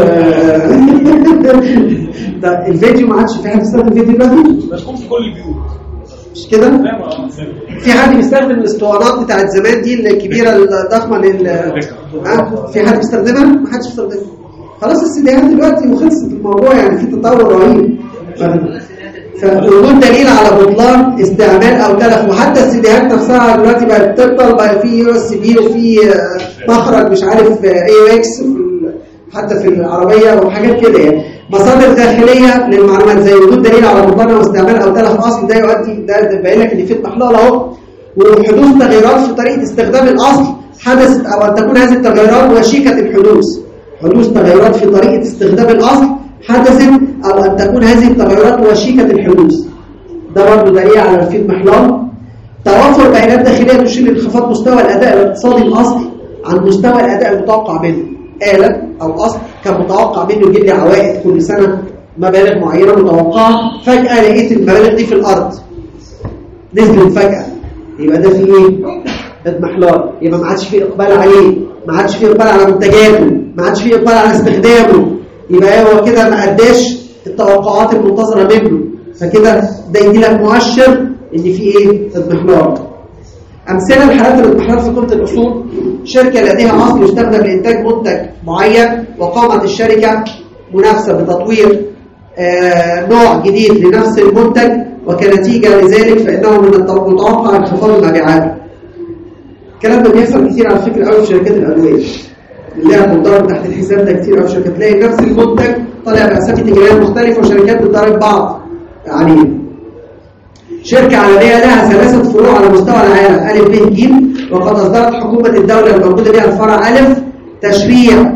ده الفيديو ما عادش في حد بيستخدم فيديو دلوقتي؟ مشكوك في كل البيوت مش كده؟ في حد بيستخدم الاسطوانات بتاعت زمان دي الكبيره الضخمه لل ها في حد بيستخدمها؟ ما حدش بيستخدمها. خلاص السيديهات دلوقتي وخلصت الموضوع، يعني في تطور رهيب. فوجود دليل على بطلان استعمال او تلف، وحتى السيديهات نفسها دلوقتي بقت تبطل، بقى في يو اس بي وفي مخرج مش عارف اي او اكس حتى في العربيه وحاجات كده. يعني مصادر داخليه للمعلومات زي وجود دليل على بطلان او استعمال او تلف اصل، ده يؤدي ده باين لك ان في اضمحلال اهو. وحدوث تغيرات في طريقه استخدام الاصل حدثت او ان تكون هذه التغيرات وشيكه الحدوث. حدوث تغيرات في طريقه استخدام الاصل حدثت أو أن تكون هذه التغيرات وشيكة الحدوث، ده برضه دليل على في اضمحلال. توفر بيانات داخلية تشير لانخفاض مستوى الأداء الاقتصادي الأصلي عن مستوى الأداء المتوقع منه. آلة أو أصل كان متوقع منه يجيب لي عوائد كل سنة مبالغ معينة متوقعة، فجأة لقيت المبالغ دي في الأرض نزلت فجأة، يبقى ده فيه إيه؟ اضمحلال، يبقى ما عادش فيه إقبال عليه، ما عادش فيه إقبال على منتجاته، ما عادش فيه إقبال على استخدامه، يبقى هو كده ما أداش التوقعات المنتظرة منه، فكده ده يدي لك مؤشر إن في إيه؟ اضمحلال. أمثلة لحالات الاضمحلال في قيمة الأصول: شركة لديها أصل يستخدم لإنتاج منتج معين، وقامت الشركة منافسة بتطوير آه نوع جديد لنفس المنتج، وكنتيجة لذلك فإنه من المتوقع انخفاض المبيعات. الكلام ده بيحصل كتير على فكرة قوي في شركات الأدوية، اللي لها بتضارب تحت الحساب ده كتير قوي في شركات، تلاقي نفس المنتج طالع بأسامي تجارية مختلفة وشركات بتضارب بعض يعني. شركة عالمية لها ثلاثة فروع على مستوى العالم أ ب ج، وقد أصدرت حكومة الدولة الموجودة بها الفرع أ تشريع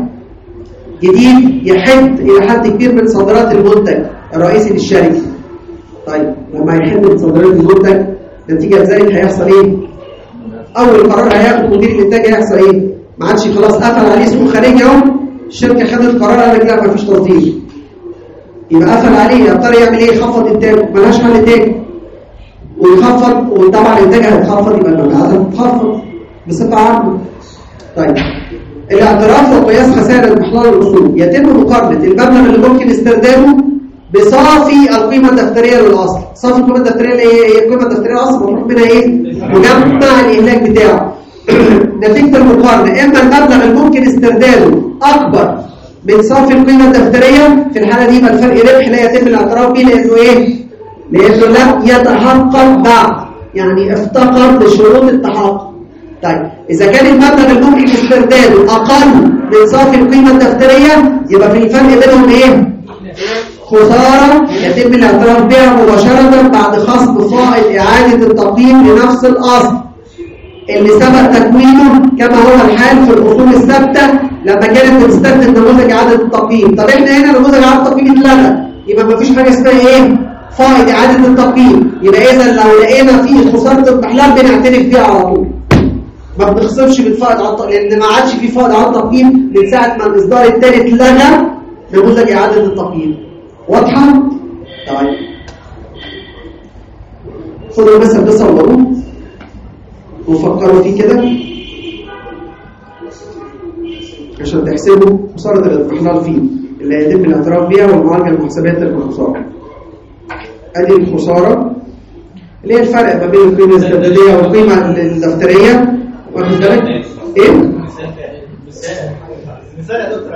جديد يحد إلى حد كبير من صادرات المنتج الرئيسي للشركة. طيب لما يحد من صادرات المنتج نتيجة ذلك هيحصل إيه؟ أول قرار هياخده مدير الإنتاج هيحصل إيه؟ ما عادش خلاص قفل عليه سوق خارجي أهو، الشركة خدت قرار قال لك لا مفيش تصدير، يبقى قفل عليه، يا ترى يعمل إيه؟ يخفض إنتاجه، ملهاش حل تاني، ويخفض، وطبعا الإنتاج هيتخفض يبقى المبيعات هتتخفض بصفة عامة. طيب الاعتراف وقياس خسائر اضمحلال الأصول: يتم مقارنة المبلغ اللي ممكن استرداده بصافي القيمة الدفترية للأصل. صافي القيمة الدفترية اللي هي القيمة الدفترية للأصل مطلوب منها إيه؟ مجمع الإهلاك بتاعه. نتيجة المقارنة إما المبلغ اللي ممكن استرداده أكبر من صافي القيمة الدفترية، في الحالة دي يبقى الفرق ربح لا يتم الاعتراف به لأنه إيه؟ لأنه لم يتحقق بعد، يعني افتقر لشروط التحقق. طيب إذا كان المبلغ اللي ممكن استرداده أقل من صافي القيمة الدفترية، يبقى في الفرق بينهم إيه؟ خسارة يتم الاعتراف بها مباشرة بعد خصم فائض إعادة التقييم لنفس الأصل اللي سبق تكوينه، كما هو الحال في الأصول الثابتة لما كانت بتستخدم نموذج إعادة التقييم. طب إحنا هنا نموذج إعادة التقييم اتلغى، يبقى مفيش حاجة اسمها إيه؟ فائض إعادة التقييم. يبقى إذا لو لقينا فيه خسارة اضمحلال بنعترف بيها على طول، ما بنخصمش بالفائض على التقييم، لأن ما عادش فيه فائض على التقييم من ساعة ما الإصدار الثالث لغى نموذج إعادة التقييم. واضحة؟ طيب خدوا المثل ده صوروه وفكروا فيه كده عشان تحسبوا خسارة الاضمحلال فيه اللي يتم الاعتراف بها والمعالجة المحاسبية للخسارة. ادي الخسارة اللي هي الفرق ما بين القيمة الاستردادية والقيمة الدفترية. واخد بالك؟ ايه؟ مثال يا دكتور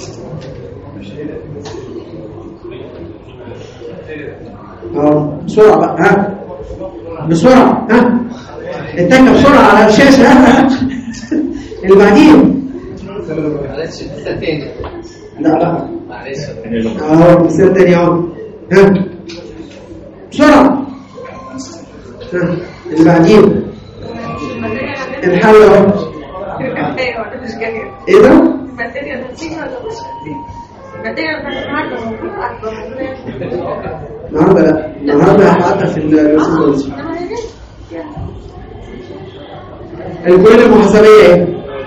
اه بسرعة بقى، ها بسرعة، ها اتكى بسرعة على الشاشة. ها اللي بعدين معلش مثال تاني. لا لا معلش اه مثال تاني اهو. ها بسرعة. ها اللي بعدين الحل اهو. ايه ده؟ النهارده لا، النهارده هحطها في الرسوم. القيود المحاسبيه ايه؟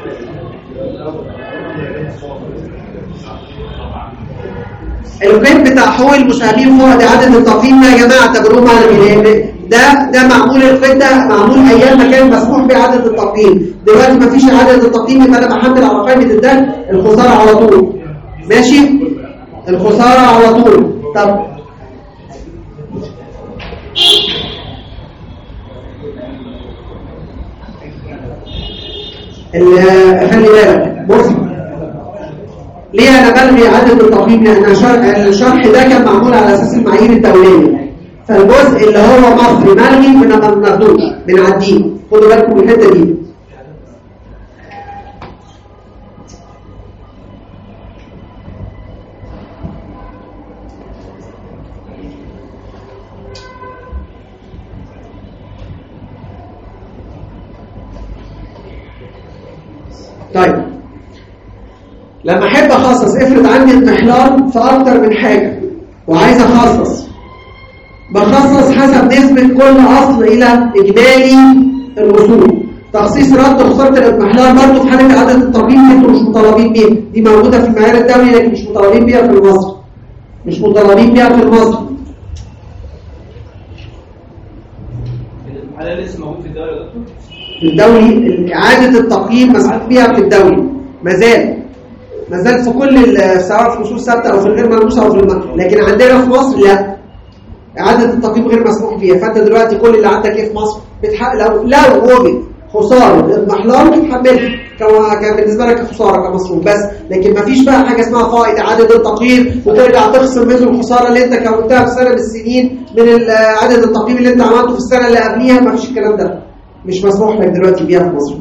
القيد بتاع حقوق المساهمين فوق اعاده التقييم ده يا جماعه اعتبروه معلم، ده ده معمول القيد ده معمول ايام ما كان مسموح باعاده التقييم، دلوقتي ما فيش اعاده التقييم يبقى انا بحمل على قائمه الدخل الخساره على طول. ماشي؟ الخساره على طول. طب خلي بالك، بص ليه انا بلغي اعاده التقييم؟ لان الشرح ده كان معمول على اساس المعايير الدوليه، فالجزء اللي هو مصري ملغي ما بناخدوش بنعديه. خدوا بالكم من الحته دي. طيب لما احب اخصص، افرض عندي اضمحلال في اكتر من حاجه وعايز اخصص، بخصص حسب نسبه كل اصل الى اجمالي الاصول. تخصيص رد خساره الاضمحلال برضه في حاله اعاده التقييم انتوا مش مطالبين بيها، دي موجوده في المعيار الدولي لكن مش مطالبين بيها في مصر. مش مطالبين بيها في مصر. المحلل لسه موجود في الدولي يا دكتور؟ الدولي اعاده التقييم مسموح بيها في الدولي ما زال ما زال في كل سواء في اصول ثابته او في الغير ملموسه او في الملموسه، لكن عندنا في مصر لا، اعاده التقييم غير مسموح بيها. فانت دلوقتي كل اللي عندك ايه في مصر بتحقق لو لو وجد خساره اضمحلال بتحملها كان بالنسبه لك خساره كمصروف بس، لكن ما فيش بقى حاجه اسمها فائض اعاده التقييم وترجع تخصم منه الخساره اللي انت كونتها في سنه من السنين من اعاده التقييم اللي انت عملته في السنه اللي قبليها. ما فيش الكلام ده، مش مسموح لك دلوقتي بيها في مصر.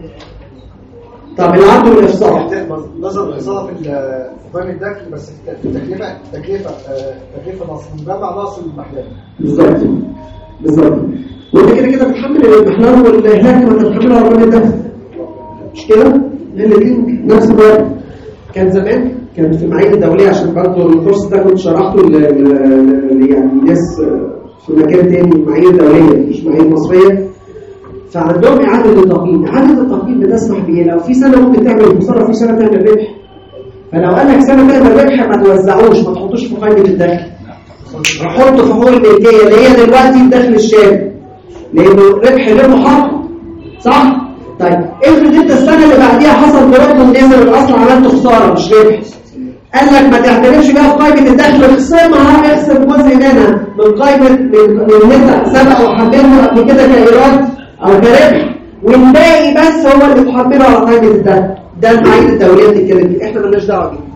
طب العرض والافصاح نظر الاصابه في فهم الدخل بس التكلفه تكلفه تكلفه نص مجمع ناقص المحلال بالظبط بالظبط. وانت كده كده بتحمل المحلال والاهلاك وانت بتحمله على الرقم الدخل مش كده؟ الاثنين نفس الوقت. كان زمان كانت في المعايير الدوليه عشان برضه الكورس ده كنت شرحته ل يعني ناس في مكان تاني المعايير الدوليه مش معايير مصريه، فعندهم اعاده التقييم. اعاده التقييم بتسمح بايه؟ لو في سنه ممكن تعمل خساره في سنه تعمل ربح، فلو قال لك سنه تعمل ربح ما توزعوش ما تحطوش في قائمه الدخل، حطه في حقوق الملكيه اللي هي دلوقتي الدخل الشامل لانه ربح غير محقق صح؟ طيب افرض انت السنه اللي بعديها حصل ضرب ونزل الاصل عملت خساره مش ربح، قال لك ما تعترفش بقى في قائمه الدخل، اخصمها اخصم جزء منها من قائمه من اللي انت سبق وحملته قبل كده كايراد او كربح والباقي بس هو اللي بتحمله على قائمه الدخل. ده المعايير الدوليه بتتكلم فيه، احنا مالناش دعوه بيه.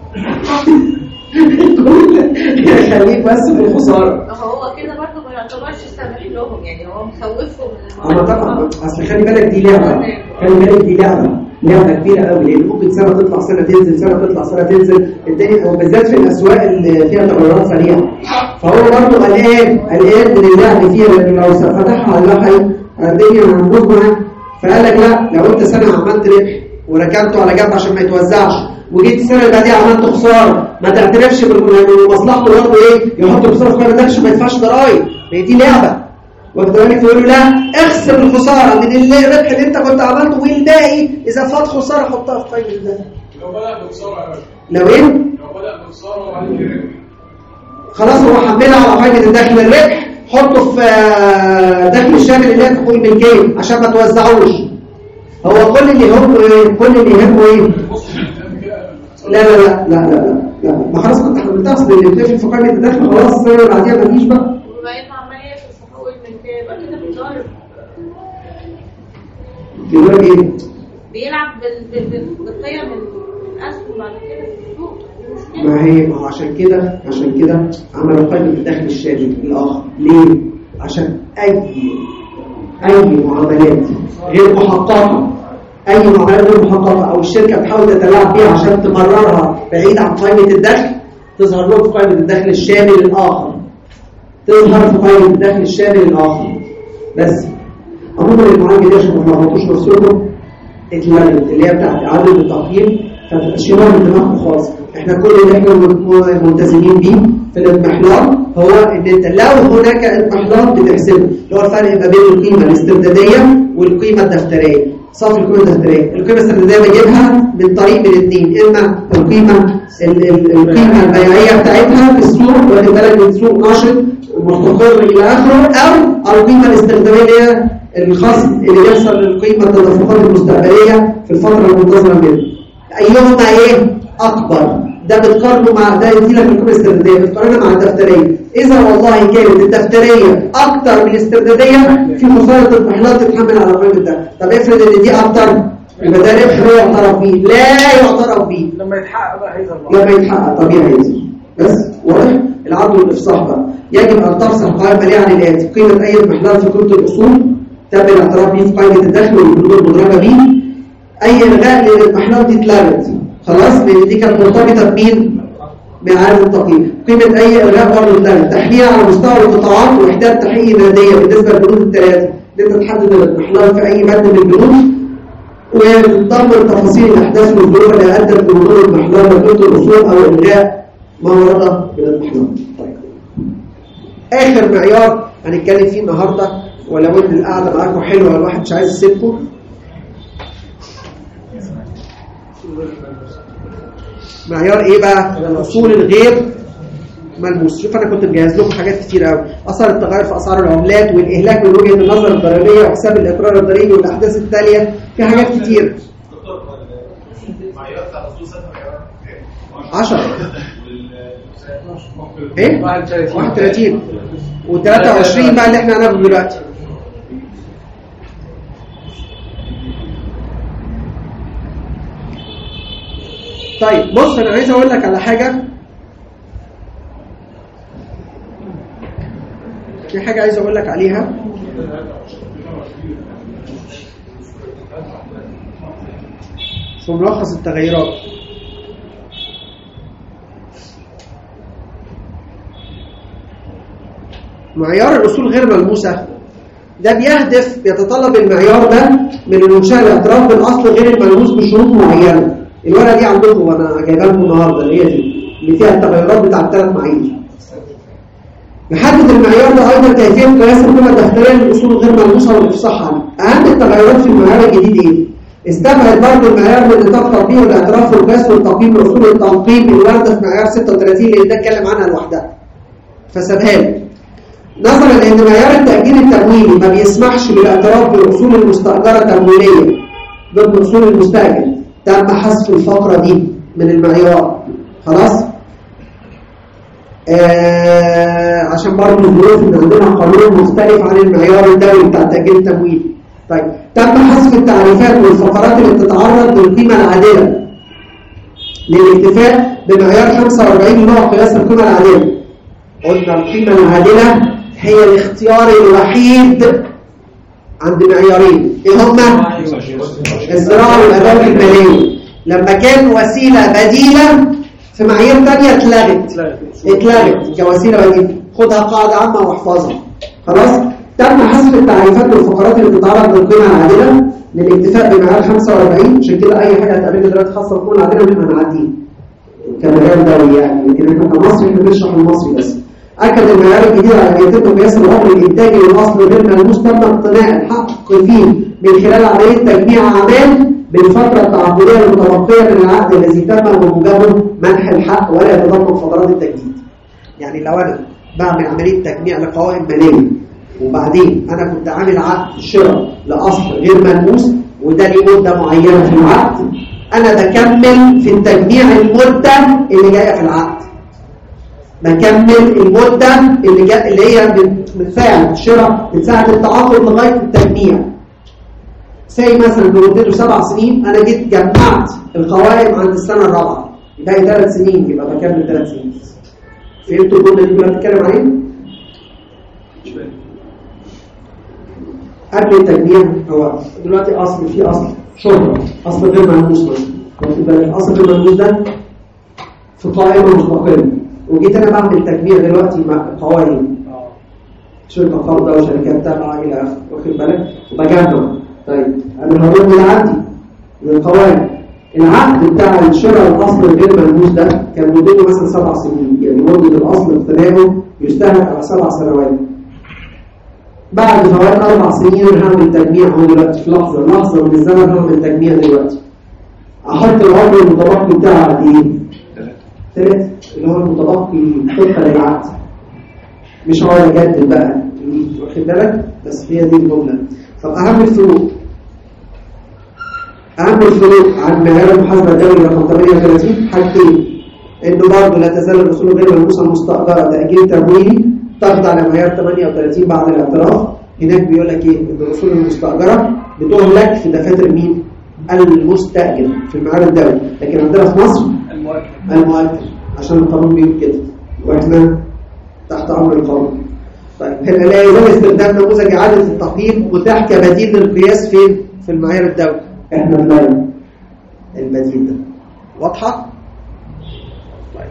خليك بس في الخساره. هو كده برضه ما يعتبرش سامح لهم، يعني هو مخوفهم من الموضوع. طبعا اصل خلي بالك دي لعبه، خلي بالك دي لعبه لعبه كبيره قوي، لان ممكن سنه تطلع سنه تنزل سنه تطلع سنه تنزل الدنيا، وبالذات في الاسواق اللي فيها تغيرات سريعه. فهو برضه قلقان قلقان من اللعب فيها، لان لو فتحها على اللحم الدنيا هتبوظ معاه. فقال لك لا، لو انت سنه عملت ربح وركنته على جنب عشان ما يتوزعش وجيت السنه اللي بعديها عملت خساره ما تعترفش بمصلحته برضه ايه يحط خساره في قائمه الدخل ما يدفعش ضرايب. هي دي لعبه، وكذلك تقول له لا اخسر الخساره من الربح اللي انت كنت عملته والباقي اذا فات خساره حطها في قائمه الدخل. لو بدا بخساره لو ايه؟ لو بدا بخساره وبعدين ربح خلاص هو حملها على قائمه الدخل الربح حطه في دخل الشامل اللي هي حقوق الملكيه عشان ما توزعوش. هو كل اللي يهمه ايه؟ كل اللي يهمه ايه؟ لا لا لا لا لا لا ما خلاص انت حملتها، اصل اللي بتقفل في قائمه الدخل خلاص السنه اللي بعديها ما تجيش بقى. وبما انه عمال يقفل في حقوق الملكيه يبقى كده بيضارب. بيضارب ايه؟ بيلعب بالقيم الاسهم بعد كده في السوق. ما هي ما هو عشان كده عشان كده عملوا قائمه الدخل الشامل الاخر. ليه؟ عشان اي اي معاملات غير محققه اي معاملات غير محققه او الشركه بتحاول تتلاعب بيها عشان تمررها بعيد عن قائمه الدخل تظهر لهم في قائمه الدخل الشامل الاخر. تظهر في قائمه الدخل الشامل الاخر. بس عموما المعالجه دي عشان ما تلخبطوش نفسكم اتلغت اللي هي بتاعت اعاده التقييم، فتشيلوها من دماغكم خالص. احنا كل اللي احنا ملتزمين بيه في الاضمحلال هو ان انت لو هناك اضمحلال بتحسبه اللي هو الفرق ما بين القيمه الاسترداديه والقيمه الدفتريه. صافي القيمه الدفتريه، القيمه الاسترداديه بجيبها من طريق من الاثنين، اما القيمه القيمه البيعيه بتاعتها في السوق واخد بالك من سوق ناشط مستقر الى اخره، او القيمه الاسترداديه اللي هي الخصم اللي بيحصل للقيمه التدفقات المستقبليه في الفتره المنتظره منه. ايهما ايه اكبر؟ ده بتقارنه مع ده يدي لك القيمه الاسترداديه بتقارنها مع الدفتريه. اذا والله كانت الدفتريه اكتر من الاسترداديه في خساره اضمحلال تتحمل على قيمه الدخل. طب افرض ان دي اكتر يبقى ده ربح لا يعترف به، لا يعترف به. لما يتحقق بقى هيظهر لما يتحقق طبيعي هيظهر. بس واضح العرض والافصاح بقى. يجب ان تفصل قائمه ماليه عن الاتي: قيمه اي اضمحلال في قيمه الاصول تم الاعتراف به في قائمه الدخل والبنود المدرجه به. اي الغاء للاضمحلال دي اتلغت خلاص لان دي كانت مرتبطه بمين؟ باعاده التقييم. قيمه اي الغاء برضه اتلغت. تحليل على مستوى القطاعات واحداث تحقيق ناديه بالنسبه للبنود الثلاثه ان انت تحدد الاضمحلال في اي بند من البنود وتضمن تفاصيل الاحداث والظروف اللي ادت لوجود الاضمحلال وقيمه الاصول او الغاء ما ورد بالاضمحلال. طيب اخر معيار هنتكلم فيه النهارده ولو ان القعده معاكم حلوه الواحد مش عايز يسيبكم، معيار ايه بقى؟ الاصول الغير ملموس. شوف انا كنت مجهز لكم حاجات كتير قوي، اثر التغير في اسعار العملات والاهلاك من وجهه النظر الضريبيه وحساب الاقرار الضريبي والاحداث التاليه، في حاجات كتير. عشرة ايه؟ واحد وثلاثين وثلاثة وعشرين بقى اللي احنا هناخده دلوقتي. طيب بص انا عايز اقول لك على حاجه، في حاجه عايز اقول لك عليها. في ملخص التغيرات معيار الاصول غير ملموسه ده بيهدف، بيتطلب المعيار ده من المنشاه الاعتراف بالاصل غير الملموس بشروط معينه. الورقه دي عندكم وانا جايبها لكم النهارده، اللي هي دي اللي فيها التغيرات بتاع الثلاث معايير. يحدد المعيار ده ايضا كيفيه قياس القيمه الدفتريه للاصول الغير ملموسه والافصاح عنها. اهم التغيرات في المعيار الجديد ايه؟ استبعد برضه المعيار من نطاق تطبيق الاعتراف والقياس والتقييم لاصول التنقيم الوارده في معيار ستة وثلاثين اللي ده اتكلم عنها لوحدها، فسابها لي. نظرا لان معيار التاجيل التمويلي ما بيسمحش بالاعتراف بالاصول المستاجره تمويليه ضمن اصول المستاجر، تم حذف الفقره دي من المعيار. خلاص؟ آه عشان برضه الظروف ان عندنا قانون مختلف عن المعيار الدولي بتاع التاجيل التمويلي. طيب تم حذف التعريفات والفقرات اللي بتتعرض للقيمه العادله للاكتفاء بمعيار خمسة وأربعين اللي هو قياس القيمه العادله. قلنا القيمه العادله هي الاختيار الوحيد عند معيارين، ايه هما؟ الزراعه والادوات الماليه. لما كان وسيله بديله في معايير ثانيه اتلغت اتلغت كوسيله بديله، خدها قاعده عامه واحفظها. خلاص؟ تم حذف التعريفات والفقرات اللي بتتعرض للقيمه العادله للاكتفاء بمعيار خمسة وأربعين. عشان كده اي حاجه هتقابلنا دلوقتي خاصه بالقيمه العادله مش هنعديها كمعيار دولي يعني، لكن احنا كمصري احنا بنشرح المصري بس. أكد المعيار الجديد على أن يتم قياس العمر الإنتاجي للأصل غير ملموس تم اقتناع الحق فيه من خلال عملية تجميع أعمال بالفترة التعاقدية المتبقية من العقد الذي تم بموجبه منح الحق ولا يتضمن فترات التجديد. يعني لو أنا بعمل عملية تجميع لقوائم مالية وبعدين أنا كنت عامل عقد شراء لأصل غير ملموس وده ليه مدة معينة في العقد، أنا بكمل في التجميع المدة اللي جاية في العقد. بكمل المدة اللي جاء اللي هي من من ساعة الشراء من ساعة التعاقد لغاية التجميع. زي مثلا لمدته سبع سنين أنا جيت جمعت القوائم عند السنة الرابعة يبقى ثلاث سنين، يبقى بكمل ثلاث سنين. فهمتوا الجملة دي كلها بتتكلم عليها؟ قبل التجميع هو دلوقتي أصل في أصل شهرة، أصل غير ملموس مثلا. واخد بالك؟ الأصل غير ملموس ده في قائمة مستقلة، وجيت انا بعمل تجميع دلوقتي مع قوائم شركه فرضه وشركات تابعه الى اخره، واخد بالك؟ وبجمع. طيب انا هقول من عندي من القوائم العقد بتاع الشراء الاصل الغير ملموس ده كان مدته مثلا سبع سنين، يعني مده الاصل اقتناؤه يستهلك على سبع سنوات. بعد فوات اربع سنين انا هعمل تجميع اهو دلوقتي في لحظه لحظه من الزمن هعمل تجميع دلوقتي. احط العمر المتبقي بتاعه قد ايه؟ ثلاثة، اللي هو المتبقي طبقا للعقد، مش هو يجدد بقى، واخد بالك؟ بس هي دي الجمله. طب اهم الفروق اهم الفروق عن معيار المحاسبه الدولي رقم ثمانية وثلاثين حاجتين، انه برضه لا تزال الاصول غير ملموسه المستاجره تاجيل تمويلي تخضع لمعيار ثمانية وثلاثين بعد الاعتراف. هناك بيقول لك ايه؟ ان الاصول المستاجره بتهلك في دفاتر مين؟ المستاجر في المعيار الدولي، لكن عندنا في مصر المؤجر عشان القانون بيقول كده واحنا تحت امر القانون. طيب هنا لا يزال استخدام نموذج اعاده التقييم متاح كبديل للقياس فين؟ في المعايير الدولي. احنا بنلاقي البديل ده واضحه؟ طيب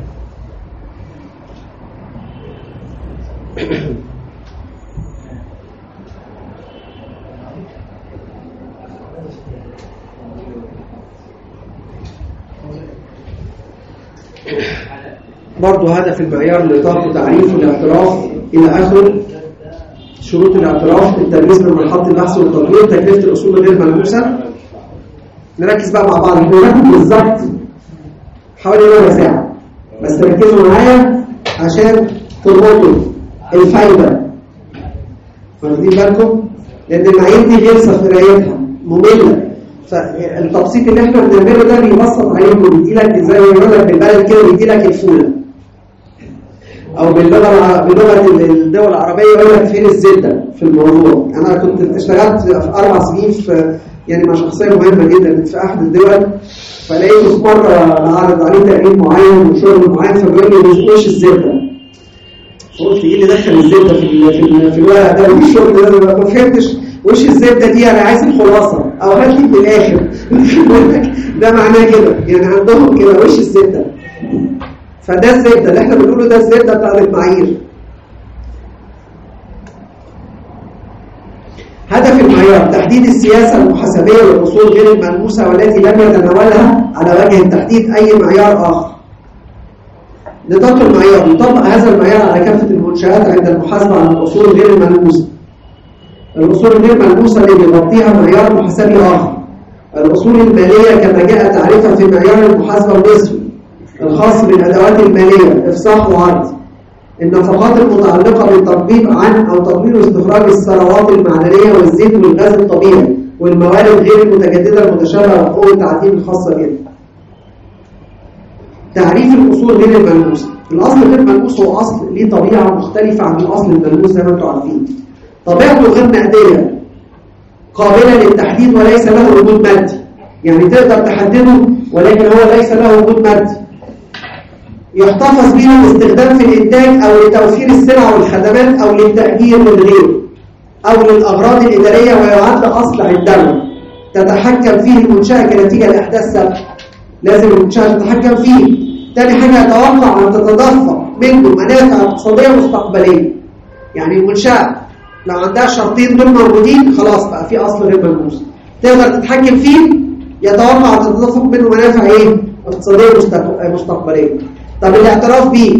برضه هدف المعيار نطاق تعريف الاعتراف الى اخر شروط الاعتراف، التمييز من مرحله البحث والتطوير، تكلفه الاصول غير ملموسه. نركز بقى مع بعض، احنا ناخد بالظبط حوالي ربع ساعه، بس ركزوا معايا عشان تربطوا الفايده. واخدين بالكم؟ لان المعايير دي غلسه في قرايتها ممله، فالتبسيط اللي احنا بنعمله ده بيبسط عليكم، بيدي لك زي ما يقول لك بالبلد كده، بيدي لك الفوله، او باللغه بلغه الدول العربيه يقول لك فين الزبده في الموضوع. انا كنت اشتغلت في اربع سنين في يعني مع شخصيه مهمه جدا في احد الدول، فلقيته في مره عرض عليه تقرير معين وشغل معين، فبيقول لي وش الزبده؟ قلت ايه اللي دخل الزبده في في, في الورق ده والشغل ده؟ ما فهمتش. وش الزبده دي انا عايز الخلاصه او هات لي في الاخر. ده معناه كده، يعني عندهم كده وش الزبده. فده الزبده اللي احنا بنقوله، ده الزبده بتاع المعايير. هدف المعيار تحديد السياسه المحاسبيه للاصول غير الملموسه والتي لم يتناولها على وجه التحديد اي معيار اخر. نطاق المعيار: يطبق هذا المعيار على كافه المنشآت عند المحاسبه على الاصول غير الملموسه. الأصول غير ملموسة اللي بيغطيها معيار محاسبي آخر. الأصول المالية كما جاء تعريفها في معيار المحاسبة النصفي الخاص بالأدوات المالية إفصاح وعرض. النفقات المتعلقة بالتطبيق عن أو تطوير واستخراج الثروات المعدنية والزيت والغاز الطبيعي والموارد غير المتجددة المتشابهة وحقوق التعدين الخاصة بها. تعريف الأصول غير الملموسة: الأصل غير الملموس هو أصل ليه طبيعة مختلفة عن الأصل الملموس زي ما أنتم عارفين. طبيعته غير مادية قابلة للتحديد وليس له وجود مادي، يعني تقدر تحدده ولكن هو ليس له وجود مادي. يحتفظ به الاستخدام في الإنتاج أو لتوفير السلع والخدمات أو للتأجير للغير أو للأغراض الإدارية، ويعد أصل عندنا تتحكم فيه المنشأة كنتيجة لأحداث سابقة. لازم المنشأة تتحكم فيه. تاني حاجة يتوقع أن تتدفق منه منافع اقتصادية مستقبلية. يعني المنشأة لو عندها شرطين دول موجودين خلاص بقى في أصل غير ملموس، تقدر تتحكم فيه، يتوقع أن تتدفق منه منافع إيه؟ اقتصادية مستقبلية. طب الاعتراف بيه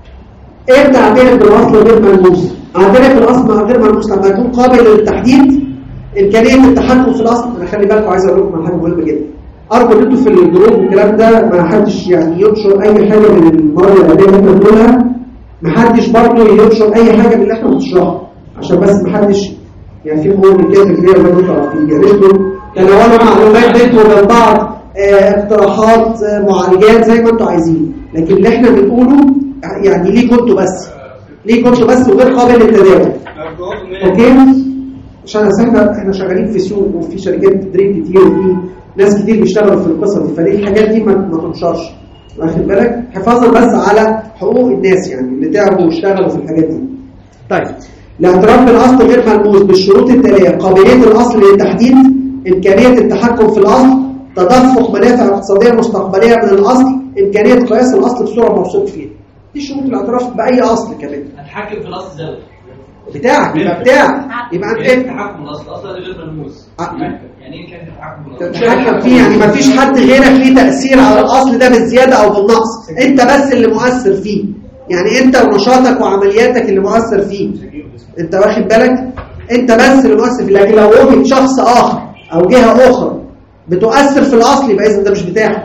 امتى اعترف بالاصل غير ملموس؟ اعترف بالاصل غير ملموس لما يكون قابل للتحديد، امكانيه التحكم في الاصل. انا خلي بالكم عايز اقول لكم حاجه مهمه جدا، ارجو ان انتوا في الجروب والكلام ده ما حدش يعني ينشر اي حاجه من المواد الادبيه اللي احنا بنقولها، ما حدش برضه ينشر اي حاجه من اللي احنا بنشرحها، عشان بس ما حدش يعني في امور كتير كبيره اللي انتوا عارفين. يا ريتوا تناولوا معلومات بينكم وبين بعض، اه اقتراحات، اه معالجات زي ما انتوا عايزين، لكن اللي احنا بنقوله يعني ليه كنتوا بس ليه كنتوا بس وغير قابل للتداول. اوكي، عشان احنا احنا شغالين في سوق وفي شركات تدريب كتير وفي ناس كتير بيشتغلوا في القصه دي، فليه الحاجات دي ما, ما تنشرش؟ واخد بالك؟ حفاظا بس على حقوق الناس يعني اللي تعبوا واشتغلوا في الحاجات دي. طيب، الاعتراف بالاصل غير ملموس بالشروط التاليه: قابليه الاصل للتحديد، امكانيه التحكم في الاصل، تدفق منافع اقتصاديه مستقبليه من الاصل، امكانيه قياس الاصل بصوره موثوق فيها. دي شروط الاعتراف باي اصل كمان. اتحكم في الاصل ده بتاعك يبقى بتاعك يبقى انت التحكم في الاصل اصلا غير ملموس. يعني ايه كان التحكم في الاصل؟ تتحكم فيه، يعني مفيش حد غيرك ليه تاثير على الاصل ده بالزياده او بالنقص، انت بس اللي مؤثر فيه. يعني انت ونشاطك وعملياتك اللي مؤثر فيه، انت واخد بالك؟ انت بس اللي مؤثر فيه. لكن لو وجد شخص اخر او جهه اخرى بتؤثر في الاصل يبقى اذا ده مش بتاعك،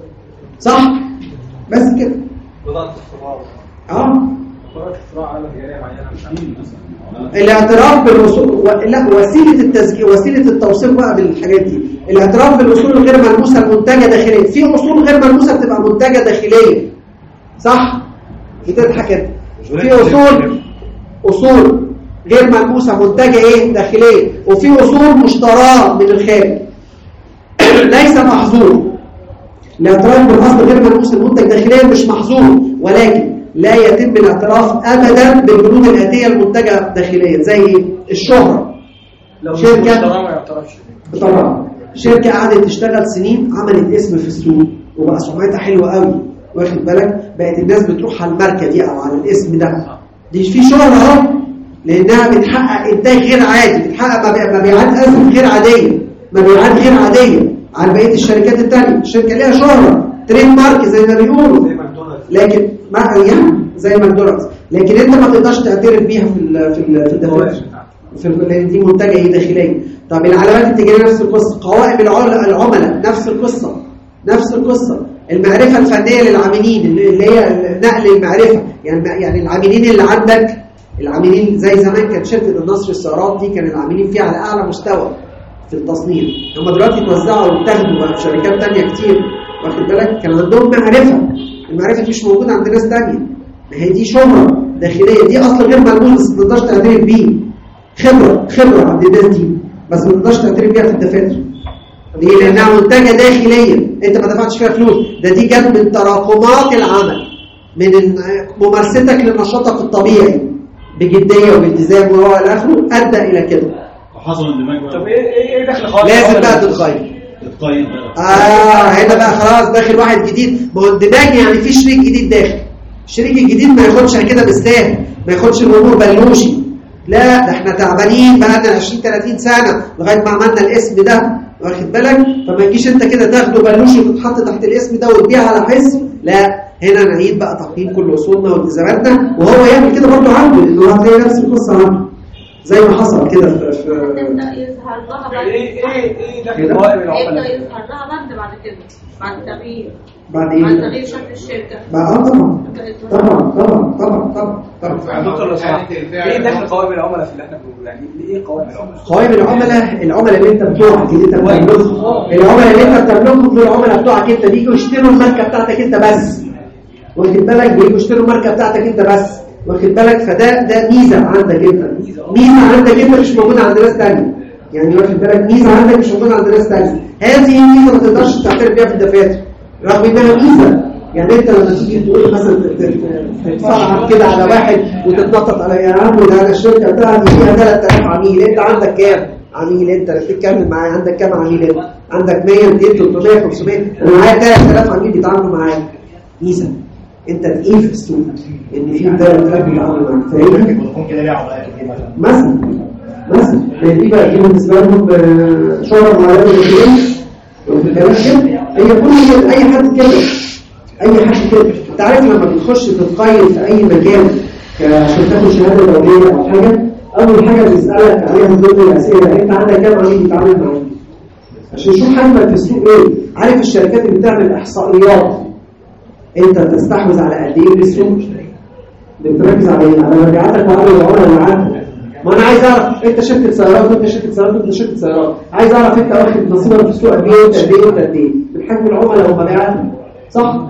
صح؟ بس كده. اه الاعتراف بالاصول و... لا وسيله التسجيل، وسيله التوثيق بقى بالحاجات دي. الاعتراف بالاصول الغير ملموسه المنتجه داخليا. في اصول غير ملموسه بتبقى منتجه داخليا، صح؟ بتضحك انت. في اصول اصول غير ملموسه منتجه ايه؟ داخليا، وفي اصول مشتراه من الخارج ليس محظور. الاعتراف بالاصل غير ملموس المنتج داخليا مش محظور، ولكن لا يتم الاعتراف ابدا بالبنود الاتيه المنتجه داخليا. زي الشهره، لو شركه ما يعترفش طبعا شركه قعدت تشتغل سنين، عملت اسم في السوق وبقى سمعتها حلوه قوي، واخد بالك؟ بقت الناس بتروح على الماركه دي او على الاسم ده، دي في شهره اهو، لانها بتحقق انتاج غير عادي، بتحقق مبيعات اسف غير عاديه، مبيعات غير عاديه عن بقيه الشركات الثانيه. الشركه ليها شهره، تريد مارك زي ما بيقولوا، لكن ما يعني زي ماكدونالدز، لكن انت ما تقدرش تعترف بيها في ال في ال في الدفاتر، في لان دي منتجه ايه؟ داخليه. طب العلامات التجاريه نفس القصه، قوائم العملاء نفس القصه، نفس القصه. المعرفة الفنية للعاملين اللي هي نقل المعرفة، يعني يعني العاملين اللي عندك، العاملين زي زمان كانت شركة النصر السيارات دي كان العاملين فيها على أعلى مستوى في التصنيع، هم دلوقتي توزعوا واتخذوا في شركات تانية كتير، واخد بالك؟ كان عندهم معرفة، المعرفة دي مش موجودة عند ناس تانية، ما هي دي شهرة داخلية، دي أصلا غير ملموس بس ما تقدرش تعترف بيه، خبرة خبرة عند الناس دي بس ما تقدرش تعترف بيها في الدفاتر. ليه؟ لأنها منتجة داخلية أنت ما دفعتش فيها فلوس، ده دي جت من تراكمات العمل، من ممارستك لنشاطك الطبيعي بجدية وبالتزام وهو إلى آخره أدى إلى كده. وحصل اندماج. طب إيه إيه دخل خالص؟ لازم بقى تتغير. تتقيم بقى. آه هنا بقى خلاص داخل واحد جديد، ما هو اندماج يعني في شريك جديد داخل. الشريك الجديد ما ياخدش كده بالسهل، ما ياخدش الأمور بلوشي. لا ده احنا تعبانين بقى لنا عشرين ثلاثين سنة لغاية ما عملنا الاسم ده، واخد بالك؟ فما تجيش انت كده تاخده بلوشي وتتحط تحت الاسم ده وتبيع على حس، لا هنا نعيد بقى تقييم كل اصولنا والتزاماتنا، وهو يعمل كده برضه عنده لانه هتلاقي نفس القصه عنده زي ما حصل كده في في تبدا يظهر لها بعد ايه ايه ايه دخل كده؟ قوائم يبدا العملاء؟ يظهر لها بعد بعد كده بعد التغيير بعد ايه؟ بعد تغيير شكل الشركه بقى اه طبعا طبعا طبعا طبعا طبعا طبعا دكتور لو سمحت ايه دخل قوائم العملاء في اللي احنا بنقوله؟ يعني ايه قوائم العملاء؟ قوائم العملاء العملاء اللي انت بتوعك اللي انت بتملكهم، العملاء اللي انت بتملكهم دول العملاء بتوعك انت، بيجوا يشتروا الماركه بتاعتك انت بس، واخد بالك؟ بيجوا يشتروا الماركه بتاعتك انت بس، واخد بالك؟ فده ده ميزه عندك انت، ميزه عندك انت مش موجوده عند ناس ثانيه، يعني واخد بالك؟ ميزه عندك مش موجوده عند ناس ثانيه، هذه الميزه ما تقدرش تعترف بيها في الدفاتر رغم انها ميزه. يعني انت لما تيجي تقول مثلا تتصعب كده على واحد وتتنطط على يا عم ده انا الشركه بتاعتي فيها ثلاثة آلاف عميل، انت عندك كام عميل؟ انت اللي بتتكلم معايا عندك كام عميل؟ انت عندك مية مئتين ثلاثمية خمسمية، انا معايا ثلاثة آلاف عميل بيتعاملوا معايا، ميزه انت تقيل في السوق ان في ثلاثة آلاف بيتعاملوا معاك، فاهمني؟ ممكن كده ليه عضلات كتير مثلا مثلا مثلا لان دي بقى دي بالنسبه لهم شهره معينه جدا، واخد بالك كده؟ هي كل اي حد كده اي حد كده، انت عارف لما بتخش تتقيم في اي مكان عشان تاخد شهاده دوليه او حاجه، اول حاجه بيسالك عليها من ضمن الاسئله انت عندك كام عميل بيتعامل معاك عشان يشوف حجمك في السوق ايه. عارف الشركات اللي بتعمل احصائيات انت بتستحوذ على قد ايه في السوق؟ بتركز على ايه؟ على مبيعاتك وعلى العملاء اللي عندك. ما انا عايز اعرف انت شركه سيارات وانت شركه سيارات وانت شركه سيارات، عايز اعرف انت واخد نصيبك في السوق قد ايه وانت قد ايه وانت قد ايه من حجم العملاء ومبيعاتك، صح؟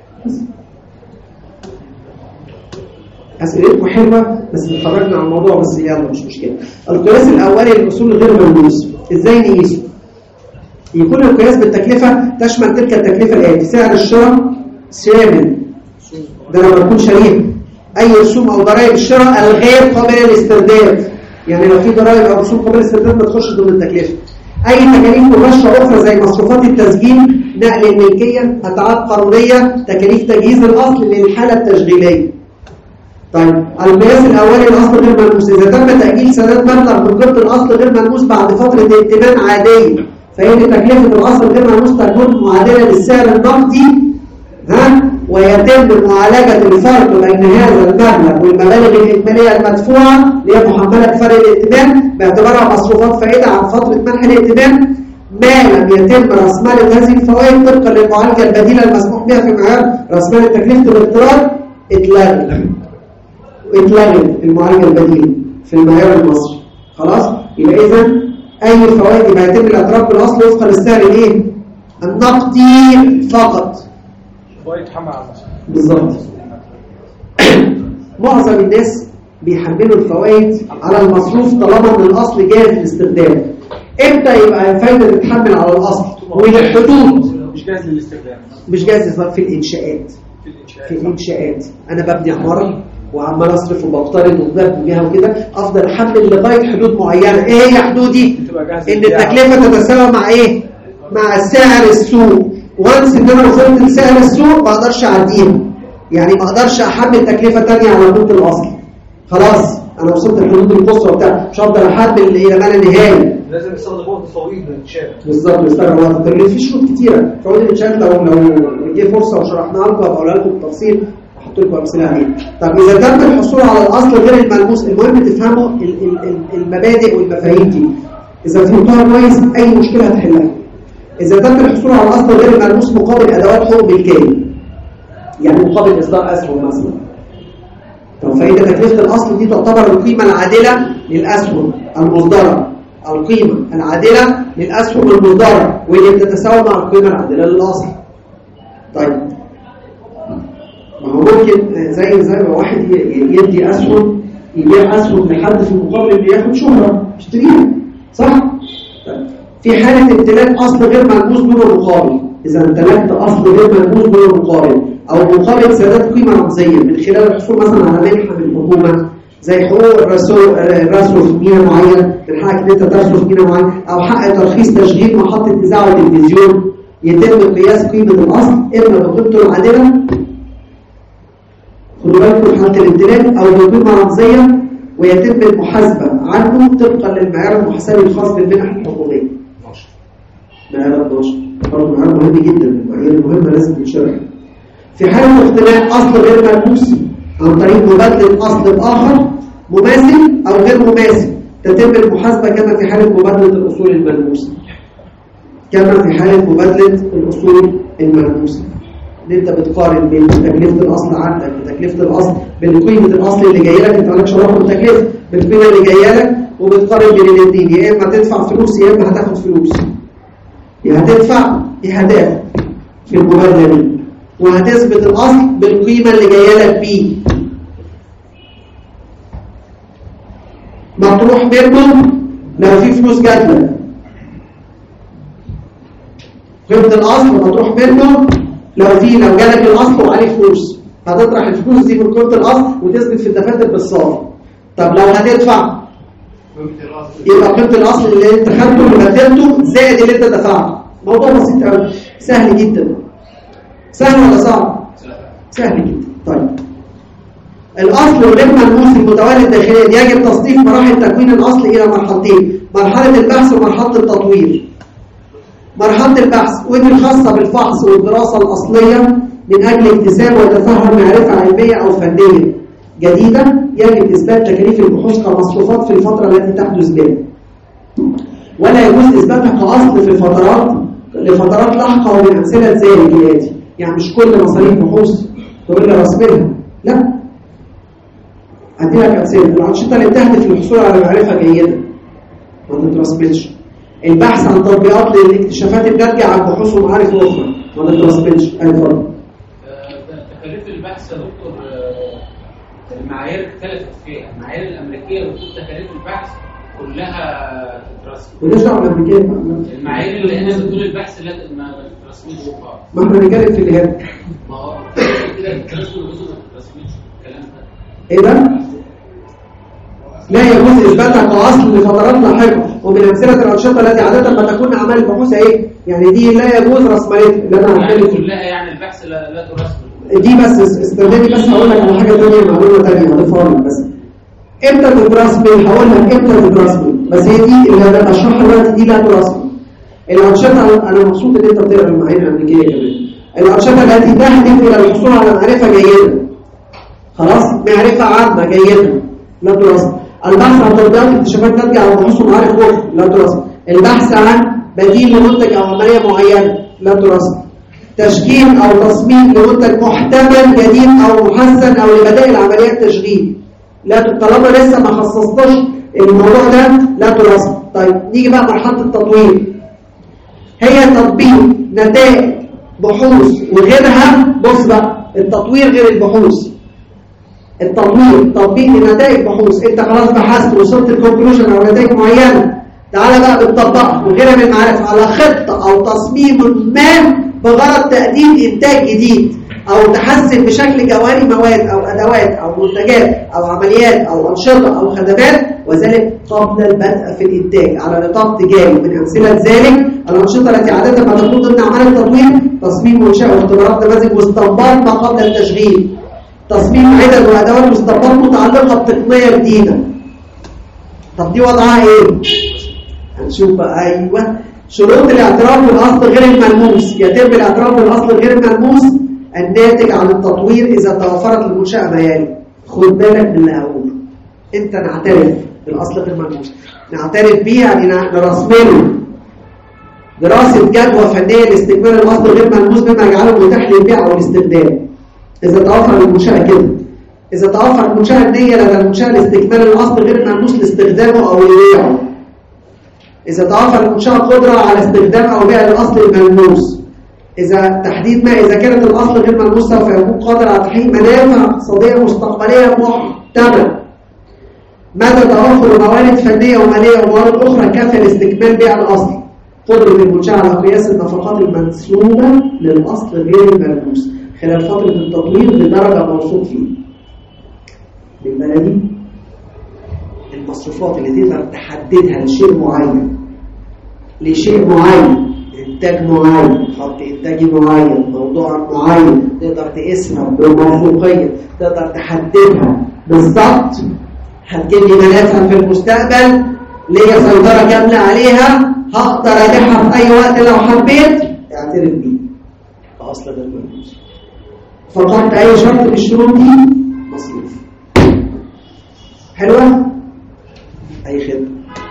أسئلتكم حلوة بس بتخرجنا عن الموضوع، بس يلا مش مشكلة. القياس الأولي للأصول غير ملموس، إزاي نقيسه؟ يكون القياس بالتكلفة تشمل تلك التكلفة الآتي: سعر الشراء شامل، ده لما يكون شريك، أي رسوم أو ضرائب الشراء الغير قابلة للاسترداد، يعني لو في ضرائب أو رسوم قابلة للاسترداد ما تخش ضمن التكلفة. أي تكاليف مباشرة أخرى زي مصروفات التسجيل، نقل الملكية، أتعاب قانونية، تكاليف تجهيز الأصل للحالة التشغيلية. طيب القياس الأولي للأصل غير ملموس: إذا تم تأجيل سداد مبلغ من قيمة الأصل غير ملموس بعد فترة ائتمان عادية، فإن تكلفة الأصل غير ملموس تكون معادلة للسعر النقدي، ها، ويتم معالجة الفرق بين هذا المبلغ والمبالغ الإجمالية المدفوعة اللي هي محملة فرق الائتمان باعتبارها مصروفات فائدة عن فترة منح الائتمان، ما لم يتم رأسمالة هذه الفوائد طبقا للمعالجة البديلة المسموح بها في معيار رأسمالة تكلفة الاضطرار اتلغت. اتلغت المعالجة البديلة في المعيار المصري، خلاص؟ يبقى إذا أي فوائد يبقى يتم الاعتراف بالأصل وفقا للسعر الإيه؟ النقدي فقط. فوائد تحمل على المصري. بالظبط. معظم الناس بيحملوا الفوائد على المصروف طالما ان الاصل جاهز للاستخدام. امتى يبقى الفايده تتحمل على الاصل؟ والحدود مش جاهز للاستخدام. مش جاهز في الانشاءات. في الانشاءات انا ببني عماره وعمال اصرف وبقترض وببنيها وكده، افضل احمل لغايه حدود معينه. ايه هي حدودي؟ ان التكلفه تتساوى مع ايه؟ مع سعر السوق. وانس ان انا وصلت لسعر السوق ما اقدرش اعديها، يعني ما اقدرش احمل تكلفه ثانيه على قيمه الاصل. خلاص انا وصلت للحدود القصوى بتاعتي، مش هفضل احمل الى ما لا نهايه. لازم نستخدم وقت طويل للانشاء. بالظبط، نستخدم وقت طويل. في شروط كتيره فوائد الانشاء، لو لو جه فرصه وشرحناها لكم هقولها لكم بالتفصيل واحط لكم امثله عليها. طب اذا تم الحصول على الاصل غير الملموس، المهم تفهموا المبادئ والمفاهيم دي. اذا فهمتوها كويس اي مشكله هتحلها. إذا تم الحصول على الأصل غير الملموس مقابل أدوات حقوق بالكامل، يعني مقابل إصدار أسهم مثلا. طب فإذا تكلفة الأصل دي تعتبر القيمة العادلة للأسهم المصدرة، القيمة العادلة للأسهم المصدرة واللي بتتساوى مع القيمة العادلة للأصل. طيب ما هو ممكن زي زي ما واحد يدي أسهم، يبيع أسهم لحد في المقابل اللي ياخد شهرة يشتريها، صح؟ طيب. في حالة امتلاك أصل غير ملموس دون مقابل، إذا امتلكت أصل غير ملموس دون مقابل أو مقابل سداد قيمة رمزية من خلال الحصول مثلا على منحة من الحكومة زي حقوق الرسم في ميناء معين، من حقك إن أنت ترسم في ميناء معين، أو حق ترخيص تشغيل محطة إذاعة وتلفزيون، يتم قياس قيمة الأصل إما بقيمته العادلة، خدوا بالكم في حالة الامتلاك، أو بقيمة رمزية ويتم المحاسبة عنه طبقا للمعيار المحاسبي الخاص بالمنح الحكومية. معيار اتناشر برضه معيار مهم جدا، المعايير المهمة لازم تتشرح. في حالة اقتناء أصل غير ملموس عن طريق مبادلة أصل آخر مماثل أو غير مماثل، تتم المحاسبة كما في حالة مبادلة الأصول الملموسة. كما في حالة مبادلة الأصول الملموسة. انت بتقارن بين تكلفة الأصل عندك بتكلفة الأصل بالقيمة الأصل اللي جاي لك، انت مالكش علاقة بالتكلفة، بالقيمة اللي جايه لك، وبتقارن بين الاثنين، يا اما تدفع فلوس يا اما هتاخد فلوس، يا هتدفع يا هتاخد في المبادلة دي، وهتثبت الأصل بالقيمة اللي جايه لك بيه. مطروح منه لو في فلوس جات لك، قيمة الأصل مطروح منه لو في لو جالك الأصل وعليه فلوس، هتطرح الفلوس دي من قيمة الأصل وتثبت في الدفاتر بالصافي. طب لو هتدفع يبقى قيمة الأصل اللي انت خدته اللي بدلته زائد اللي انت دفعته. موضوع بسيط قوي، سهل جدا. سهل ولا صعب؟ سهل جدا. طيب الأصل والغير ملموس المتوالد داخليا يجب تصنيف مراحل تكوين الأصل إلى مرحلتين، مرحلة البحث ومرحلة التطوير. مرحلة البحث ودي الخاصة بالفحص والدراسة الأصلية من أجل اكتساب وتفهم معرفة علمية أو فنية جديدة يجب إثبات تكاليف البحوث كمصروفات في الفترة التي تحدث بها، ولا يجوز إثباتها كأصل في فترات لفترات لاحقة ومن أمثلة ذلك الآتي. يعني مش كل مصاريف بحوث تقول لي رسمها، لا. أدي لك أمثلة. الأنشطة اللي بتهدف للحصول على معرفة جيدة ما تترسمتش. البحث عن تطبيقات للاكتشافات الناتجة عن بحوث ومعارف أخرى ما تترسمتش. أي فرق. تكاليف البحث يا دكتور المعايير اختلفت فيها، المعايير الأمريكية بتقول تكاليف البحث كلها تترسم. وليش دعوة بالأمريكية؟ المعايير اللي هنا بتقول البحث لا ما تترسمش خالص. ما احنا بنتكلم في اللي هنا. ما هو كده الترسم الجزء ما تترسمش الكلام ده. إيه ده؟ لا يجوز إثباتها كأصل لفترات لاحقة، ومن أمثلة الأنشطة التي عادة ما تكون أعمال البحوث إيه؟ يعني دي لا يجوز رسميتها اللي أنا هتكلم فيها. كلها يعني البحث لا, لا ترسم. دي بس استخدامي بس هقول لك على حاجة ثانية، معلومة ثانية هضيفها لك بس. إمتى تترسم؟ هقول لك إمتى تترسم، بس هي دي اللي أنا بشرحها دلوقتي دي لا ترسم. الأنشطة أنا مبسوط إن أنت بتقرا المعايير الأمريكية كمان. الأنشطة التي تهدف إلى الحصول على معرفة جيدة. خلاص؟ معرفة عامة جيدة لا ترسم. البحث عن تطبيقات اكتشافات ناتجة عن بحوث ومعارف أخرى لا ترسم. البحث عن بديل لمنتج أو عملية معينة لا ترسم. تشكيل أو تصميم لمنتج محتمل جديد أو محسن أو لبدائل عمليات تشغيل لا، طالما لسه ما خصصتش الموضوع ده لا ترسم. طيب نيجي بقى مرحلة التطوير، هي تطبيق نتائج بحوث وغيرها. بص بقى التطوير غير البحوث. التطوير تطبيق لنتائج بحوث، انت خلاص بحثت وصلت الكونكلوجن او نتائج معينه، تعالى بقى بتطبقها وغيرها من المعارف على خطه او تصميم ما بغرض تقديم انتاج جديد او تحسن بشكل جوهري مواد او ادوات او منتجات او عمليات او انشطه او خدمات، وذلك قبل البدء في الانتاج على نطاق تجاري. من امثله ذلك الانشطه التي عاده ما تكون ضمن اعمال التطوير تصميم وانشاء واختبارات نماذج واستنباط ما قبل التشغيل، تصميم عدد وادوات واستنباط متعلقه بتقنيه جديده. طب دي وضعها ايه؟ هنشوف بقى. ايوه شروط الاعتراف بالاصل غير الملموس. يتم الاعتراف بالاصل غير الملموس الناتج عن التطوير اذا توفرت للمنشاه ما يلي. خد بالك من اللي هقوله. انت نعترف بالاصل غير الملموس، نعترف بيه يعني نرسمله دراسة جدوى فنية لاستكمال الأصل غير ملموس بما يجعله متاح للبيع أو الاستخدام. إذا توفر المنشأة كده إذا توفر المنشأة النية لدى المنشأة لاستكمال الأصل غير ملموس لاستخدامه أو لبيعه. إذا توفر المنشأة قدرة على استخدام أو بيع الأصل الملموس. إذا تحديد ما إذا كانت الأصل غير ملموس سوف يكون قادر على تحقيق منافع اقتصادية مستقبلية محتملة. مدى توفر موارد فنية ومالية وموارد أخرى كافية لاستكمال بيع الأصل. قدرة المنشأة على قياس النفقات المنسوبة للأصل غير الملموس خلال فترة التطوير بدرجة موثوق فيه. بالبلدي المصروفات اللي تقدر تحددها لشيء معين لشيء معين إنتاج معين خط إنتاجي معين موضوع معين تقدر تقيسها بموثوقية تقدر تحددها بالضبط هتجيب لي منافع في المستقبل ليا سيطرة كاملة عليها هقدر أبيعها في أي وقت لو حبيت اعترف بيه فأصل غير ملموس. فقط أي شرط من الشروط دي مصروف. حلوة؟ أي خدمة.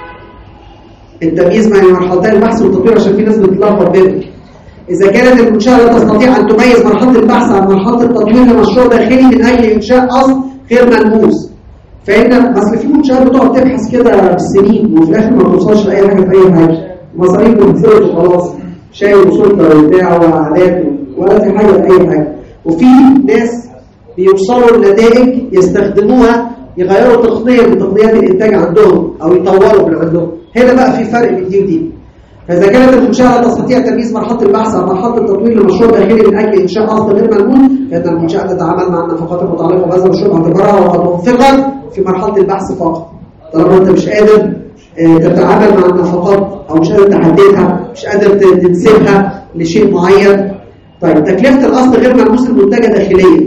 التمييز بين مرحلتين البحث والتطوير عشان في ناس بتتلخبط بينهم. إذا كانت المنشأة لا تستطيع أن تميز مرحلة البحث عن مرحلة التطوير لمشروع داخلي من أجل إنشاء أصل غير ملموس فإن مثل في منشآت بتقعد تبحث كده بالسنين وفي الآخر ما توصلش لأي حاجة في أي حاجة مصاريف بتفرط وخلاص شايل وسلطة وبتاع وعادات ولا في حاجة لأي حاجة. وفي ناس بيوصلوا لنتائج يستخدموها يغيروا تقنية من تقنيات الإنتاج عندهم أو يطوروا من عندهم. هنا بقى في فرق بين دي ودي. فإذا كانت المنشأة لا تستطيع تمييز مرحلة البحث عن مرحلة التطوير لمشروع داخلي من أجل إنشاء أصل غير ملموس فإن المنشأة تتعامل مع النفقات المتعلقة بهذا المشروع باعتبارها وتنفقا في مرحلة البحث فقط. طالما أنت مش قادر تتعامل مع النفقات أو مش قادر تحددها مش قادر تنسبها لشيء معين. طيب تكلفة الأصل غير ملموس المنتجة داخليا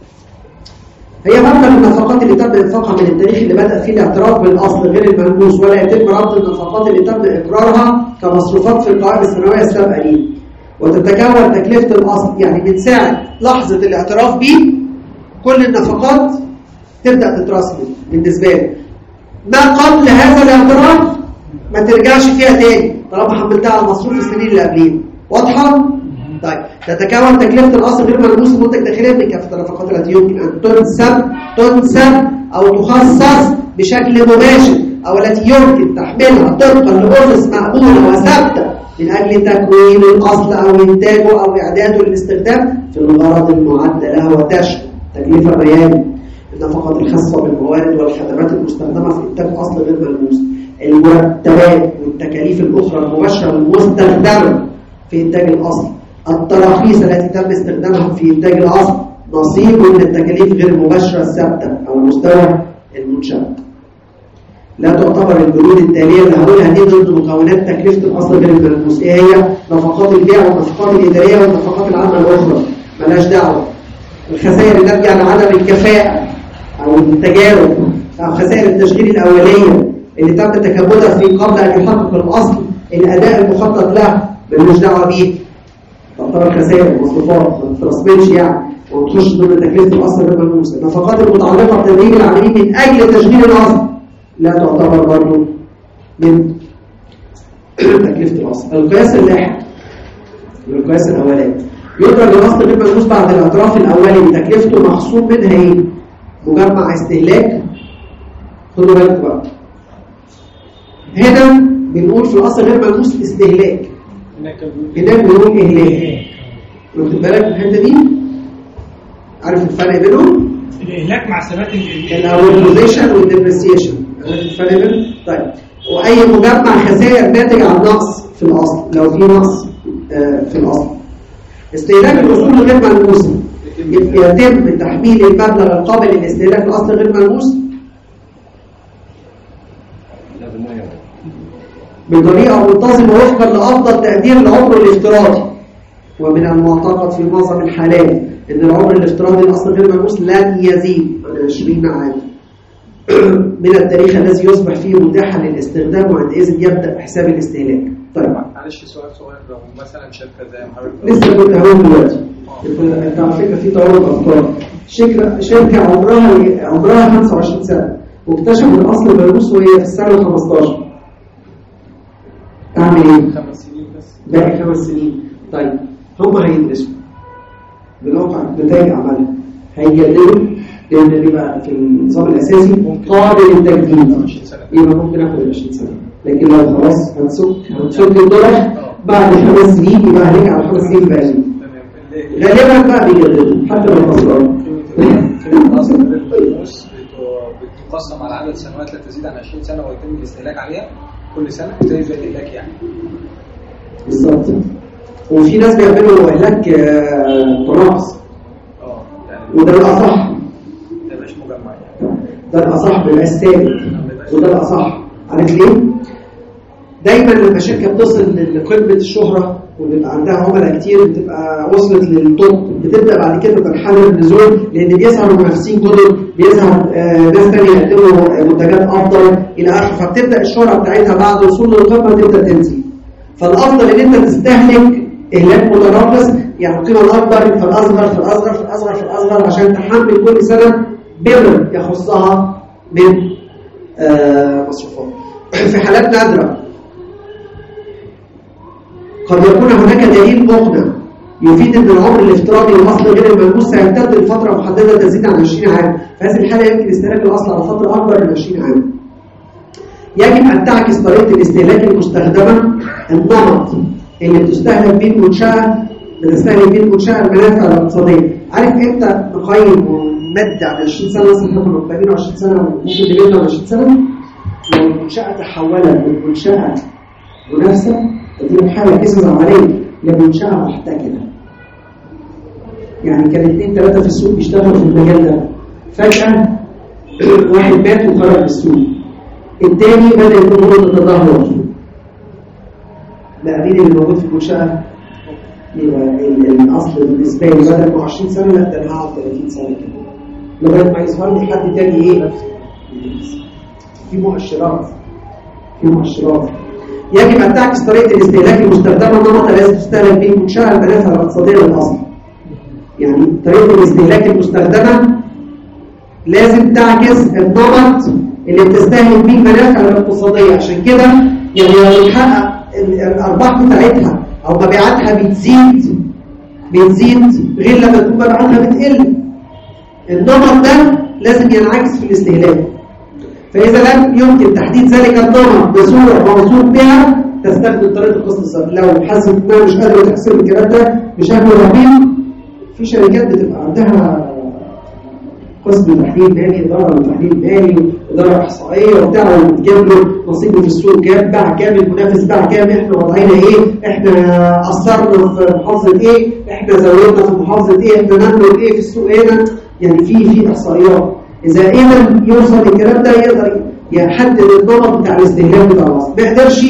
هي مبلغ النفقات اللي تم انفاقها من التاريخ اللي بدأ فيه الاعتراف بالأصل غير الملموس ولا يتم ربط النفقات اللي تم إقرارها كمصروفات في القوائم السنوية السابقة ليه. وتتكون تكلفة الأصل يعني من ساعة لحظة الاعتراف به كل النفقات تبدأ تترسم بالنسبة له. ما قبل هذا الاعتراف ما ترجعش فيها تاني طالما حملتها على مصروف السنين اللي قبلين. واضحة؟ طيب تتكون تكلفة الأصل غير ملموس المنتج داخليا من كافة النفقات التي يمكن أن تنسب تنسب أو تخصص بشكل مباشر أو التي يمكن تحملها طبقا لأسس مقبولة وثابتة من أجل تكوين الأصل أو إنتاجه أو إعداده للاستخدام في الغرض المعد له وتشمل تكلفة الريادي النفقات الخاصة بالموارد والخدمات المستخدمة في إنتاج أصل غير ملموس المرتبات والتكاليف الأخرى المباشرة المستخدمة في إنتاج الأصل التراخيص التي تم استخدامها في إنتاج الأصل نصيب من التكاليف غير المباشرة الثابتة أو مستوى المنشأة. لا تعتبر البنود التالية اللي هقولها دي ضد مكونات تكلفة الأصل غير الملموس. إيه هي؟ نفقات البيع والنفقات الإدارية والنفقات العامة الأخرى ملاش دعوة. الخسائر الناتجة عن عدم الكفاءة أو التجارب أو خسائر التشغيل الأولية اللي تم تكبدها في قبل أن يحقق الأصل الأداء المخطط له ملوش دعوة بيه. تعتبر خسائر مصروفات ما تترسمش يعني وتخش ضمن تكلفة الأصل غير ملموس. النفقات المتعلقة بتدريب العاملين من أجل تشغيل الأصل لا تعتبر برضه من تكلفة الأصل. القياس اللاحق والقياس الأولاني يدرج الأصل غير ملموس بعد الاعتراف الأولي بتكلفته مخصوم منها إيه؟ مجمع استهلاك. خدوا بالكم بقى هنا بنقول في الأصل غير ملموس استهلاك هناك بنقول إهلاك. واخد بالك من الحته دي؟ عارف الفرق بينهم؟ الإهلاك مع ثبات الأمورتيزيشن والديبريسيشن. عارف الفرق بينهم؟ طيب وأي مجمع خسائر ناتج عن نقص في الأصل لو في نقص آه في الأصل. استهلاك الأصول غير ملموسة يتم تحميل المبلغ القابل للاستهلاك الأصل غير ملموس بطريقة منتظمة وفقا لأفضل تقدير العمر الافتراضي. ومن المعتقد في معظم الحالات أن العمر الافتراضي الأصل غير ملموس لن يزيد عن عشرين عام من التاريخ الذي يصبح فيه متاحا للاستخدام وعندئذ يبدأ حساب الاستهلاك. طيب معلش سؤال صغير لو مثلا شركة زي حضرتك لسه كنت هقول دلوقتي انت على فكرة في تورط أفكار. شركة شركة عمرها عمرها خمسة وعشرين سنة واكتشفوا الأصل ملموس وهي في السنة الخمستاشر تعمل ايه؟ خمس سنين بس باقي خمس سنين. طيب هم هيدرسوا بالواقع نتائج اعمالهم، هيجددوا لان بيبقى في النظام الاساسي قابل للتجديد، يبقى ممكن اخد عشرين سنه. لكن لو خلاص هنسك هنسك الدولار بعد خمس سنين يبقى هنيجي على خمس سنين باقيين. غالبا بقى بيجددوا حتى لو خسران. بتقسم على عدد سنوات لا تزيد عن عشرين سنه ويتم الاستهلاك عليها كل سنه زي زي الاهلاك يعني. بالظبط. وفي ناس بيعملوا اهلاك تناقص. اه يعني وده الاصح. ده مش مجمع يعني. ده الاصح بيبقى الثابت وده الاصح. عارف ليه؟ دايما لما شركه بتصل لقمه الشهره وبيبقى عندها عملاء كتير بتبقى وصلت للتوب، بتبدا بعد كده تنحدر النزول لان بيظهروا منافسين جدد، بيظهر آه ناس ثانيه يقدموا منتجات افضل الى اخره، فبتبدا الشهره بتاعتها بعد وصول للقمه تبدا تنزل. فالافضل ان انت تستهلك اهلاك متناقص، يعني القيمه الاكبر فالاصغر فالاصغر فالاصغر فالاصغر عشان تحمل كل سنه بر يخصها من آه مصروفات. في حالات نادره قد يكون هناك دليل مقنع يفيد ان العمر الافتراضي للاصل غير الملموس سيمتد لفتره محدده تزيد عن عشرين عام، في هذه الحاله يمكن استهلاك الاصل على فتره اكبر من عشرين عام. يجب ان تعكس طريقه الاستهلاك المستخدمه النمط اللي بتستهلك به المنشاه بتستهلك به المنشاه المنافع الاقتصاديه. عارف امتى نقيم ونمد على عشرين سنه؟ مثلا احنا كنا مقيمين عشرين سنه وممكن نمد على عشرين سنه لو المنشاه تحولت من منشاه منافسه دي حاله قصص عمليه لمنشاه محتكره. يعني كان اثنين ثلاثه في السوق بيشتغلوا في المجال ده، فجاه واحد مات وخرج من السوق، الثاني بدا يكون هو تتدهور. لا مين اللي موجود في المنشاه؟ يبقى الاصل بالنسبه لي بدل ما عشرين سنه لا ده انا هقعد ثلاثين سنه كده لغايه ما يظهر لي حد تاني ايه؟ في مؤشرات في مؤشرات يجب أن تعكس طريقة الاستهلاك المستخدمة النمط الذي تستهلك به منشأة المنافع الاقتصادية للأصل. يعني طريقة الاستهلاك المستخدمة لازم تعكس النمط اللي بتستهلك به المنافع الاقتصادية، عشان كده يعني لو تحقق الأرباح بتاعتها أو مبيعاتها بتزيد بتزيد غير لما تكون مبيعاتها بتقل. النمط ده لازم ينعكس في الاستهلاك. فإذا لم يمكن تحديد ذلك النمط بصورة موثوق بها تستخدم طريقة القسط السابق. لو حاسس انها مش قادرة تحسب الكلام ده بشكل رهيب، في شركات بتبقى عندها قسم تحليل مالي، إدارة لتحليل مالي، إدارة إحصائية وبتاع، وبتجيب له نصيبه في السوق كام، باع كام، المنافس باع كام، احنا وضعينا ايه، احنا قصرنا في محافظة ايه، احنا زودنا في محافظة ايه، احنا نملك ايه في السوق هنا. يعني في في إحصائيات. إذا قدر يوصل الكلام ده يقدر يحدد النمط بتاع الاستهلاك بتاع الأصل. ما قدرش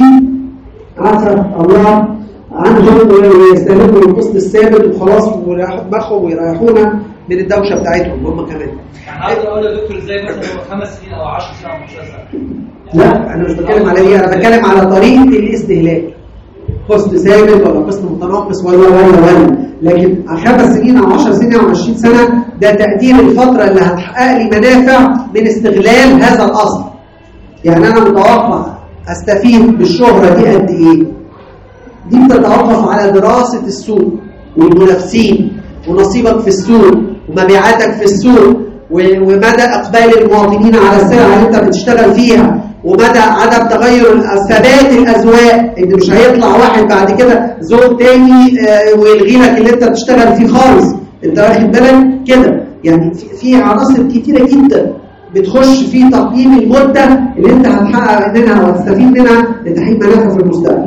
عارفة الله عندهم ويستهلكوا القسط الثابت وخلاص ويريحوا دماغهم ويريحونا من الدوشة بتاعتهم هم كمان. يعني عاوز اقول يا دكتور ازاي مثلا هو خمس سنين او عشر سنين او خمستاشر سنه؟ لا انا مش بتكلم على ايه، انا بتكلم على طريقة الاستهلاك. قسط ثابت ولا قسط متناقص ولا ولا ولا لكن خمس سنين او عشر سنين او عشرين سنة ده تقدير الفترة اللي هتحقق لي منافع من استغلال هذا الأصل. يعني أنا متوقع أستفيد بالشهرة دي قد إيه؟ دي بتتوقف على دراسة السوق والمنافسين ونصيبك في السوق ومبيعاتك في السوق ومدى إقبال المواطنين على السلع اللي أنت بتشتغل فيها ومدى عدم تغير ثبات الأذواق، إن مش هيطلع واحد بعد كده ذوق تاني ويلغي لك اللي أنت بتشتغل فيه خالص. أنت واخد بالك كده؟ يعني في عناصر كتيرة جدا بتخش في تقييم المدة اللي أنت هتحقق منها وهتستفيد منها لتحقيق منافع في المستقبل.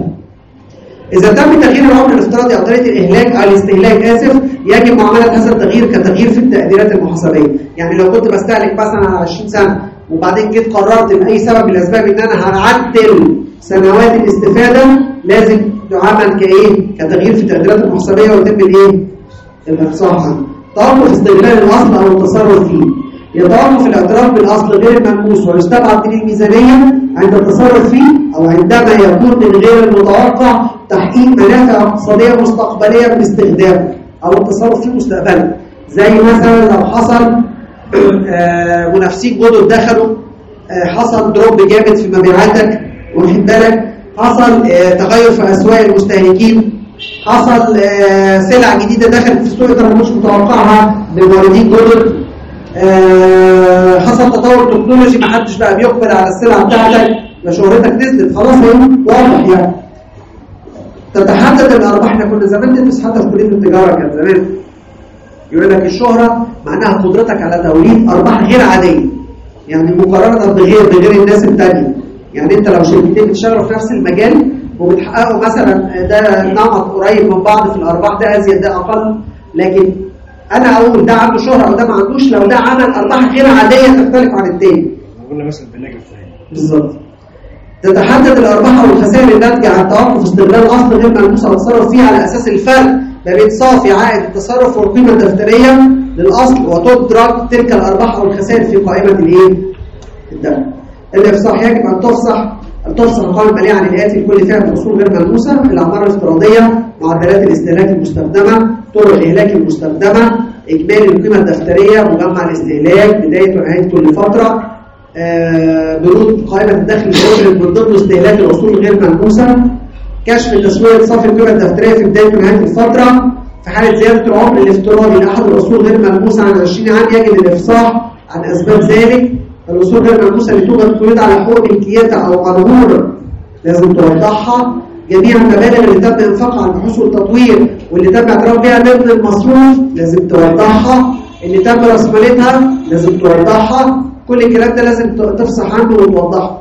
إذا تم تغيير العمر الافتراضي عن طريقة الإهلاك أو الاستهلاك آسف، يجب معاملة هذا التغيير كتغيير في التقديرات المحاسبية. يعني لو كنت بستهلك مثلا على عشرين سنة وبعدين جيت قررت لأي سبب من الأسباب إن أنا هعدل سنوات الاستفادة، لازم تعامل كإيه؟ كتغيير في التقديرات المحاسبية ويتم الإيه؟ الإفصاح عنه. توقف استغلال الأصل أو التصرف فيه. يتوقف الاعتراف بالأصل غير الملموس ويستبعد من الميزانية عند التصرف فيه أو عندما يكون من غير المتوقع تحقيق منافع اقتصادية مستقبلية من استخدامه أو التصرف فيه مستقبلا. زي مثلا لو حصل منافسين جدد دخلوا، حصل دروب جامد في مبيعاتك واخد بالك، حصل آه تغير في اسواق المستهلكين، حصل آه سلع جديده دخلت في السوق انت ما كنتش متوقعها بموردين جدد، آه حصل تطور تكنولوجي ما حدش بقى بيقبل على السلع بتاعتك، فشهرتك نزلت خلاص اهي واضح يعني. تتحدد الارباح. احنا كنا زمان ندرس حتى في كليه التجاره كان زمان يقول لك الشهره معناها قدرتك على توليد ارباح غير عاديه، يعني مقارنه بغير بغير الناس الثانيه. يعني انت لو شركتين بتشتغلوا في نفس المجال وبتحققوا مثلا ده نمط قريب من بعض في الارباح، ده ازيد ده اقل، لكن انا اقول ده عنده شهره وده ما عندوش لو ده عمل ارباح غير عاديه تختلف عن الثاني. قلنا مثلا بالنجم الثاني بالظبط. تتحدد الارباح او الخسائر الناتجه عن توقف استغلال اصل غير ملموس او التصرف فيه على اساس الفرق ما بين صافي عائد التصرف والقيمه الدفتريه للاصل، وتدرج تلك الارباح او الخسائر في قائمه الايه؟ الدخل. الافصاح يجب ان تفصح ان تفصل القوائم الماليه عن الاتي لكل فئه من الاصول غير ملموسه: الاعمار الافتراضيه، معدلات الاستهلاك المستخدمه، طرق الاهلاك المستخدمه، اجمالي القيمه الدفتريه، مجمع الاستهلاك، بدايه ونهايه كل فتره، آه بنود قائمه الدخل المدرج من ضمن استهلاك الاصول الغير ملموسه، كشف تسويه صافي القيمه الدفتريه في بدايه ونهايه الفتره. في حاله زياده العمر الافتراضي لاحد الاصول غير ملموسه عن عشرين عام يجب الافصاح عن اسباب ذلك. الاصول غير ملموسه اللي توجد قيود على حقوق ملكيتها او مضمونه لازم توضحها. جميع المبالغ اللي تم انفاقها على البحوث والتطوير واللي تم اعتراف بها ضمن المصروف لازم توضحها. اللي تم راسمالتها لازم توضحها. كل الكلام ده لازم تفصح عنه وتوضحه.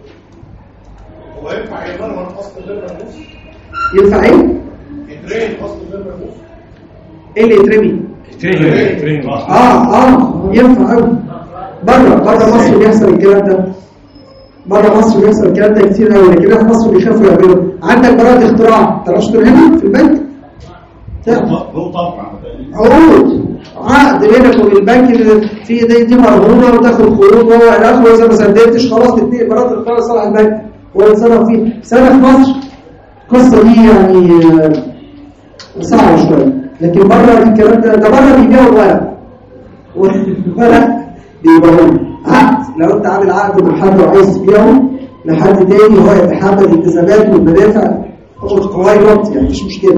هو ينفع يضمن اصل غير ملموس؟ ينفع ايه؟ يترين اصل غير ملموس؟ ايه اللي يترمي؟ يترمي يترمي اه اه ينفع قوي. بره بره مصر بيحصل الكلام ده. بره مصر بيحصل الكلام ده كتير قوي، لكن في مصر بيخافوا يعملوا. عندك براءة اختراع، ما تعرفش ترهنها في البنك؟ هو طبعا عقود عقد بينك وبين البنك في دي دي مرهونه وتاخد قروض وهو الاخر، واذا ما سددتش خلاص تدي براءة الاختراع لصالح البنك ويتصرف فيه. سنه في مصر القصه دي يعني صعبه شويه، لكن بره الكلام ده ده بره بيبيعوا الورق والورق بيبيعوه عقد. لو انت عامل عقد مع حد وعايز تبيعه لحد تاني هو يتحمل الالتزامات والمنافع قواعد يعني مفيش مشكله.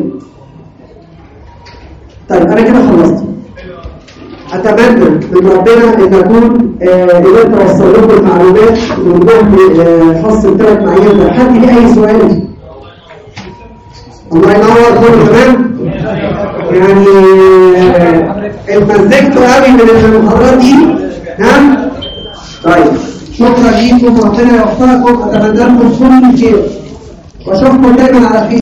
طيب انا كده خلصت. اتمنى من ربنا ان اكون قدرت اوصل لكم المعلومات ووضوح خاص بثلاث معايير ده. حد ليه اي سؤال؟ الله ينور. كله تمام؟ يعني اتمزجتوا قوي من المحاضرات دي. نعم؟ طيب شكرا ليكم وربنا يوفقكم. اتمنى لكم كل خير واشوفكم دايما على خير.